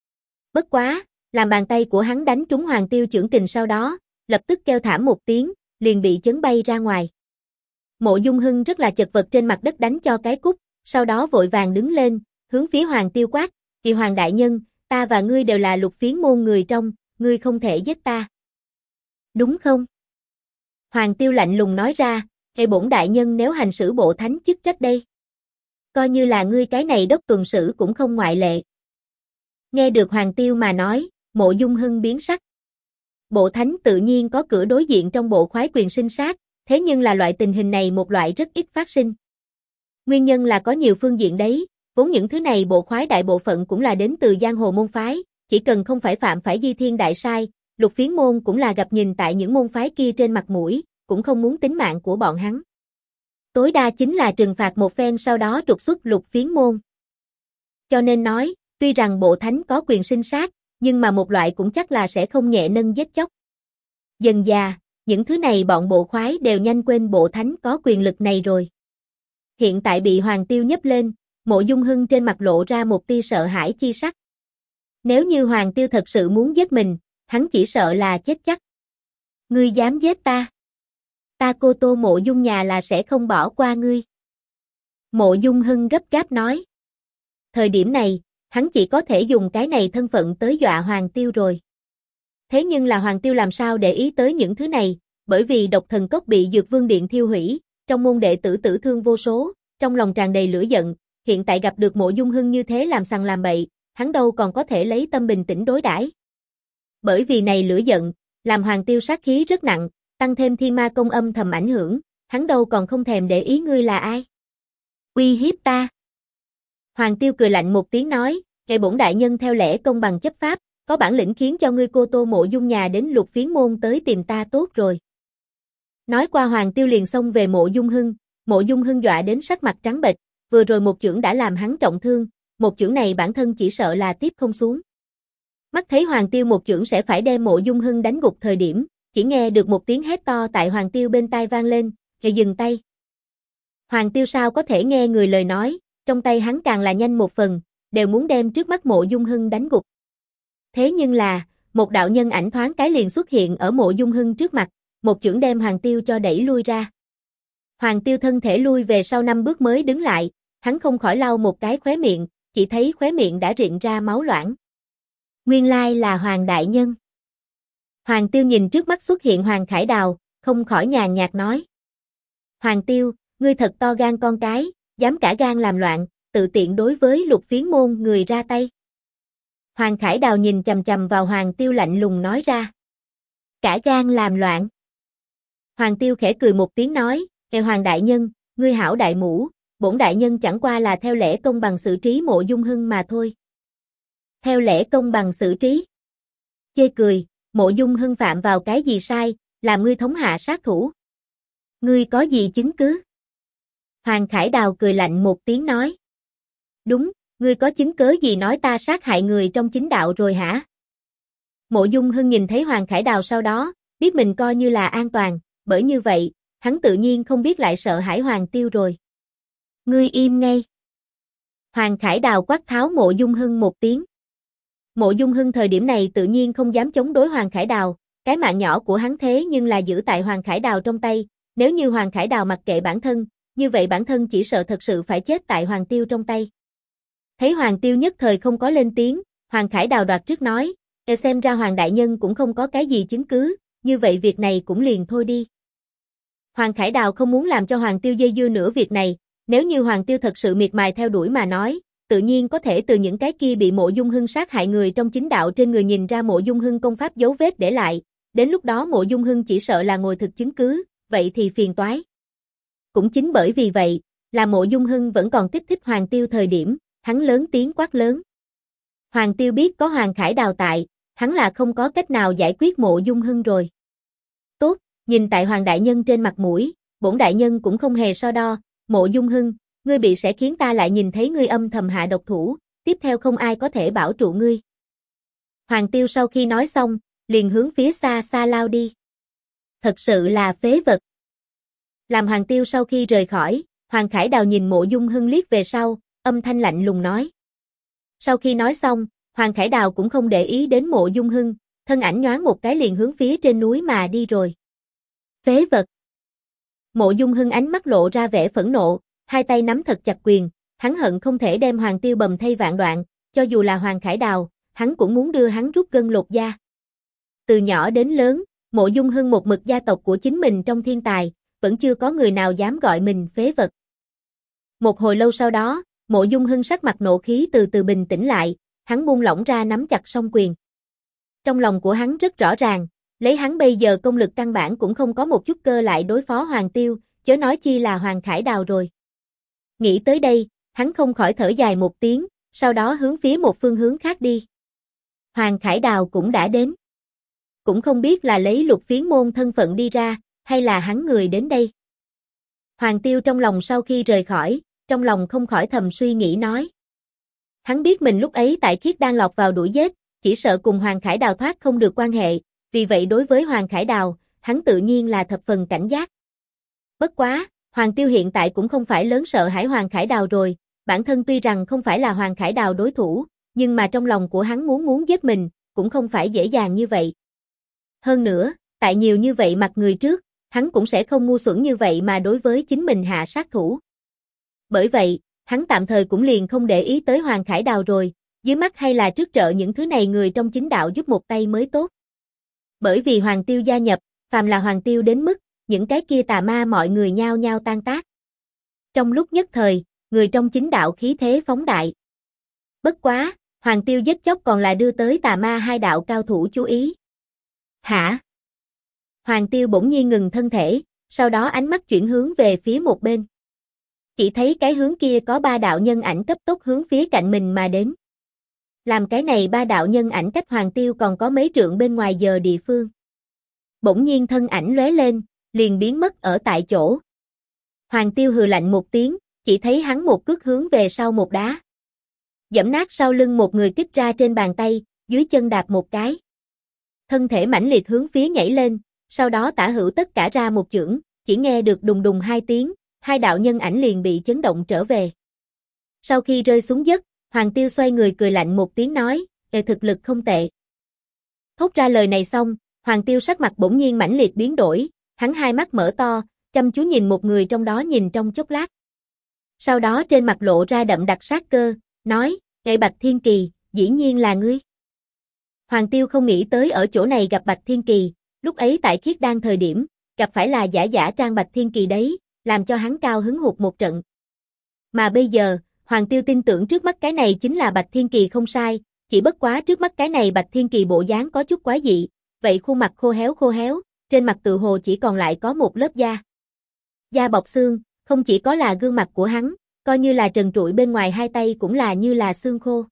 Bất quá, làm bàn tay của hắn đánh trúng Hoàng Tiêu chưởng kình sau đó, lập tức kêu thảm một tiếng, liền bị chấn bay ra ngoài. Mộ Dung Hưng rất là chật vật trên mặt đất đánh cho cái cúc, sau đó vội vàng đứng lên, hướng phía Hoàng Tiêu quát, "Kỳ Hoàng đại nhân, ta và ngươi đều là Lục Phiến môn người trong, ngươi không thể giết ta. Đúng không?" Hoàng Tiêu lạnh lùng nói ra, "Hệ bổn đại nhân nếu hành xử bộ thánh chức trách đây. Coi như là ngươi cái này đốc tuần sử cũng không ngoại lệ." Nghe được Hoàng Tiêu mà nói, Mộ Dung Hưng biến sắc. Bộ thánh tự nhiên có cửa đối diện trong bộ khoái quyền sinh sát, thế nhưng là loại tình hình này một loại rất ít phát sinh. Nguyên nhân là có nhiều phương diện đấy, vốn những thứ này bộ khoái đại bộ phận cũng là đến từ giang hồ môn phái, chỉ cần không phải phạm phải di thiên đại sai, Lục Phiến môn cũng là gặp nhìn tại những môn phái kia trên mặt mũi, cũng không muốn tính mạng của bọn hắn. Tối đa chính là trừng phạt một phen sau đó trục xuất Lục Phiến môn. Cho nên nói, tuy rằng bộ thánh có quyền sinh sát, nhưng mà một loại cũng chắc là sẽ không nhẹ nâng giết chóc. Dần dà, những thứ này bọn bộ khoái đều nhanh quên bộ thánh có quyền lực này rồi. Hiện tại bị Hoàng Tiêu nhấc lên, Mộ Dung Hưng trên mặt lộ ra một tia sợ hãi chi sắc. Nếu như Hoàng Tiêu thật sự muốn giết mình, hắn chỉ sợ là chết chắc. Ngươi dám giết ta? Ta Cô Tô Mộ Dung nhà là sẽ không bỏ qua ngươi. Mộ Dung Hưng gấp gáp nói. Thời điểm này, hắn chỉ có thể dùng cái này thân phận tới dọa Hoàng Tiêu rồi. Thế nhưng là Hoàng Tiêu làm sao để ý tới những thứ này, bởi vì Độc Thần Cốc bị Dược Vương Điện thiêu hủy, trong môn đệ tử tử thương vô số, trong lòng tràn đầy lửa giận, hiện tại gặp được Mộ Dung Hưng như thế làm sằng làm bậy, hắn đâu còn có thể lấy tâm bình tĩnh đối đãi. Bởi vì này lửa giận, làm Hoàng Tiêu sát khí rất nặng, tăng thêm thiên ma công âm thầm ảnh hưởng, hắn đâu còn không thèm để ý ngươi là ai. Uy hiếp ta. Hoàng Tiêu cười lạnh một tiếng nói, ngài bổn đại nhân theo lẽ công bằng chấp pháp, có bản lĩnh khiến cho ngươi cô Tô Mộ Dung nhà đến Lục Phiến môn tới tìm ta tốt rồi. Nói qua Hoàng Tiêu liền xông về Mộ Dung Hưng dọa đến sắc mặt trắng bệch, vừa rồi một chưởng đã làm hắn trọng thương, một chưởng này bản thân chỉ sợ là tiếp không xuống. Mắt thấy Hoàng Tiêu một chưởng sẽ phải đem Mộ Dung Hưng đánh gục thời điểm, chỉ nghe được một tiếng hét to tại Hoàng Tiêu bên tai vang lên, "Hãy dừng tay." Hoàng Tiêu sao có thể nghe người lời nói, trong tay hắn càng là nhanh một phần, đều muốn đem trước mắt Mộ Dung Hưng đánh gục. Thế nhưng là, một đạo nhân ảnh thoáng cái liền xuất hiện ở Mộ Dung Hưng trước mặt, một chưởng đem Hoàng Tiêu cho đẩy lui ra. Hoàng Tiêu thân thể lui về sau 5 bước mới đứng lại, hắn không khỏi lau một cái khóe miệng, chỉ thấy khóe miệng đã rịn ra máu loãng. Nguyên lai là Hoàng đại nhân. Hoàng Tiêu nhìn trước mắt xuất hiện Hoàng Khải Đào, không khỏi nhàn nhạt nói. Hoàng Tiêu, ngươi thật to gan con cái, dám cả gan làm loạn, tự tiện đối với Lục Phiến môn người ra tay. Hoàng Khải Đào nhìn chằm chằm vào Hoàng Tiêu lạnh lùng nói ra. Cả gan làm loạn. Hoàng Tiêu khẽ cười một tiếng nói, Hoàng đại nhân, ngươi hảo đại mũ, bổn đại nhân chẳng qua là theo lẽ công bằng xử trí Mộ Dung Hưng mà thôi. Theo lẽ công bằng xử trí. Chê cười, Mộ Dung Hưng phạm vào cái gì sai, làm ngươi thống hạ sát thủ. Ngươi có gì chứng cứ? Hoàng Khải Đào cười lạnh một tiếng nói. Đúng, ngươi có chứng cớ gì nói ta sát hại người trong chính đạo rồi hả? Mộ Dung Hưng nhìn thấy Hoàng Khải Đào sau đó, biết mình coi như là an toàn, bởi như vậy, hắn tự nhiên không biết lại sợ hãi Hoàng Tiêu rồi. Ngươi im ngay. Hoàng Khải Đào quát tháo Mộ Dung Hưng một tiếng. Mộ Dung Hưng thời điểm này tự nhiên không dám chống đối Hoàng Khải Đào, cái mạng nhỏ của hắn thế nhưng là giữ tại Hoàng Khải Đào trong tay, nếu như Hoàng Khải Đào mặc kệ bản thân, như vậy bản thân chỉ sợ thật sự phải chết tại Hoàng Tiêu trong tay. Thấy Hoàng Tiêu nhất thời không có lên tiếng, Hoàng Khải Đào đoạt trước nói, xem ra Hoàng đại nhân cũng không có cái gì chứng cứ, như vậy việc này cũng liền thôi đi. Hoàng Khải Đào không muốn làm cho Hoàng Tiêu dây dưa nữa việc này, nếu như Hoàng Tiêu thật sự miệt mài theo đuổi mà nói, tự nhiên có thể từ những cái kia bị Mộ Dung Hưng sát hại người trong chính đạo trên người nhìn ra Mộ Dung Hưng công pháp dấu vết để lại, đến lúc đó Mộ Dung Hưng chỉ sợ là ngồi thực chứng cứ, vậy thì phiền toái. Cũng chính bởi vì vậy, là Mộ Dung Hưng vẫn còn kích thích Hoàng Tiêu thời điểm, hắn lớn tiếng quát lớn. Hoàng Tiêu biết có Hoàng Khải Đào tại, hắn là không có cách nào giải quyết Mộ Dung Hưng rồi. Tốt, nhìn tại Hoàng đại nhân trên mặt mũi, bổn đại nhân cũng không hề so đo, Mộ Dung Hưng, ngươi bị sẽ khiến ta lại nhìn thấy ngươi âm thầm hạ độc thủ, tiếp theo không ai có thể bảo trụ ngươi. Hoàng Tiêu sau khi nói xong, liền hướng phía xa xa lao đi. Thật sự là phế vật. Làm Hoàng Tiêu sau khi rời khỏi, Hoàng Khải Đào nhìn Mộ Dung Hưng liếc về sau, âm thanh lạnh lùng nói. Sau khi nói xong, Hoàng Khải Đào cũng không để ý đến Mộ Dung Hưng, thân ảnh nhoáng một cái liền hướng phía trên núi mà đi rồi. Phế vật. Mộ Dung Hưng ánh mắt lộ ra vẻ phẫn nộ, hai tay nắm thật chặt quyền, hắn hận không thể đem Hoàng Tiêu bầm thây vạn đoạn, cho dù là Hoàng Khải Đào, hắn cũng muốn đưa hắn rút gân lột da. Từ nhỏ đến lớn, Mộ Dung Hưng một mực gia tộc của chính mình trong thiên tài, vẫn chưa có người nào dám gọi mình phế vật. Một hồi lâu sau đó, Mộ Dung Hưng sắc mặt nộ khí từ từ bình tĩnh lại, hắn buông lỏng ra nắm chặt song quyền. Trong lòng của hắn rất rõ ràng, lấy hắn bây giờ công lực căn bản cũng không có một chút cơ lại đối phó Hoàng Tiêu, chớ nói chi là Hoàng Khải Đào rồi. Nghĩ tới đây, hắn không khỏi thở dài một tiếng, sau đó hướng phía một phương hướng khác đi. Hoàng Khải Đào cũng đã đến. Cũng không biết là lấy Lục Phiến môn thân phận đi ra, hay là hắn người đến đây. Hoàng Tiêu trong lòng sau khi rời khỏi, trong lòng không khỏi thầm suy nghĩ nói. Hắn biết mình lúc ấy tại Khiết đang lọt vào đuổi giết, chỉ sợ cùng Hoàng Khải Đào thoát không được quan hệ, vì vậy đối với Hoàng Khải Đào, hắn tự nhiên là thập phần cảnh giác. Bất quá, Hoàng Tiêu hiện tại cũng không phải lớn sợ hãi Hoàng Khải Đào rồi, bản thân tuy rằng không phải là Hoàng Khải Đào đối thủ, nhưng mà trong lòng của hắn muốn giết mình, cũng không phải dễ dàng như vậy. Hơn nữa, tại nhiều như vậy mặt người trước, hắn cũng sẽ không ngu xuẩn như vậy mà đối với chính mình hạ sát thủ. Bởi vậy, hắn tạm thời cũng liền không để ý tới Hoàng Khải Đào rồi, dưới mắt hay là trước trợ những thứ này người trong chính đạo giúp một tay mới tốt. Bởi vì Hoàng Tiêu gia nhập, phàm là Hoàng Tiêu đến mức, những cái kia tà ma mọi người nhao nhao tan tác. Trong lúc nhất thời, người trong chính đạo khí thế phóng đại. Bất quá, Hoàng Tiêu giết chóc còn là đưa tới tà ma hai đạo cao thủ chú ý. Hả? Hoàng Tiêu bỗng nhiên ngừng thân thể, sau đó ánh mắt chuyển hướng về phía một bên. Chỉ thấy cái hướng kia có ba đạo nhân ảnh cấp tốc hướng phía cạnh mình mà đến. Làm cái này ba đạo nhân ảnh cách Hoàng Tiêu còn có mấy trượng bên ngoài giờ địa phương. Bỗng nhiên thân ảnh lóe lên, liền biến mất ở tại chỗ. Hoàng Tiêu hừ lạnh một tiếng, chỉ thấy hắn một cước hướng về sau một đá. Giẫm nát sau lưng một người kích ra trên bàn tay, dưới chân đạp một cái. Thân thể mãnh liệt hướng phía nhảy lên, sau đó tả hữu tất cả ra một chưởng, chỉ nghe được đùng đùng hai tiếng, hai đạo nhân ảnh liền bị chấn động trở về. Sau khi rơi xuống đất, Hoàng Tiêu xoay người cười lạnh một tiếng nói, thực lực không tệ. Thốt ra lời này xong, Hoàng Tiêu sắc mặt bỗng nhiên mãnh liệt biến đổi, hắn hai mắt mở to, chăm chú nhìn một người trong đó nhìn trong chốc lát. Sau đó trên mặt lộ ra đậm đặc sát cơ, nói, Bạch Thiên Kỳ, dĩ nhiên là ngươi. Hoàng Tiêu không nghĩ tới ở chỗ này gặp Bạch Thiên Kỳ, lúc ấy tại Khiết Đan thời điểm, gặp phải là giả trang Bạch Thiên Kỳ đấy, làm cho hắn cao hứng hụt một trận. Mà bây giờ, Hoàng Tiêu tin tưởng trước mắt cái này chính là Bạch Thiên Kỳ không sai, chỉ bất quá trước mắt cái này Bạch Thiên Kỳ bộ dáng có chút quái dị, vậy khuôn mặt khô héo, trên mặt tự hồ chỉ còn lại có một lớp da. Da bọc xương, không chỉ có là gương mặt của hắn, coi như là trần trụi bên ngoài hai tay cũng là như là xương khô.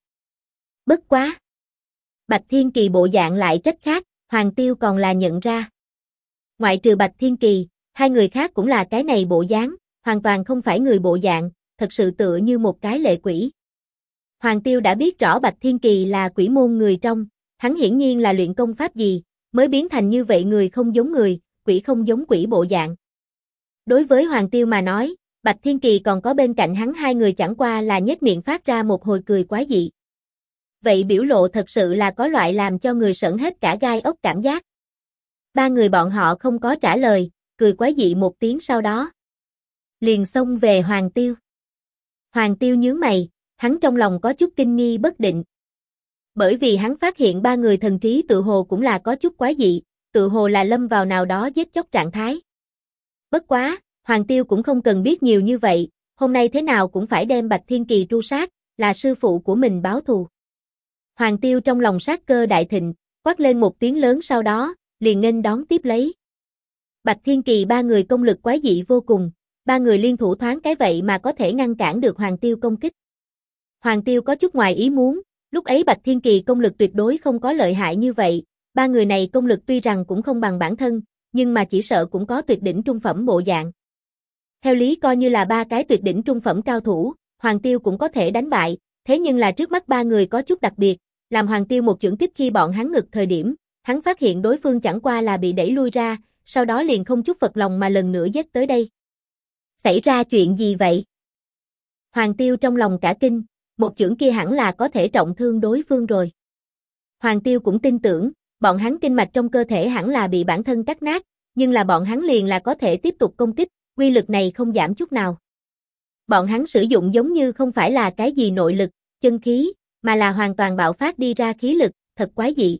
Bất quá! Bạch Thiên Kỳ bộ dạng lại rất khác, Hoàng Tiêu còn là nhận ra. Ngoại trừ Bạch Thiên Kỳ, hai người khác cũng là cái này bộ dáng, hoàn toàn không phải người bộ dạng, thật sự tựa như một cái lệ quỷ. Hoàng Tiêu đã biết rõ Bạch Thiên Kỳ là quỷ môn người trong, hắn hiển nhiên là luyện công pháp gì, mới biến thành như vậy người không giống người, quỷ không giống quỷ bộ dạng. Đối với Hoàng Tiêu mà nói, Bạch Thiên Kỳ còn có bên cạnh hắn hai người chẳng qua là nhếch miệng phát ra một hồi cười quái dị. Vậy biểu lộ thật sự là có loại làm cho người sởn hết cả gai ốc cảm giác. Ba người bọn họ không có trả lời, cười quái dị một tiếng sau đó. Liền xông về Hoàng Tiêu. Hoàng Tiêu nhướng mày, hắn trong lòng có chút kinh nghi bất định. Bởi vì hắn phát hiện ba người thần trí tự hồ cũng là có chút quái dị, tự hồ là lâm vào nào đó giết chóc trạng thái. Bất quá, Hoàng Tiêu cũng không cần biết nhiều như vậy, hôm nay thế nào cũng phải đem Bạch Thiên Kỳ tru sát, là sư phụ của mình báo thù. Hoàng Tiêu trong lòng sát cơ đại thịnh, quát lên một tiếng lớn sau đó, liền nghênh đón tiếp lấy. Bạch Thiên Kỳ ba người công lực quái dị vô cùng, ba người liên thủ thoáng cái vậy mà có thể ngăn cản được Hoàng Tiêu công kích. Hoàng Tiêu có chút ngoài ý muốn, lúc ấy Bạch Thiên Kỳ công lực tuyệt đối không có lợi hại như vậy, ba người này công lực tuy rằng cũng không bằng bản thân, nhưng mà chỉ sợ cũng có tuyệt đỉnh trung phẩm bộ dạng. Theo lý coi như là ba cái tuyệt đỉnh trung phẩm cao thủ, Hoàng Tiêu cũng có thể đánh bại, thế nhưng là trước mắt ba người có chút đặc biệt, làm Hoàng Tiêu một chưởng kích khi bọn hắn ngực thời điểm, hắn phát hiện đối phương chẳng qua là bị đẩy lui ra, sau đó liền không chút phật lòng mà lần nữa giết tới đây. Xảy ra chuyện gì vậy? Hoàng Tiêu trong lòng cả kinh, một chưởng kia hẳn là có thể trọng thương đối phương rồi. Hoàng Tiêu cũng tin tưởng, bọn hắn kinh mạch trong cơ thể hẳn là bị bản thân cắt nát, nhưng là bọn hắn liền là có thể tiếp tục công kích, quy lực này không giảm chút nào. Bọn hắn sử dụng giống như không phải là cái gì nội lực, chân khí, mà là hoàn toàn bạo phát đi ra khí lực, thật quái dị.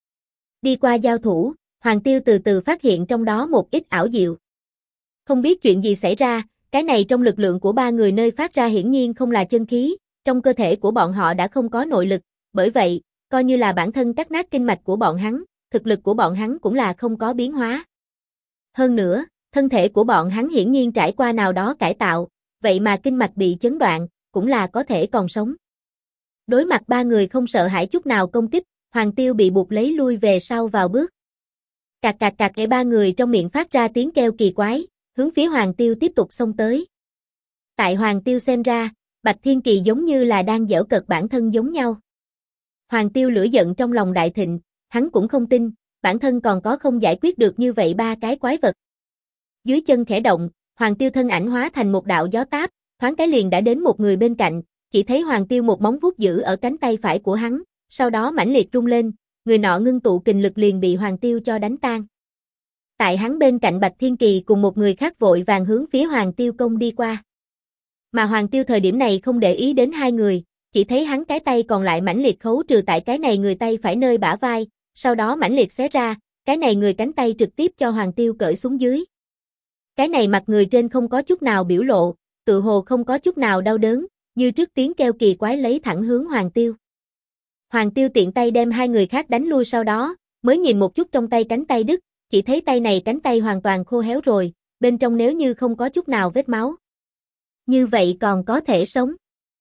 Đi qua giao thủ, Hoàng Tiêu từ từ phát hiện trong đó một ít ảo diệu. Không biết chuyện gì xảy ra, cái này trong lực lượng của ba người nơi phát ra hiển nhiên không là chân khí, trong cơ thể của bọn họ đã không có nội lực, bởi vậy, coi như là bản thân cắt nát kinh mạch của bọn hắn, thực lực của bọn hắn cũng là không có biến hóa. Hơn nữa, thân thể của bọn hắn hiển nhiên trải qua nào đó cải tạo, vậy mà kinh mạch bị chấn đoạn, cũng là có thể còn sống. Đối mặt ba người không sợ hãi chút nào công kích, Hoàng Tiêu bị buộc lấy lui về sau vào bước. Cạc cạc cạc để ba người trong miệng phát ra tiếng kêu kỳ quái, hướng phía Hoàng Tiêu tiếp tục xông tới. Tại Hoàng Tiêu xem ra, Bạch Thiên Kỳ giống như là đang giễu cợt bản thân giống nhau. Hoàng Tiêu lửa giận trong lòng đại thịnh, hắn cũng không tin, bản thân còn có không giải quyết được như vậy ba cái quái vật. Dưới chân khẽ động, Hoàng Tiêu thân ảnh hóa thành một đạo gió táp, thoáng cái liền đã đến một người bên cạnh, chỉ thấy Hoàng Tiêu một móng vuốt giữ ở cánh tay phải của hắn, sau đó mãnh liệt rung lên, người nọ ngưng tụ kình lực liền bị Hoàng Tiêu cho đánh tan. Tại hắn bên cạnh Bạch Thiên Kỳ cùng một người khác vội vàng hướng phía Hoàng Tiêu công đi qua. Mà Hoàng Tiêu thời điểm này không để ý đến hai người, chỉ thấy hắn cái tay còn lại mãnh liệt khấu trừ tại cái này người tay phải nơi bả vai, sau đó mãnh liệt xé ra, cái này người cánh tay trực tiếp cho Hoàng Tiêu cởi xuống dưới. Cái này mặt người trên không có chút nào biểu lộ, tự hồ không có chút nào đau đớn, như trước tiếng kêu kỳ quái lấy thẳng hướng Hoàng Tiêu. Hoàng Tiêu tiện tay đem hai người khác đánh lui, sau đó mới nhìn một chút trong tay cánh tay đứt, chỉ thấy tay này cánh tay hoàn toàn khô héo rồi, bên trong nếu như không có chút nào vết máu. Như vậy còn có thể sống.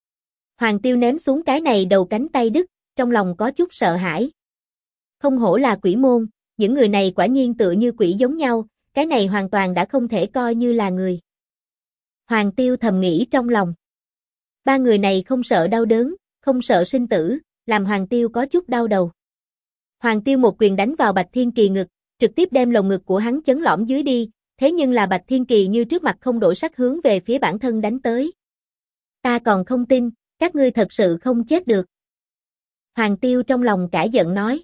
Hoàng Tiêu ném xuống cái này đầu cánh tay đứt, trong lòng có chút sợ hãi. Không hổ là quỷ môn, những người này quả nhiên tựa như quỷ giống nhau, cái này hoàn toàn đã không thể coi như là người. Hoàng Tiêu thầm nghĩ trong lòng. Ba người này không sợ đau đớn, không sợ sinh tử, làm Hoàng Tiêu có chút đau đầu. Hoàng Tiêu một quyền đánh vào Bạch Thiên Kỳ ngực, trực tiếp đem lồng ngực của hắn chấn lõm dưới đi, thế nhưng là Bạch Thiên Kỳ như trước mặt không đổi sắc hướng về phía bản thân đánh tới. Ta còn không tin, các ngươi thật sự không chết được. Hoàng Tiêu trong lòng cả giận nói.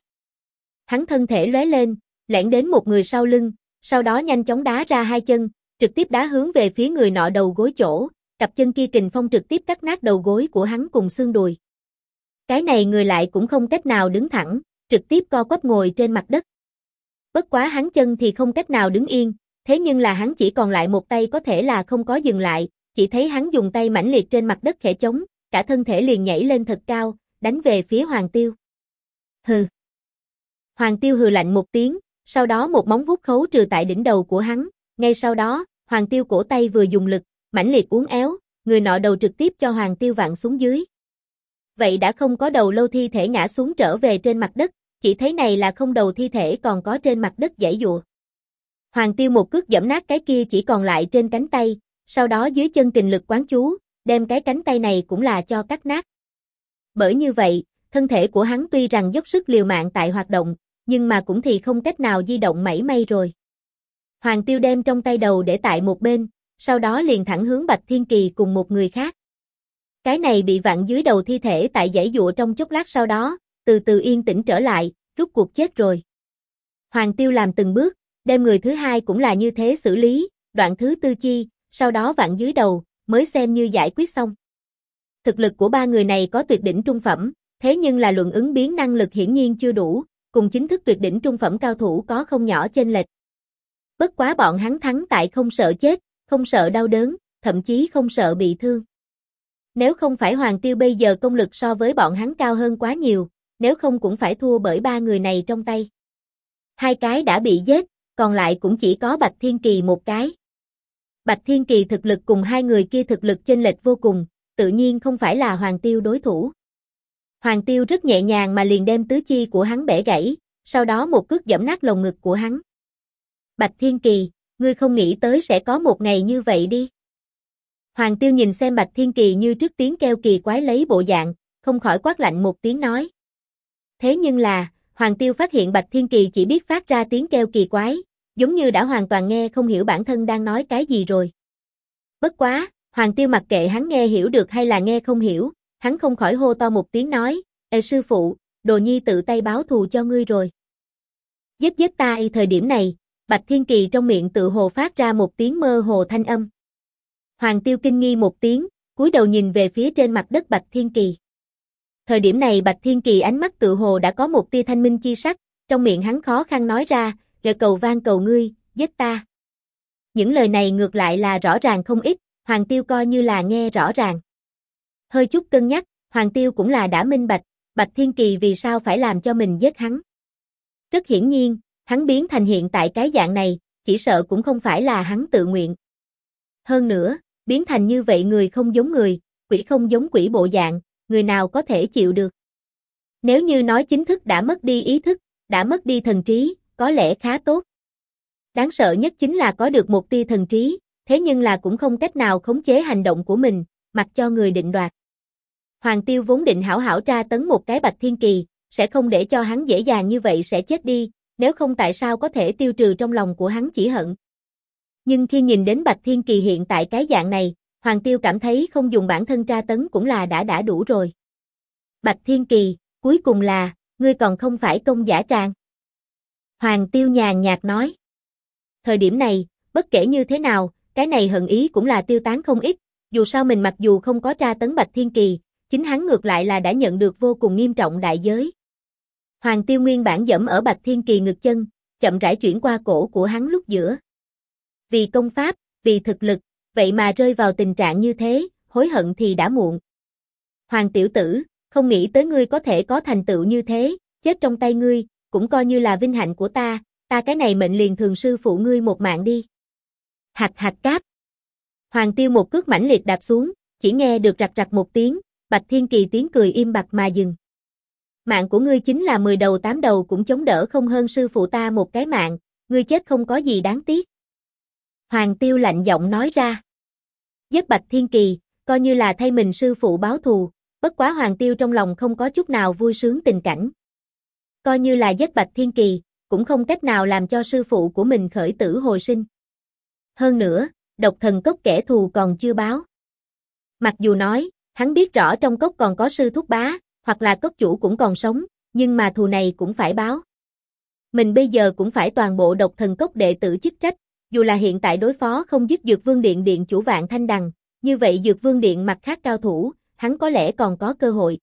Hắn thân thể lóe lên, lẻn đến một người sau lưng, sau đó nhanh chóng đá ra hai chân, trực tiếp đá hướng về phía người nọ đầu gối chỗ, cặp chân kia kình phong trực tiếp cắt nát đầu gối của hắn cùng xương đùi. Cái này người lại cũng không cách nào đứng thẳng, trực tiếp co quắp ngồi trên mặt đất. Bất quá hắn chân thì không cách nào đứng yên, thế nhưng là hắn chỉ còn lại một tay có thể là không có dừng lại, chỉ thấy hắn dùng tay mãnh liệt trên mặt đất khẽ chống, cả thân thể liền nhảy lên thật cao, đánh về phía Hoàng Tiêu. Hừ. Hoàng Tiêu hừ lạnh một tiếng, sau đó một móng vuốt khấu trừ tại đỉnh đầu của hắn, ngay sau đó, Hoàng Tiêu cổ tay vừa dùng lực, mãnh liệt uốn éo, người nọ đầu trực tiếp cho Hoàng Tiêu vặn xuống dưới. Vậy đã không có đầu lâu thi thể ngã xuống trở về trên mặt đất, chỉ thấy này là không đầu thi thể còn có trên mặt đất giãy giụa. Hoàng Tiêu một cước giẫm nát cái kia chỉ còn lại trên cánh tay, sau đó dưới chân kình lực quán chú, đem cái cánh tay này cũng là cho cắt nát. Bởi như vậy, thân thể của hắn tuy rằng dốc sức liều mạng tại hoạt động, nhưng mà cũng thì không cách nào di động mảy may rồi. Hoàng Tiêu đem trong tay đầu để tại một bên, sau đó liền thẳng hướng Bạch Thiên Kỳ cùng một người khác. Cái này bị vặn dưới đầu thi thể tại giãy giụa trong chốc lát, sau đó, từ từ yên tĩnh trở lại, rút cuộc chết rồi. Hoàng Tiêu làm từng bước, đem người thứ hai cũng là như thế xử lý, đoạn thứ tư chi, sau đó vặn dưới đầu, mới xem như giải quyết xong. Thực lực của ba người này có tuyệt đỉnh trung phẩm, thế nhưng là luận ứng biến năng lực hiển nhiên chưa đủ, cùng chính thức tuyệt đỉnh trung phẩm cao thủ có không nhỏ chênh lệch. Bất quá bọn hắn thắng tại không sợ chết, không sợ đau đớn, thậm chí không sợ bị thương. Nếu không phải Hoàng Tiêu bây giờ công lực so với bọn hắn cao hơn quá nhiều, nếu không cũng phải thua bởi ba người này trong tay. Hai cái đã bị giết, còn lại cũng chỉ có Bạch Thiên Kỳ một cái. Bạch Thiên Kỳ thực lực cùng hai người kia thực lực chênh lệch vô cùng, tự nhiên không phải là Hoàng Tiêu đối thủ. Hoàng Tiêu rất nhẹ nhàng mà liền đem tứ chi của hắn bẻ gãy, sau đó một cước giẫm nát lồng ngực của hắn. Bạch Thiên Kỳ, ngươi không nghĩ tới sẽ có một ngày như vậy đi. Hoàng Tiêu nhìn xem Bạch Thiên Kỳ như trước tiếng kêu kỳ quái lấy bộ dạng, không khỏi quát lạnh một tiếng nói. Thế nhưng là, Hoàng Tiêu phát hiện Bạch Thiên Kỳ chỉ biết phát ra tiếng kêu kỳ quái, giống như đã hoàn toàn nghe không hiểu bản thân đang nói cái gì rồi. Bất quá, Hoàng Tiêu mặc kệ hắn nghe hiểu được hay là nghe không hiểu, hắn không khỏi hô to một tiếng nói, Ê sư phụ, đồ nhi tự tay báo thù cho ngươi rồi. Giết ta. Thời điểm này, Bạch Thiên Kỳ trong miệng tự hồ phát ra một tiếng mơ hồ thanh âm. Hoàng Tiêu kinh nghi một tiếng, cúi đầu nhìn về phía trên mặt đất Bạch Thiên Kỳ. Thời điểm này Bạch Thiên Kỳ ánh mắt tự hồ đã có một tia thanh minh chi sắc, trong miệng hắn khó khăn nói ra, "Gợi cầu van cầu ngươi, giết ta." Những lời này ngược lại là rõ ràng không ít, Hoàng Tiêu coi như là nghe rõ ràng. Hơi chút cân nhắc, Hoàng Tiêu cũng là đã minh bạch, Bạch Thiên Kỳ vì sao phải làm cho mình giết hắn. Rất hiển nhiên, hắn biến thành hiện tại cái dạng này, chỉ sợ cũng không phải là hắn tự nguyện. Hơn nữa, biến thành như vậy người không giống người, quỷ không giống quỷ bộ dạng, người nào có thể chịu được. Nếu như nói chính thức đã mất đi ý thức, đã mất đi thần trí, có lẽ khá tốt. Đáng sợ nhất chính là có được một tia thần trí, thế nhưng là cũng không cách nào khống chế hành động của mình, mặc cho người định đoạt. Hoàng Tiêu vốn định hảo hảo tra tấn một cái Bạch Thiên Kỳ, sẽ không để cho hắn dễ dàng như vậy sẽ chết đi, nếu không tại sao có thể tiêu trừ trong lòng của hắn chỉ hận. Nhưng khi nhìn đến Bạch Thiên Kỳ hiện tại cái dạng này, Hoàng Tiêu cảm thấy không dùng bản thân tra tấn cũng là đã đủ rồi. Bạch Thiên Kỳ, cuối cùng là, ngươi còn không phải công giả tràng. Hoàng Tiêu nhàn nhạt nói. Thời điểm này, bất kể như thế nào, cái này hận ý cũng là tiêu tán không ít, dù sao mình mặc dù không có tra tấn Bạch Thiên Kỳ, chính hắn ngược lại là đã nhận được vô cùng nghiêm trọng đại giới. Hoàng Tiêu nguyên bản giẫm ở Bạch Thiên Kỳ ngực chân, chậm rãi chuyển qua cổ của hắn lúc giữa. Vì công pháp, vì thực lực, vậy mà rơi vào tình trạng như thế, hối hận thì đã muộn. Hoàng tiểu tử, không nghĩ tới ngươi có thể có thành tựu như thế, chết trong tay ngươi, cũng coi như là vinh hạnh của ta cái này mệnh liền thường sư phụ ngươi một mạng đi. Hạch hạch cáp. Hoàng Tiêu một cước mãnh liệt đạp xuống, chỉ nghe được rạch rạch một tiếng, Bạch Thiên Kỳ tiếng cười im bặt mà dừng. Mạng của ngươi chính là 10 đầu 8 đầu cũng chống đỡ không hơn sư phụ ta một cái mạng, ngươi chết không có gì đáng tiếc. Hoàng Tiêu lạnh giọng nói ra. Giết Bạch Thiên Kỳ, coi như là thay mình sư phụ báo thù, bất quá Hoàng Tiêu trong lòng không có chút nào vui sướng tình cảnh. Coi như là giết Bạch Thiên Kỳ, cũng không cách nào làm cho sư phụ của mình khởi tử hồi sinh. Hơn nữa, độc thần cốc kẻ thù còn chưa báo. Mặc dù nói, hắn biết rõ trong cốc còn có sư thúc bá, hoặc là cốc chủ cũng còn sống, nhưng mà thù này cũng phải báo. Mình bây giờ cũng phải toàn bộ độc thần cốc đệ tử chức trách, dù là hiện tại đối phó không dứt Dược Vương Điện điện chủ Vạn Thanh Đằng, như vậy Dược Vương Điện mặt khác cao thủ, hắn có lẽ còn có cơ hội.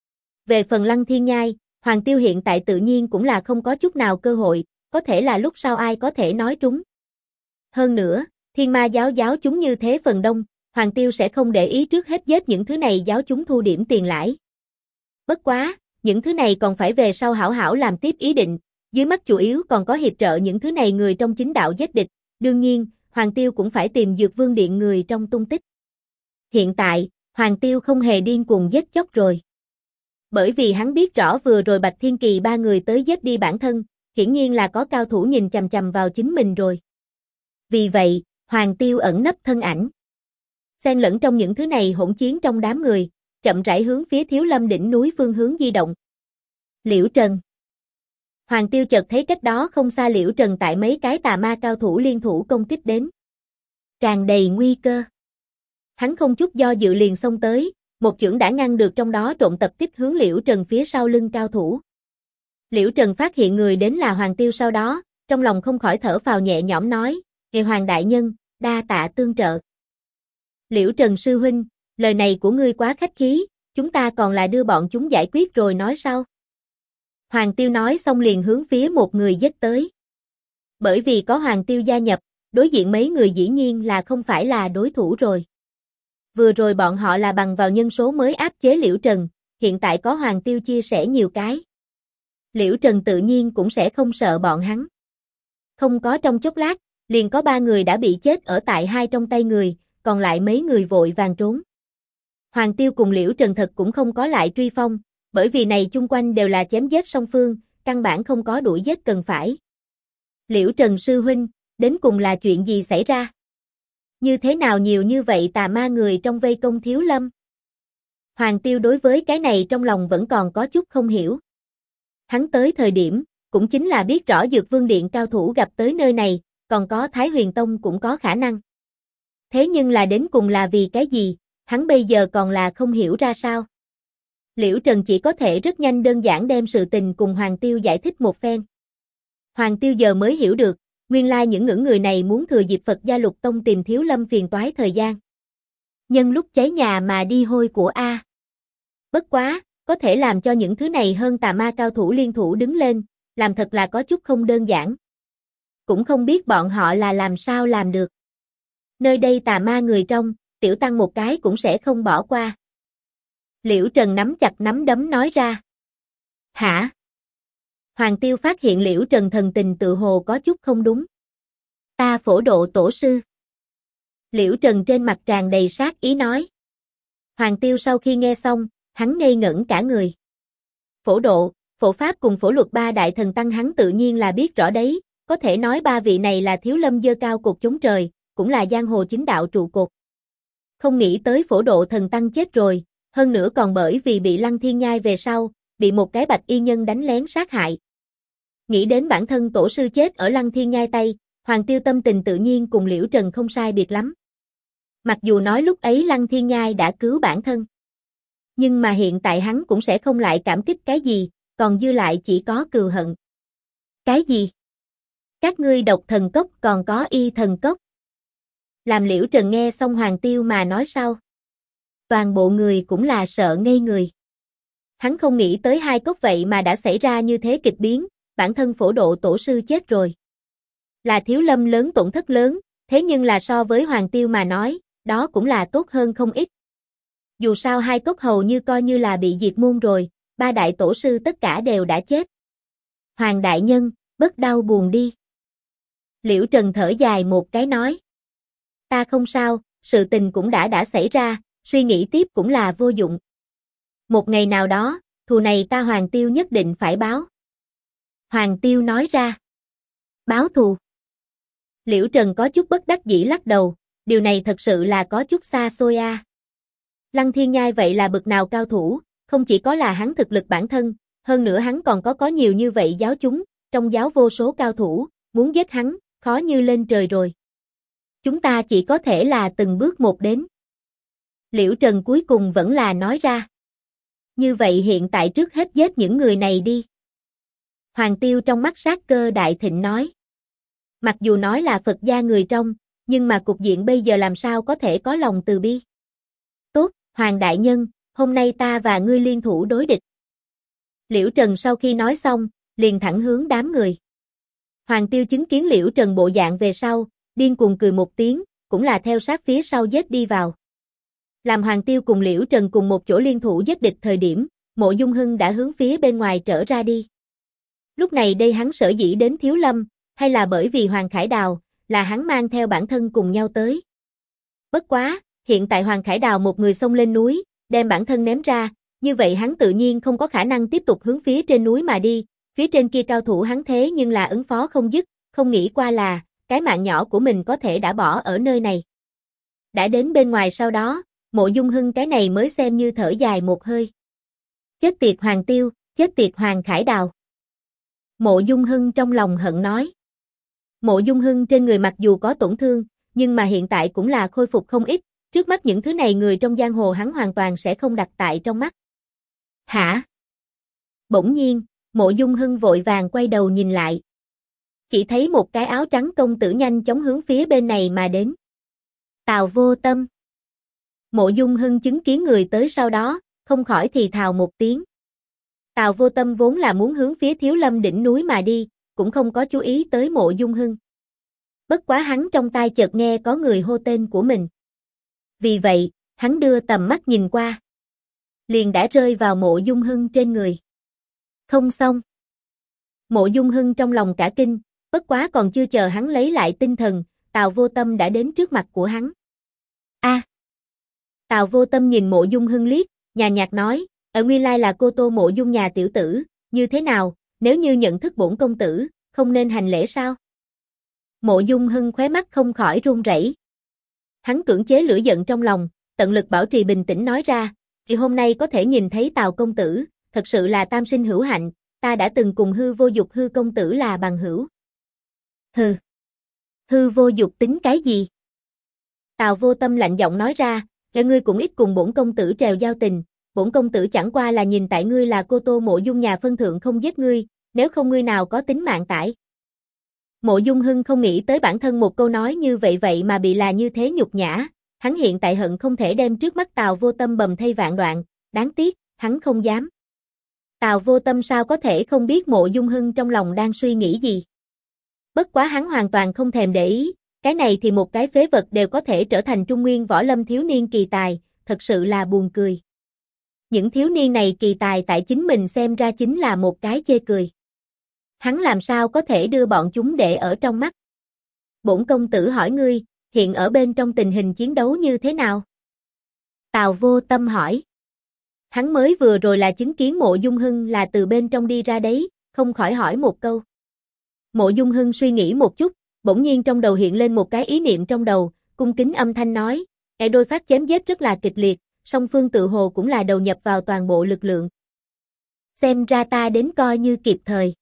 Về phần Lăng Thiên Nhai, Hoàng Tiêu hiện tại tự nhiên cũng là không có chút nào cơ hội, có thể là lúc sau ai có thể nói trúng. Hơn nữa, Thiên Ma giáo chúng như thế phần đông, Hoàng Tiêu sẽ không để ý trước hết giết những thứ này giáo chúng thu điểm tiền lãi. Bất quá, những thứ này còn phải về sau hảo hảo làm tiếp ý định, dưới mắt chủ yếu còn có hiệp trợ những thứ này người trong chính đạo giết địch, đương nhiên, Hoàng Tiêu cũng phải tìm Dược Vương Điện người trong tung tích. Hiện tại, Hoàng Tiêu không hề điên cuồng giết chóc rồi. Bởi vì hắn biết rõ vừa rồi Bạch Thiên Kỳ ba người tới giết đi bản thân, hiển nhiên là có cao thủ nhìn chằm chằm vào chính mình rồi. Vì vậy, Hoàng Tiêu ẩn nấp thân ảnh. Xen lẫn trong những thứ này hỗn chiến trong đám người, chậm rãi hướng phía Thiếu Lâm đỉnh núi phương hướng di động. Liễu Trần. Hoàng Tiêu chợt thấy cách đó không xa Liễu Trần tại mấy cái tà ma cao thủ liên thủ công kích đến. Tràn đầy nguy cơ. Hắn không chút do dự liền xông tới, một chưởng đã ngăn được trong đó trộm tập kích hướng Liễu Trần phía sau lưng cao thủ. Liễu Trần phát hiện người đến là Hoàng Tiêu sau đó, trong lòng không khỏi thở phào nhẹ nhõm nói, "Ngài Hoàng đại nhân, đa tạ tương trợ." Liễu Trần sư huynh, lời này của ngươi quá khách khí, chúng ta còn là đưa bọn chúng giải quyết rồi nói sau. Hoàng Tiêu nói xong liền hướng phía một người giết tới. Bởi vì có Hoàng Tiêu gia nhập, đối diện mấy người dĩ nhiên là không phải là đối thủ rồi. Vừa rồi bọn họ là bằng vào nhân số mới áp chế Liễu Trần, hiện tại có Hoàng Tiêu chia sẻ nhiều cái. Liễu Trần tự nhiên cũng sẽ không sợ bọn hắn. Không có trong chốc lát, liền có 3 người đã bị chết ở tại hai trong tay người, còn lại mấy người vội vàng trốn. Hoàng Tiêu cùng Liễu Trần thật cũng không có lại truy phong, bởi vì này chung quanh đều là chém giết song phương, căn bản không có đuổi giết cần phải. Liễu Trần sư huynh, đến cùng là chuyện gì xảy ra? Như thế nào nhiều như vậy tà ma người trong vây công Thiếu Lâm? Hoàng Tiêu đối với cái này trong lòng vẫn còn có chút không hiểu. Hắn tới thời điểm, cũng chính là biết rõ Dược Vương Điện cao thủ gặp tới nơi này, còn có Thái Huyền Tông cũng có khả năng. Thế nhưng là đến cùng là vì cái gì, hắn bây giờ còn là không hiểu ra sao. Liễu Trần chỉ có thể rất nhanh đơn giản đem sự tình cùng Hoàng Tiêu giải thích một phen. Hoàng Tiêu giờ mới hiểu được, nguyên lai những người này muốn thừa dịp Phật Gia Lục Tông tìm Thiếu Lâm phiền toái thời gian. Nhân lúc cháy nhà mà đi hôi của A. Bất quá, có thể làm cho những thứ này hơn tà ma cao thủ liên thủ đứng lên, làm thật là có chút không đơn giản. Cũng không biết bọn họ là làm sao làm được. Nơi đây tà ma người trong, tiểu tăng một cái cũng sẽ không bỏ qua. Liễu Trần nắm chặt nắm đấm nói ra. Hả? Hoàng Tiêu phát hiện Liễu Trần thần tình tự hồ có chút không đúng. Ta Phổ Độ tổ sư. Liễu Trần trên mặt tràn đầy sát ý nói. Hoàng Tiêu sau khi nghe xong, hắn ngây ngẩn cả người. Phổ Độ, Phổ Pháp cùng Phổ Luật ba đại thần tăng hắn tự nhiên là biết rõ đấy, có thể nói ba vị này là Thiếu Lâm giơ cao cột chống trời, cũng là giang hồ chính đạo trụ cột. Không nghĩ tới Phổ Độ thần tăng chết rồi, hơn nữa còn bởi vì bị Lăng Thiên Nhai về sau, bị một cái bạch y nhân đánh lén sát hại. Nghĩ đến bản thân tổ sư chết ở Lăng Thiên Nhai tay, Hoàng Tiêu tâm tình tự nhiên cùng Liễu Trần không sai biệt lắm. Mặc dù nói lúc ấy Lăng Thiên Nhai đã cứu bản thân. Nhưng mà hiện tại hắn cũng sẽ không lại cảm kích cái gì, còn dư lại chỉ có cừu hận. Cái gì? Các ngươi độc thần cốc còn có y thần cốc. Làm Liễu Trần nghe xong Hoàng Tiêu mà nói sau. Toàn bộ người cũng là sợ ngây người. Hắn không nghĩ tới hai cốc vậy mà đã xảy ra như thế kịch biến, bản thân Phổ Độ tổ sư chết rồi. Là Thiếu Lâm lớn tổn thất lớn, thế nhưng là so với Hoàng Tiêu mà nói, đó cũng là tốt hơn không ít. Dù sao hai cốc hầu như coi như là bị diệt môn rồi, ba đại tổ sư tất cả đều đã chết. Hoàng đại nhân, bớt đau buồn đi. Liễu Trần thở dài một cái nói. Ta không sao, sự tình cũng đã xảy ra, suy nghĩ tiếp cũng là vô dụng. Một ngày nào đó, thù này ta Hoàng Tiêu nhất định phải báo. Hoàng Tiêu nói ra. Báo thù. Liễu Trần có chút bất đắc dĩ lắc đầu, điều này thật sự là có chút xa xôi a. Lăng Thiên Nhai vậy là bậc nào cao thủ, không chỉ có là hắn thực lực bản thân, hơn nữa hắn còn có nhiều như vậy giáo chúng, trong giáo vô số cao thủ, muốn giết hắn, khó như lên trời rồi. Chúng ta chỉ có thể là từng bước một đến. Liễu Trần cuối cùng vẫn là nói ra. Như vậy hiện tại trước hết giết những người này đi. Hoàng Tiêu trong mắt sát cơ đại thịnh nói. Mặc dù nói là Phật gia người trong, nhưng mà cục diện bây giờ làm sao có thể có lòng từ bi. Tốt, Hoàng đại nhân, hôm nay ta và ngươi liên thủ đối địch. Liễu Trần sau khi nói xong, liền thẳng hướng đám người. Hoàng Tiêu chứng kiến Liễu Trần bộ dạng về sau, điên cuồng cười một tiếng, cũng là theo sát phía sau giết đi vào. Làm Hoàng Tiêu cùng Liễu Trần cùng một chỗ liên thủ giết địch thời điểm, Mộ Dung Hưng đã hướng phía bên ngoài trở ra đi. Lúc này đây hắn sở dĩ đến Thiếu Lâm, hay là bởi vì Hoàng Khải Đào, là hắn mang theo bản thân cùng nhau tới. Bất quá, hiện tại Hoàng Khải Đào một người xông lên núi, đem bản thân ném ra, như vậy hắn tự nhiên không có khả năng tiếp tục hướng phía trên núi mà đi, phía trên kia cao thủ hắn thế nhưng là ứng phó không dứt, không nghĩ qua là, cái mạng nhỏ của mình có thể đã bỏ ở nơi này. Đã đến bên ngoài sau đó, Mộ Dung Hưng cái này mới xem như thở dài một hơi. Chết tiệt Hoàng Tiêu, chết tiệt Hoàng Khải Đào. Mộ Dung Hưng trong lòng hận nói. Mộ Dung Hưng trên người mặc dù có tổn thương, nhưng mà hiện tại cũng là khôi phục không ít, trước mắt những thứ này người trong giang hồ hắn hoàn toàn sẽ không đặt tại trong mắt. Hả? Bỗng nhiên, Mộ Dung Hưng vội vàng quay đầu nhìn lại. Chỉ thấy một cái áo trắng công tử nhanh chóng hướng phía bên này mà đến. Tào Vô Tâm. Mộ Dung Hưng chứng kiến người tới sau đó, không khỏi thì thào một tiếng. Tào Vô Tâm vốn là muốn hướng phía Thiếu Lâm đỉnh núi mà đi, cũng không có chú ý tới Mộ Dung Hưng. Bất quá hắn trong tai chợt nghe có người hô tên của mình. Vì vậy, hắn đưa tầm mắt nhìn qua. Liền đã rơi vào Mộ Dung Hưng trên người. Không xong. Mộ Dung Hưng trong lòng cả kinh, bất quá còn chưa chờ hắn lấy lại tinh thần, Tào Vô Tâm đã đến trước mặt của hắn. A. Tào Vô Tâm nhìn Mộ Dung Hưng liếc, nhàn nhạt nói, ở nguyên lai là cô Tô Mộ Dung nhà tiểu tử, như thế nào, nếu như nhận thức bổn công tử, không nên hành lễ sao? Mộ Dung Hưng khóe mắt không khỏi run rẩy. Hắn cưỡng chế lửa giận trong lòng, tận lực bảo trì bình tĩnh nói ra, thì hôm nay có thể nhìn thấy Tào công tử, thật sự là tam sinh hữu hạnh, ta đã từng cùng Hư Vô Dục Hư công tử là bằng hữu. Hừ. Hư Vô Dục tính cái gì? Tào Vô Tâm lạnh giọng nói ra, ngươi cũng ít cùng bổn công tử trèo giao tình, bổn công tử chẳng qua là nhìn tại ngươi là cô Tô Mộ Dung nhà phân thượng không giết ngươi, nếu không ngươi nào có tính mạng tải. Mộ Dung Hưng không nghĩ tới bản thân một câu nói như vậy mà bị là như thế nhục nhã, hắn hiện tại hận không thể đem trước mắt Tào Vô Tâm bầm thây vạn đoạn, đáng tiếc, hắn không dám. Tào Vô Tâm sao có thể không biết Mộ Dung Hưng trong lòng đang suy nghĩ gì. Bất quá hắn hoàn toàn không thèm để ý, cái này thì một cái phế vật đều có thể trở thành trung nguyên võ lâm thiếu niên kỳ tài, thật sự là buồn cười. Những thiếu niên này kỳ tài tại chính mình xem ra chính là một cái chê cười. Hắn làm sao có thể đưa bọn chúng để ở trong mắt. Bổn công tử hỏi ngươi, hiện ở bên trong tình hình chiến đấu như thế nào? Tào Vô Tâm hỏi. Hắn mới vừa rồi là chứng kiến Mộ Dung Hưng là từ bên trong đi ra đấy, không khỏi hỏi một câu. Mộ Dung Hưng suy nghĩ một chút, bỗng nhiên trong đầu hiện lên một cái ý niệm trong đầu, cung kính âm thanh nói, đôi phát chém giết rất là kịch liệt, song phương tự hồ cũng là đầu nhập vào toàn bộ lực lượng. Xem ra ta đến coi như kịp thời.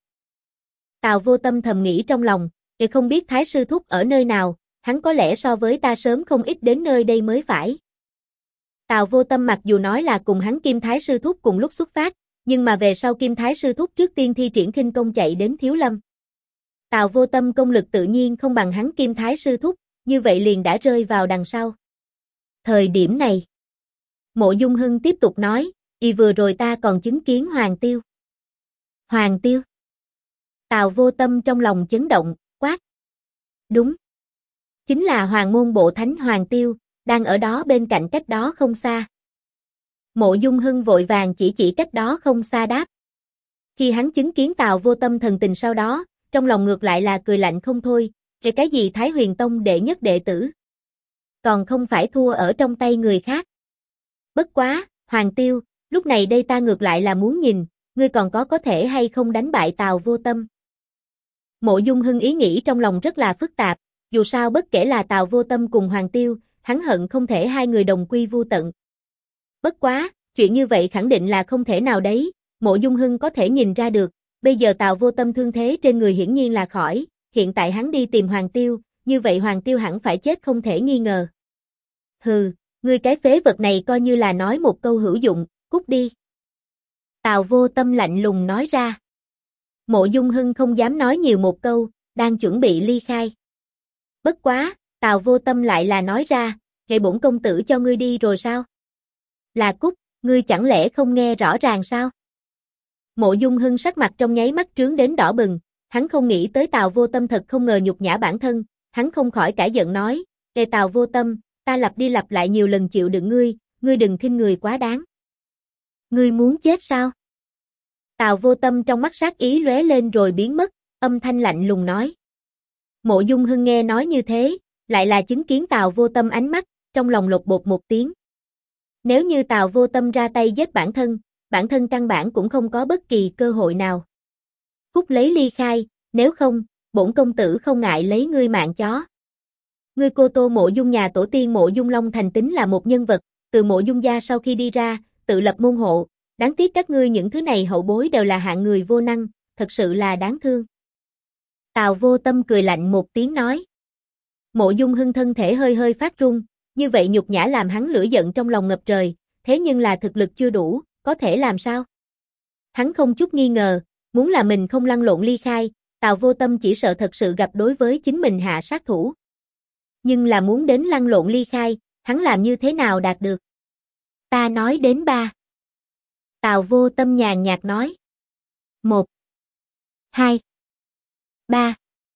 Tào Vô Tâm thầm nghĩ trong lòng, không biết Thái sư thúc ở nơi nào, hắn có lẽ so với ta sớm không ít đến nơi đây mới phải. Tào Vô Tâm mặc dù nói là cùng hắn Kim Thái sư thúc cùng lúc xuất phát, nhưng mà về sau Kim Thái sư thúc trước tiên thi triển khinh công chạy đến Thiếu Lâm. Tào Vô Tâm công lực tự nhiên không bằng hắn Kim Thái sư thúc, như vậy liền đã rơi vào đằng sau. Thời điểm này, Mộ Dung Hưng tiếp tục nói, vừa rồi ta còn chứng kiến Hoàng Tiêu. Hoàng Tiêu? Tào Vô Tâm trong lòng chấn động, quát. Đúng. Chính là Hoàng môn bộ thánh Hoàng Tiêu, đang ở đó bên cạnh cách đó không xa. Mộ Dung Hưng vội vàng chỉ cách đó không xa đáp. Khi hắn chứng kiến Tào Vô Tâm thần tình sau đó, trong lòng ngược lại là cười lạnh không thôi, cái gì Thái Huyền Tông đệ nhất đệ tử. Còn không phải thua ở trong tay người khác. Bất quá, Hoàng Tiêu, lúc này đây ta ngược lại là muốn nhìn, ngươi còn có thể hay không đánh bại Tào Vô Tâm. Mộ Dung Hưng ý nghĩ trong lòng rất là phức tạp, dù sao bất kể là Tào Vô Tâm cùng Hoàng Tiêu, hắn hận không thể hai người đồng quy vu tận. Bất quá, chuyện như vậy khẳng định là không thể nào đấy, Mộ Dung Hưng có thể nhìn ra được, bây giờ Tào Vô Tâm thương thế trên người hiển nhiên là khỏi, hiện tại hắn đi tìm Hoàng Tiêu, như vậy Hoàng Tiêu hẳn phải chết không thể nghi ngờ. Hừ, ngươi cái phế vật này coi như là nói một câu hữu dụng, cút đi. Tào Vô Tâm lạnh lùng nói ra. Mộ Dung Hưng không dám nói nhiều một câu, đang chuẩn bị ly khai. Bất quá, Tào Vô Tâm lại là nói ra, "Vậy bổn công tử cho ngươi đi rồi sao?" Là cút, ngươi chẳng lẽ không nghe rõ ràng sao? Mộ Dung Hưng sắc mặt trong nháy mắt trướng đến đỏ bừng, hắn không nghĩ tới Tào Vô Tâm thật không ngờ nhục nhã bản thân, hắn không khỏi cả giận nói, "Ê Tào Vô Tâm, ta lặp đi lặp lại nhiều lần chịu đựng ngươi đừng khinh người quá đáng. Ngươi muốn chết sao?" Tào Vô Tâm trong mắt sát ý lóe lên rồi biến mất, âm thanh lạnh lùng nói. Mộ Dung Hưng nghe nói như thế, lại là chứng kiến Tào Vô Tâm ánh mắt, trong lòng lột bột một tiếng. Nếu như Tào Vô Tâm ra tay giết bản thân căn bản cũng không có bất kỳ cơ hội nào. Cút lấy ly khai, nếu không, bổn công tử không ngại lấy ngươi mạng chó. Ngươi cô Tô Mộ Dung nhà tổ tiên Mộ Dung Long Thành tính là một nhân vật, từ Mộ Dung gia sau khi đi ra, tự lập môn hộ, đáng tiếc các ngươi những thứ này hậu bối đều là hạng người vô năng, thật sự là đáng thương. Tào Vô Tâm cười lạnh một tiếng nói. Mộ Dung Hưng thân thể hơi hơi phát run, như vậy nhục nhã làm hắn lửa giận trong lòng ngập trời, thế nhưng là thực lực chưa đủ, có thể làm sao? Hắn không chút nghi ngờ, muốn là mình không lăn lộn ly khai, Tào Vô Tâm chỉ sợ thật sự gặp đối với chính mình hạ sát thủ. Nhưng là muốn đến lăn lộn ly khai, hắn làm như thế nào đạt được? Ta nói đến 3. Tào Vô Tâm nhàn nhạt nói. 1, 2, 3.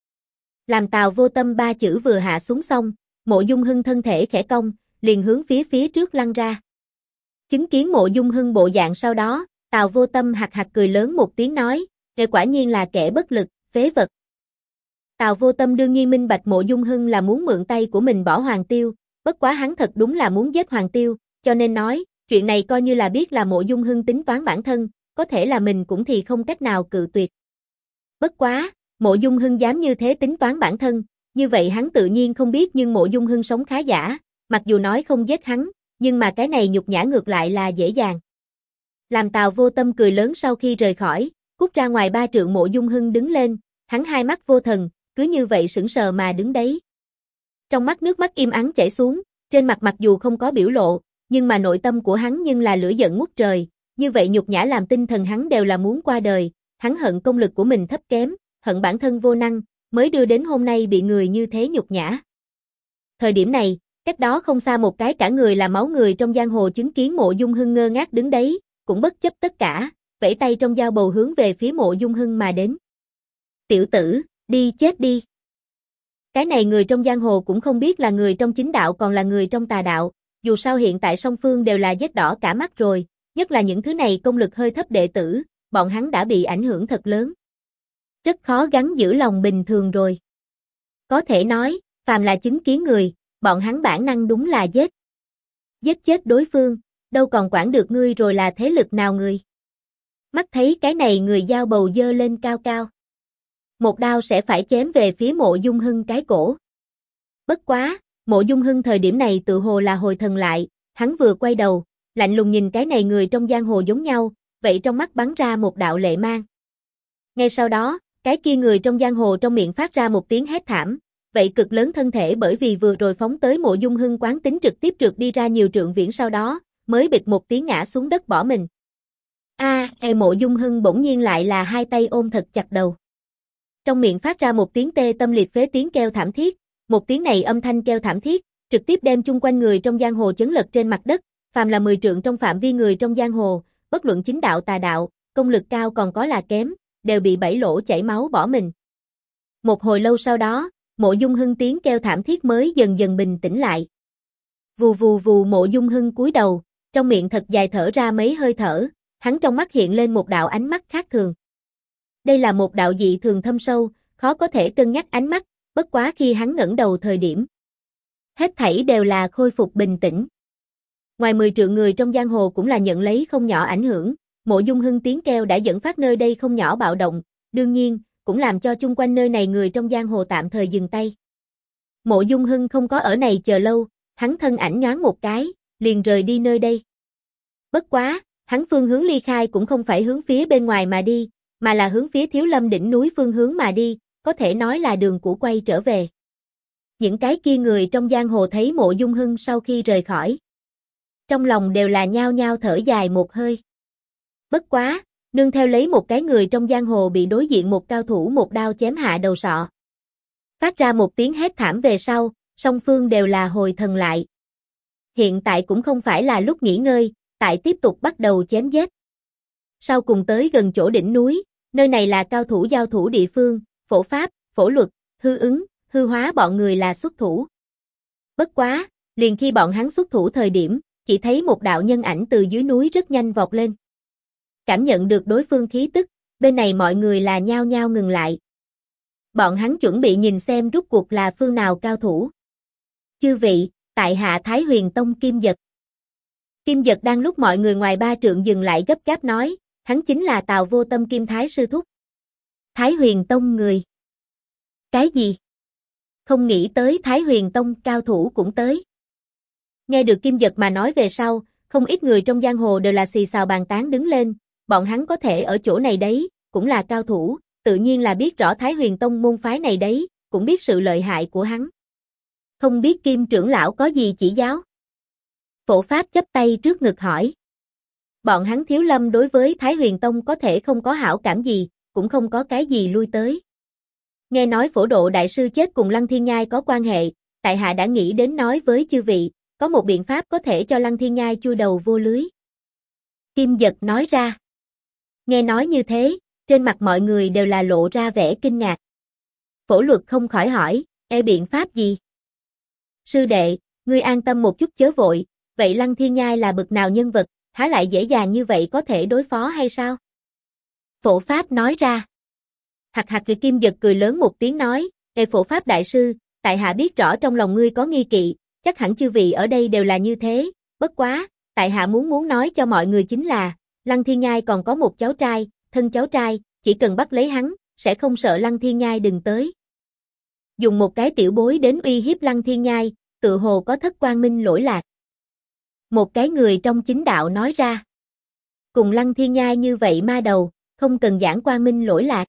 Làm Tào Vô Tâm 3 chữ vừa hạ xuống xong, Mộ Dung Hưng thân thể khẽ cong, liền hướng phía trước lăn ra. Chứng kiến Mộ Dung Hưng bộ dạng sau đó, Tào Vô Tâm hạc hạc cười lớn một tiếng nói, "Ngươi quả nhiên là kẻ bất lực, phế vật." Tào Vô Tâm đương nhiên minh bạch Mộ Dung Hưng là muốn mượn tay của mình bỏ Hoàng Tiêu, bất quá hắn thật đúng là muốn giết Hoàng Tiêu, cho nên nói, chuyện này coi như là biết là Mộ Dung Hưng tính toán bản thân, có thể là mình cũng thì không cách nào cự tuyệt. Bất quá, Mộ Dung Hưng dám như thế tính toán bản thân, như vậy hắn tự nhiên không biết nhưng Mộ Dung Hưng sống khá giả, mặc dù nói không giết hắn, nhưng mà cái này nhục nhã ngược lại là dễ dàng. Làm Tào Vô Tâm cười lớn sau khi rời khỏi, cút ra ngoài 3 trượng Mộ Dung Hưng đứng lên, hắn hai mắt vô thần, cứ như vậy sững sờ mà đứng đấy. Trong mắt nước mắt im ắng chảy xuống, trên mặt mặc dù không có biểu lộ, nhưng mà nội tâm của hắn nhưng là lửa giận ngút trời, như vậy nhục nhã làm tinh thần hắn đều là muốn qua đời, hắn hận công lực của mình thấp kém, hận bản thân vô năng, mới đưa đến hôm nay bị người như thế nhục nhã. Thời điểm này, cách đó không xa một cái cả người là máu người trong giang hồ chứng kiến Mộ Dung Hưng ngơ ngác đứng đấy, cũng bất chấp tất cả, vẫy tay trong dao bầu hướng về phía Mộ Dung Hưng mà đến. "Tiểu tử, đi chết đi." Cái này người trong giang hồ cũng không biết là người trong chính đạo còn là người trong tà đạo, dù sao hiện tại song phương đều là giết đỏ cả mắt rồi, nhất là những thứ này công lực hơi thấp đệ tử, bọn hắn đã bị ảnh hưởng thật lớn. Rất khó gắng giữ lòng bình thường rồi. Có thể nói, phàm là chứng kiến người, bọn hắn bản năng đúng là giết. Giết chết đối phương, đâu còn quản được ngươi rồi là thế lực nào người. Mắt thấy cái này người dao bầu dơ lên cao cao. Một đao sẽ phải chém về phía Mộ Dung Hưng cái cổ. Bất quá, Mộ Dung Hưng thời điểm này tự hồ là hồi thần lại, hắn vừa quay đầu, lạnh lùng nhìn cái này người trong giang hồ giống nhau, vậy trong mắt bắn ra một đạo lệ mang. Ngay sau đó, cái kia người trong giang hồ trong miệng phát ra một tiếng hét thảm, vậy cực lớn thân thể bởi vì vừa rồi phóng tới Mộ Dung Hưng quán tính trực tiếp trượt đi ra nhiều trượng viễn sau đó, mới bịch một tiếng ngã xuống đất bỏ mình. Mộ Dung Hưng bỗng nhiên lại là hai tay ôm thật chặt đầu. Trong miệng phát ra một tiếng tê tâm liệt phế tiếng kêu thảm thiết, một tiếng này âm thanh kêu thảm thiết, trực tiếp đem chung quanh người trong giang hồ chấn lật trên mặt đất, phàm là 10 trượng trong phạm vi người trong giang hồ, bất luận chính đạo tà đạo, công lực cao còn có là kém, đều bị 7 lỗ chảy máu bỏ mình. Một hồi lâu sau đó, Mộ Dung Hưng tiếng kêu thảm thiết mới dần dần bình tĩnh lại. Vù vù vù, Mộ Dung Hưng cúi đầu, trong miệng thật dài thở ra mấy hơi thở, hắn trong mắt hiện lên một đạo ánh mắt khác thường. Đây là một đạo dị thường thâm sâu, khó có thể cân nhắc ánh mắt, bất quá khi hắn ngẩng đầu thời điểm. Hết thảy đều là khôi phục bình tĩnh. Ngoài 10 trượng người trong giang hồ cũng là nhận lấy không nhỏ ảnh hưởng, Mộ Dung Hưng tiếng kêu đã dẫn phát nơi đây không nhỏ bạo động, đương nhiên, cũng làm cho chung quanh nơi này người trong giang hồ tạm thời dừng tay. Mộ Dung Hưng không có ở này chờ lâu, hắn thân ảnh nhoáng một cái, liền rời đi nơi đây. Bất quá, hắn phương hướng ly khai cũng không phải hướng phía bên ngoài mà đi, mà là hướng phía Thiếu Lâm đỉnh núi phương hướng mà đi, có thể nói là đường cũ quay trở về. Những cái kia người trong giang hồ thấy Mộ Dung Hưng sau khi rời khỏi. Trong lòng đều là nhao nhao thở dài một hơi. Bất quá, nương theo lấy một cái người trong giang hồ bị đối diện một cao thủ một đao chém hạ đầu sọ. Phát ra một tiếng hét thảm về sau, song phương đều là hồi thần lại. Hiện tại cũng không phải là lúc nghỉ ngơi, tại tiếp tục bắt đầu chém giết. Sau cùng tới gần chỗ đỉnh núi, nơi này là cao thủ giao thủ địa phương, Phổ Pháp, Phổ Luật, Hư Ứng, Hư Hóa bọn người là xuất thủ. Bất quá, liền khi bọn hắn xuất thủ thời điểm, chỉ thấy một đạo nhân ảnh từ dưới núi rất nhanh vọt lên. Cảm nhận được đối phương khí tức, bên này mọi người là nhao nhao ngừng lại. Bọn hắn chuẩn bị nhìn xem rút cuộc là phương nào cao thủ. Chư vị, tại hạ Thái Huyền Tông Kim Dật. Kim Dật đang lúc mọi người ngoài 3 trượng dừng lại gấp gáp nói, hắn chính là Tào Vô Tâm Kim Thái sư thúc. Thái Huyền Tông người. Cái gì? Không nghĩ tới Thái Huyền Tông cao thủ cũng tới. Nghe được Kim Dật mà nói về sau, không ít người trong giang hồ đều là xì xào bàn tán đứng lên, bọn hắn có thể ở chỗ này đấy, cũng là cao thủ, tự nhiên là biết rõ Thái Huyền Tông môn phái này đấy, cũng biết sự lợi hại của hắn. Không biết Kim trưởng lão có gì chỉ giáo? Phổ Pháp chắp tay trước ngực hỏi. Bọn hắn Thiếu Lâm đối với Thái Huyền Tông có thể không có hảo cảm gì, cũng không có cái gì lui tới. Nghe nói Phổ Độ đại sư chết cùng Lăng Thiên Nhai có quan hệ, tại hạ đã nghĩ đến nói với chư vị, có một biện pháp có thể cho Lăng Thiên Nhai chui đầu vô lưới. Kim Dật nói ra. Nghe nói như thế, trên mặt mọi người đều là lộ ra vẻ kinh ngạc. Phổ Luật không khỏi hỏi, biện pháp gì? Sư đệ, ngươi an tâm một chút chớ vội, vậy Lăng Thiên Nhai là bậc nào nhân vật, há lại dễ dàng như vậy có thể đối phó hay sao? Phổ Pháp nói ra. Hạc hạc người Kim Dật cười lớn một tiếng nói, Phổ Pháp đại sư, tại hạ biết rõ trong lòng ngươi có nghi kỵ, chắc hẳn chư vị ở đây đều là như thế, bất quá, tại hạ muốn nói cho mọi người chính là, Lăng Thiên Nhai còn có một cháu trai, thân cháu trai, chỉ cần bắt lấy hắn, sẽ không sợ Lăng Thiên Nhai đừng tới. Dùng một cái tiểu bối đến uy hiếp Lăng Thiên Nhai, tự hồ có thất quang minh lỗi lạc. Một cái người trong chính đạo nói ra. Cùng Lăng Thiên Nhai như vậy ma đầu, không cần giảng quang minh lỗi lạc.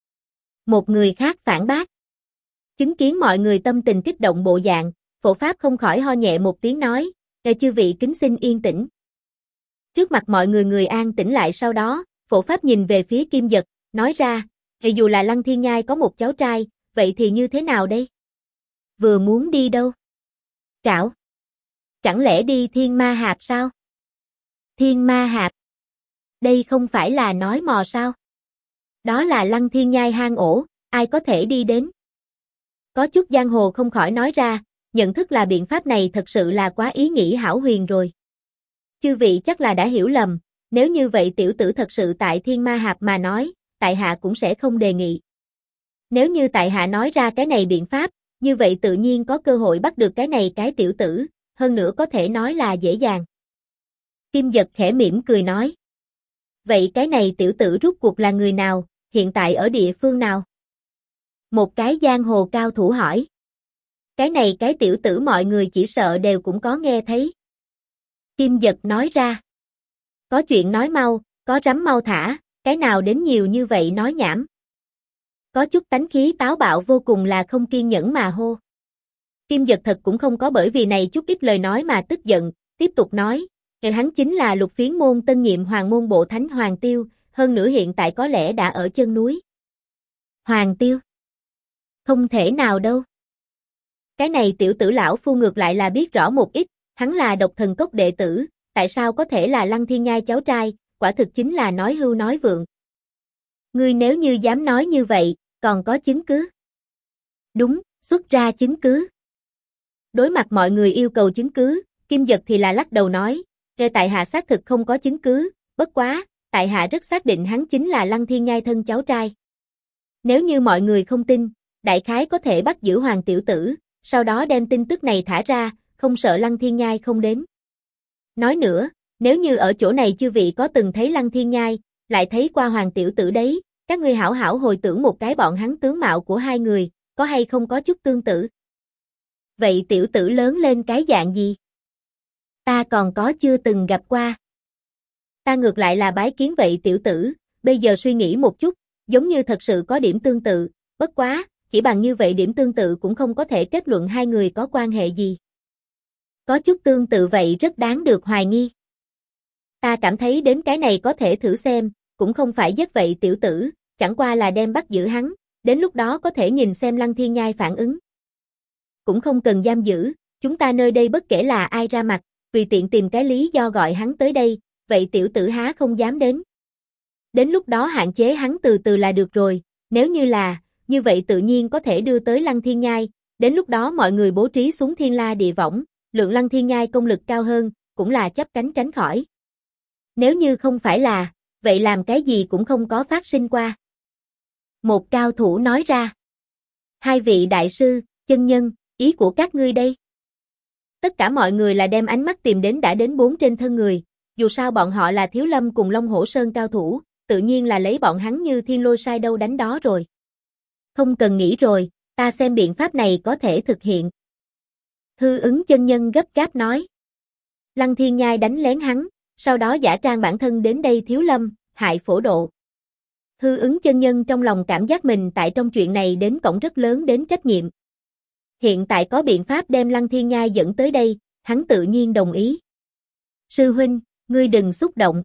Một người khác phản bác. Chứng kiến mọi người tâm tình kích động bộ dạng, Phổ Pháp không khỏi ho nhẹ một tiếng nói, chư vị kính xin yên tĩnh. Trước mặt mọi người an tĩnh lại sau đó, Phổ Pháp nhìn về phía Kim Dật, nói ra, dù là Lăng Thiên Nhai có một cháu trai, vậy thì như thế nào đây? Vừa muốn đi đâu? Trảo. Chẳng lẽ đi Thiên Ma Hạp sao? Thiên Ma Hạp. Đây không phải là nói mò sao? Đó là Lăng Thiên Nhai hang ổ, ai có thể đi đến? Có chút giang hồ không khỏi nói ra, nhận thức là biện pháp này thật sự là quá ý nghĩ hão huyền rồi. Chư vị chắc là đã hiểu lầm, nếu như vậy tiểu tử thật sự tại Thiên Ma Hạp mà nói, tại hạ cũng sẽ không đề nghị. Nếu như tại hạ nói ra cái này biện pháp, như vậy tự nhiên có cơ hội bắt được cái này cái tiểu tử, hơn nữa có thể nói là dễ dàng. Kim Dật khẽ mỉm cười nói. Vậy cái này tiểu tử rút cuộc là người nào, hiện tại ở địa phương nào? Một cái giang hồ cao thủ hỏi. Cái này cái tiểu tử mọi người chỉ sợ đều cũng có nghe thấy. Kim Dật nói ra. Có chuyện nói mau, có rắm mau thả, cái nào đến nhiều như vậy nói nhảm. Có chút tánh khí táo bạo vô cùng là không kiên nhẫn mà hô. Kim Dật thật cũng không có bởi vì này chút ít lời nói mà tức giận, tiếp tục nói, hắn chính là Lục Phiến môn tân nhiệm Hoàng môn bộ thánh Hoàng Tiêu, hơn nữa hiện tại có lẽ đã ở chân núi. Hoàng Tiêu? Không thể nào đâu. Cái này tiểu tử lão phu ngược lại là biết rõ một ít, hắn là Độc Thần Cốc đệ tử, tại sao có thể là Lăng Thiên Nhai cháu trai, quả thực chính là nói hưu nói vượng. Ngươi nếu như dám nói như vậy, còn có chứng cứ? Đúng, Xuất ra chứng cứ. Đối mặt mọi người yêu cầu chứng cứ, Kim Dật thì là lắc đầu nói, tại hạ xác thực không có chứng cứ, bất quá, tại hạ rất xác định hắn chính là Lăng Thiên Nhai thân cháu trai. Nếu như mọi người không tin, đại khái có thể bắt giữ Hoàng tiểu tử, sau đó đem tin tức này thả ra, không sợ Lăng Thiên Nhai không đến. Nói nữa, nếu như ở chỗ này chư vị có từng thấy Lăng Thiên Nhai, lại thấy qua Hoàng tiểu tử đấy, các ngươi hảo hảo hồi tưởng một cái bọn hắn tướng mạo của hai người, có hay không có chút tương tự. Vậy tiểu tử lớn lên cái dạng gì? Ta còn có chưa từng gặp qua. Ta ngược lại là bái kiến vậy tiểu tử, bây giờ suy nghĩ một chút, giống như thật sự có điểm tương tự, bất quá, chỉ bằng như vậy điểm tương tự cũng không có thể kết luận hai người có quan hệ gì. Có chút tương tự vậy rất đáng được hoài nghi. Ta cảm thấy đến cái này có thể thử xem, cũng không phải giết vậy tiểu tử, chẳng qua là đem bắt giữ hắn, đến lúc đó có thể nhìn xem Lăng Thiên Nhai phản ứng. Cũng không cần giam giữ, chúng ta nơi đây bất kể là ai ra mặt, tùy tiện tìm cái lý do gọi hắn tới đây, vậy tiểu tử há không dám đến. Đến lúc đó hạn chế hắn từ từ là được rồi, nếu như là, như vậy tự nhiên có thể đưa tới Lăng Thiên Nhai, đến lúc đó mọi người bố trí xuống thiên la địa võng, lượng Lăng Thiên Nhai công lực cao hơn, cũng là chấp cánh tránh khỏi. Nếu như không phải là, vậy làm cái gì cũng không có phát sinh qua. Một cao thủ nói ra. Hai vị đại sư, chân nhân, ý của các ngươi đây. Tất cả mọi người là đem ánh mắt tìm đến đã đến 4 trên thân người, dù sao bọn họ là Thiếu Lâm cùng Long Hổ Sơn cao thủ, tự nhiên là lấy bọn hắn như thiên lôi sai đâu đánh đó rồi. Không cần nghĩ rồi, ta xem biện pháp này có thể thực hiện. Hư Ứng chân nhân gấp gáp nói. Lăng Thiên Nhai đánh lén hắn, sau đó giả trang bản thân đến đây Thiếu Lâm, hại phổ độ. Hư Ứng chân nhân trong lòng cảm giác mình tại trong chuyện này đến cổng rất lớn đến trách nhiệm. Hiện tại có biện pháp đem Lăng Thiên Nhai dẫn tới đây, hắn tự nhiên đồng ý. Sư huynh, ngươi đừng xúc động.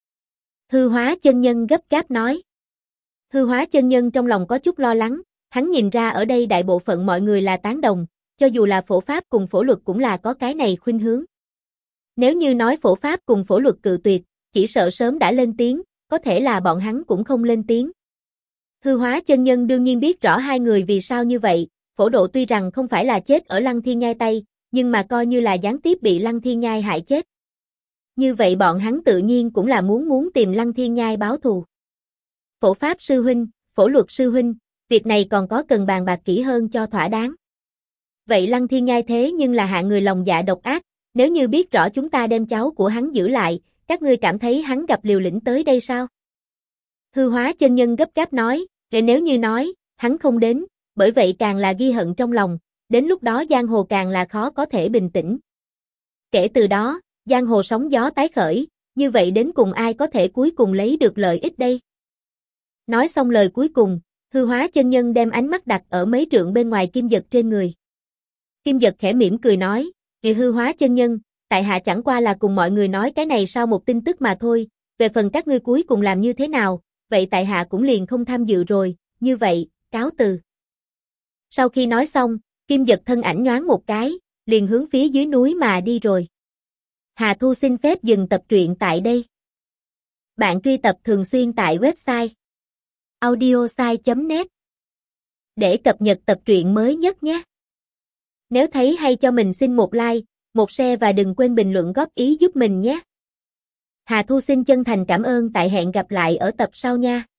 Hư Hóa chân nhân gấp gáp nói. Hư Hóa chân nhân trong lòng có chút lo lắng, hắn nhìn ra ở đây đại bộ phận mọi người là tán đồng, cho dù là phổ pháp cùng phổ luật cũng là có cái này khuynh hướng. Nếu như nói phổ pháp cùng phổ luật cự tuyệt, chỉ sợ sớm đã lên tiếng, có thể là bọn hắn cũng không lên tiếng. Hư Hóa chân nhân đương nhiên biết rõ hai người vì sao như vậy, phổ độ tuy rằng không phải là chết ở Lăng Thiên Nhai tay, nhưng mà coi như là gián tiếp bị Lăng Thiên Nhai hại chết. Như vậy bọn hắn tự nhiên cũng là muốn tìm Lăng Thiên Nhai báo thù. Phổ pháp sư huynh, phổ luật sư huynh, việc này còn có cần bàn bạc kỹ hơn cho thỏa đáng. Vậy Lăng Thiên Nhai thế nhưng là hạng người lòng dạ độc ác, nếu như biết rõ chúng ta đem cháu của hắn giữ lại, các ngươi cảm thấy hắn gặp liều lĩnh tới đây sao? Hư Hóa chân nhân gấp gáp nói, nếu như nói, hắn không đến, bởi vậy càng là ghi hận trong lòng, đến lúc đó giang hồ càng là khó có thể bình tĩnh. Kể từ đó, giang hồ sóng gió tái khởi, như vậy đến cùng ai có thể cuối cùng lấy được lợi ích đây? Nói xong lời cuối cùng, Hư Hóa chân nhân đem ánh mắt đặt ở mấy trượng bên ngoài Kim Dật trên người. Kim Dật khẽ mỉm cười nói, Hư Hóa chân nhân, tại hạ chẳng qua là cùng mọi người nói cái này sau một tin tức mà thôi, về phần các ngươi cuối cùng làm như thế nào, vậy tại hạ cũng liền không tham dự rồi, như vậy, cáo từ. Sau khi nói xong, Kim Dật thân ảnh nhoáng một cái, liền hướng phía dưới núi mà đi rồi. Hà Thu xin phép dừng tập truyện tại đây. Bạn truy tập thường xuyên tại website audiosai.net để cập nhật tập truyện mới nhất nhé. Nếu thấy hay cho mình xin một like, một share và đừng quên bình luận góp ý giúp mình nhé. Hà Thu xin chân thành cảm ơn, tại hẹn gặp lại ở tập sau nha.